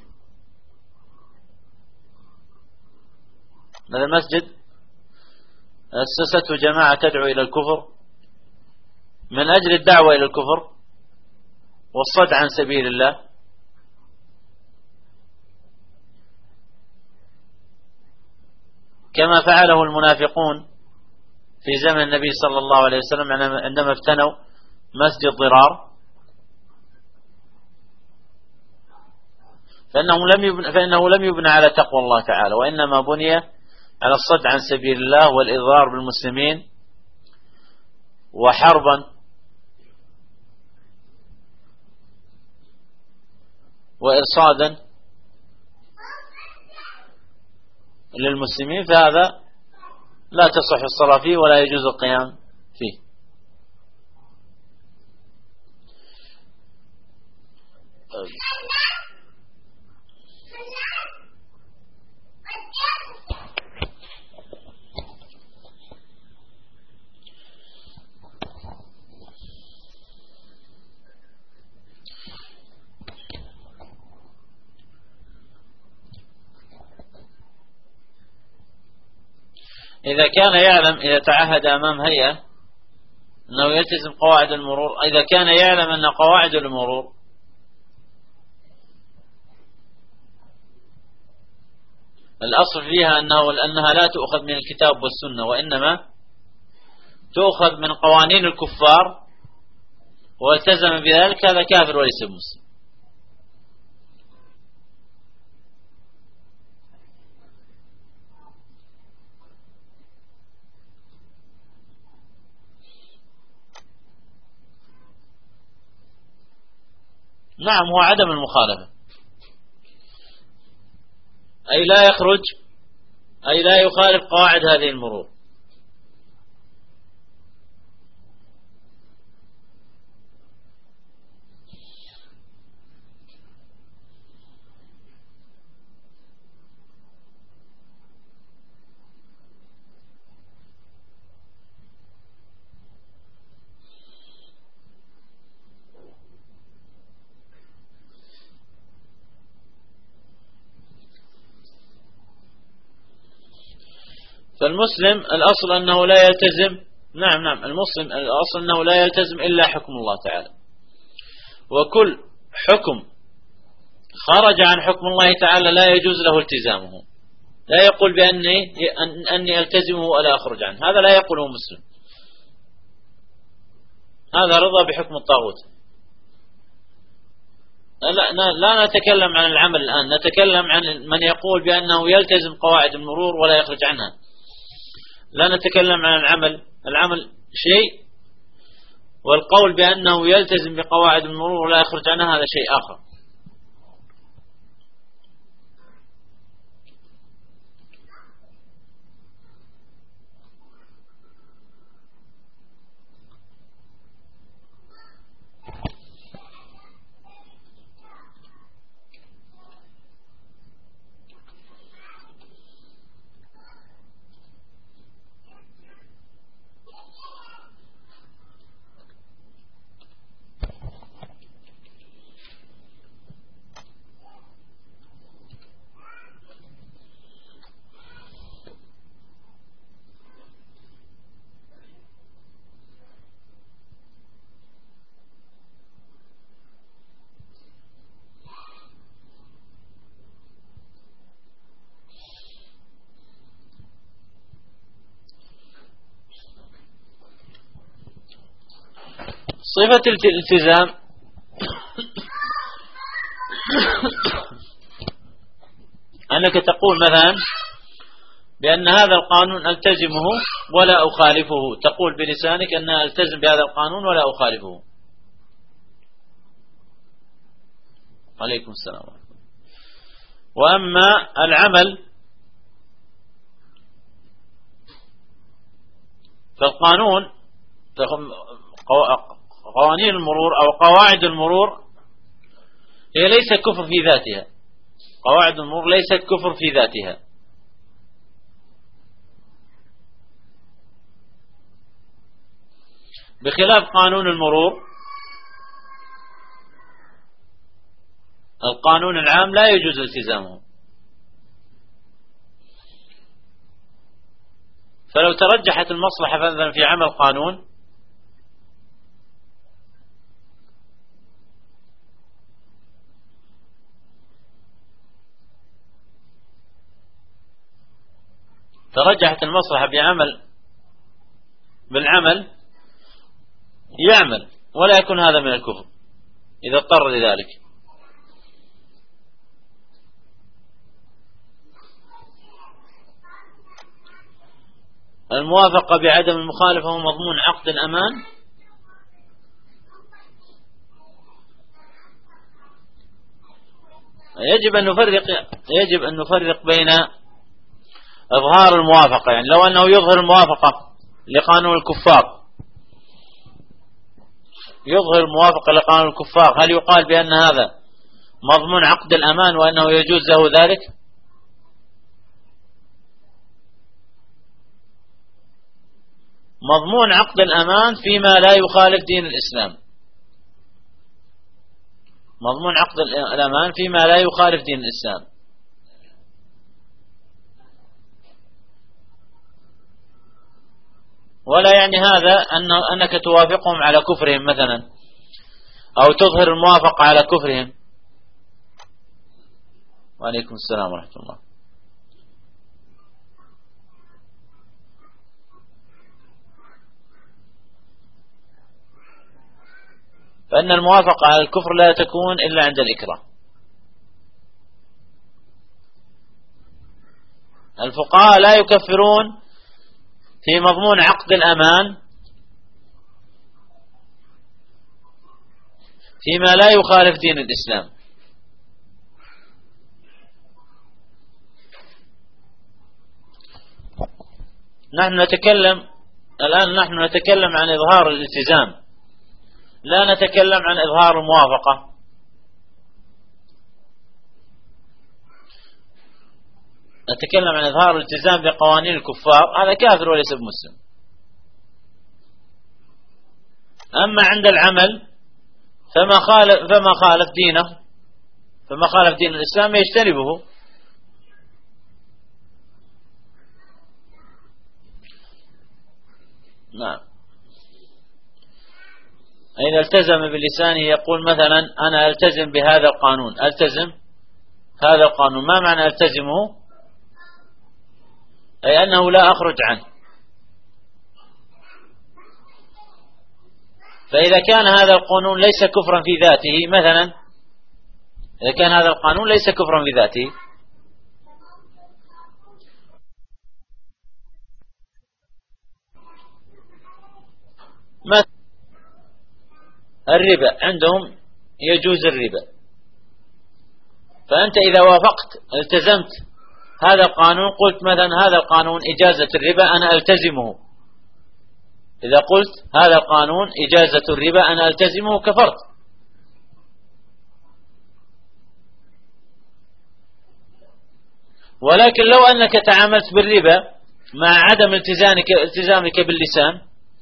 هذا المسجد أسسته جماعة تدعو إلى الكفر من أجل الدعوة إلى الكفر والصد عن سبيل الله، كما فعله المنافقون في زمن النبي صلى الله عليه وسلم عندما افتنوا مسجد ضرار، فإنه لم يبنى على تقوى الله تعالى، وإنما بني على الصد عن سبيل الله والإضرار بالمسلمين وحربا وإرصادا للمسلمين، فهذا لا تصح الصلاة فيه ولا يجوز القيام فيه. إذا كان يعلم، إذا تعهد أمام هيئة أنه يلتزم قواعد المرور، إذا كان يعلم أن قواعد المرور الأصل فيها أنها لا تؤخذ من الكتاب والسنة، وإنما تؤخذ من قوانين الكفار، والتزم بذلك هذا كافر وليس مسلم. نعم، هو عدم المخالفة، أي لا يخرج، أي لا يخالف قواعد هذه المرور. فالمسلم الأصل أنه لا يلتزم، نعم المسلم الأصل أنه لا يلتزم إلا حكم الله تعالى، وكل حكم خرج عن حكم الله تعالى لا يجوز له التزامه، لا يقول أني ألتزمه ولا أخرج عنه، هذا لا يقوله مسلم، هذا رضا بحكم الطاغوت. لا نتكلم عن العمل الآن، نتكلم عن من يقول بأنه يلتزم قواعد المرور ولا يخرج عنها. لا نتكلم عن العمل شيء، والقول بأنه يلتزم بقواعد المرور ولا يخرج عنها هذا شيء آخر. صفة الالتزام أنك تقول مثلا بأن هذا القانون ألتزمه ولا أخالفه، تقول بلسانك أن ألتزم بهذا القانون ولا أخالفه. عليكم السلام. وأما العمل فالقانون قوانين المرور أو قواعد المرور هي ليس كفر في ذاتها، قواعد المرور ليست كفر في ذاتها، بخلاف قانون المرور. القانون العام لا يجوز التزامه، فلو ترجحت المصلحة مثلا في عمل قانون ترجحت المصلحة بالعمل يعمل ولا يكون هذا من الكفر إذا اضطر لذلك. الموافقة بعدم المخالفة هو مضمون عقد الأمان. يجب أن نفرق بين إظهار الموافقة، يعني لو أنه يظهر الموافقة لقانون الكفار، يظهر الموافقة لقانون الكفار، هل يقال بأن هذا مضمون عقد الأمان وأنه يجوز له ذلك؟ مضمون عقد الأمان فيما لا يخالف دين الإسلام، مضمون عقد الأمان فيما لا يخالف دين الإسلام. ولا يعني هذا أنك توافقهم على كفرهم مثلا أو تظهر الموافقة على كفرهم. وعليكم السلام ورحمة الله. فإن الموافقة على الكفر لا تكون إلا عند الإكراه. الفقهاء لا يكفرون في مضمون عقد الأمان فيما لا يخالف دين الإسلام. نحن نتكلم عن إظهار الالتزام، لا نتكلم عن إظهار الموافقة. نتكلم عن إظهار الالتزام بقوانين الكفار، هذا كافر وليس بمسلم. أما عند العمل فما خالف دينه، فما خالف دين الإسلام يجتنبه. نعم. إذا التزم بلسانه يقول مثلا أنا ألتزم بهذا القانون، ألتزم هذا القانون، ما معنى ألتزمه؟ أي أنه لا أخرج عنه. فإذا كان هذا القانون ليس كفرا في ذاته، مثلا إذا كان هذا القانون ليس كفرا في ذاته، مثلا الربا عندهم يجوز الربا، فأنت إذا وافقت التزمت هذا القانون، قلت مثلا هذا القانون إجازة الربا أنا ألتزمه، إذا قلت هذا القانون إجازة الربا أنا ألتزمه كفرت. ولكن لو أنك تعاملت بالربا مع عدم التزامك باللسان،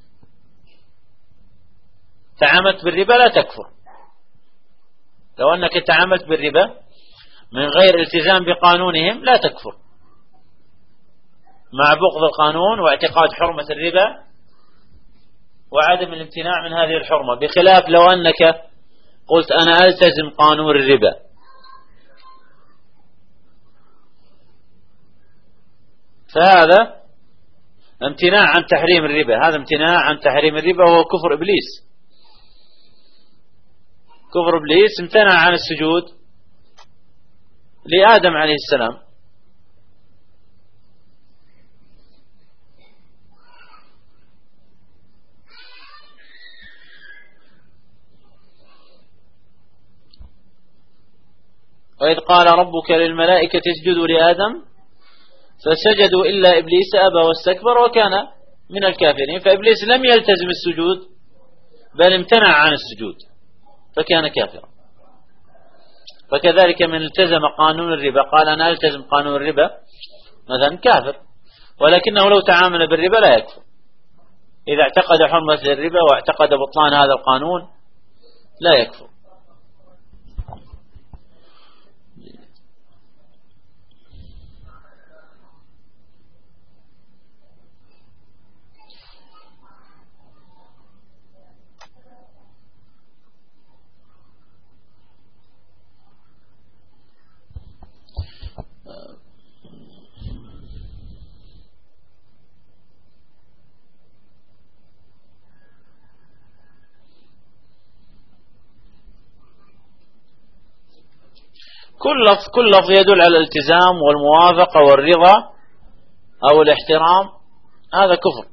تعاملت بالربا لا تكفر. لو أنك تعاملت بالربا من غير التزام بقانونهم لا تكفر، مع بغض القانون واعتقاد حرمة الربا وعدم الامتناع من هذه الحرمة، بخلاف لو أنك قلت أنا ألتزم قانون الربا، فهذا امتناع عن تحريم الربا، هذا امتناع عن تحريم الربا وهو كفر إبليس. كفر إبليس امتنع عن السجود لآدم عليه السلام. وإذ قال ربك للملائكة اسجدوا لآدم فسجدوا إلا إبليس أبى واستكبر وكان من الكافرين، فإبليس لم يلتزم السجود بل امتنع عن السجود فكان كافرا. فكذلك من التزم قانون الربا قال أنا ألتزم قانون الربا مثلا كافر، ولكنه لو تعامل بالربا لا يكفر. إذا اعتقد حرمة الربا واعتقد بطلان هذا القانون لا يكفر. كل لفظ يدل على الالتزام والموافقة والرضا أو الاحترام، هذا كفر.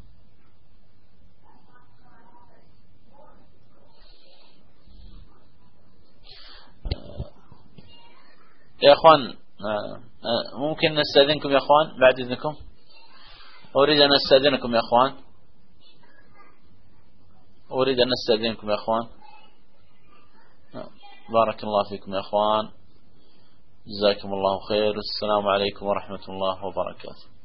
يا أخوان ممكن نستأذنكم يا أخوان بعد إذنكم؟ أريد أن أستأذنكم يا أخوان، أريد أن أستأذنكم يا أخوان. بارك الله فيكم يا أخوان، جزاكم الله خير. السلام عليكم ورحمة الله وبركاته.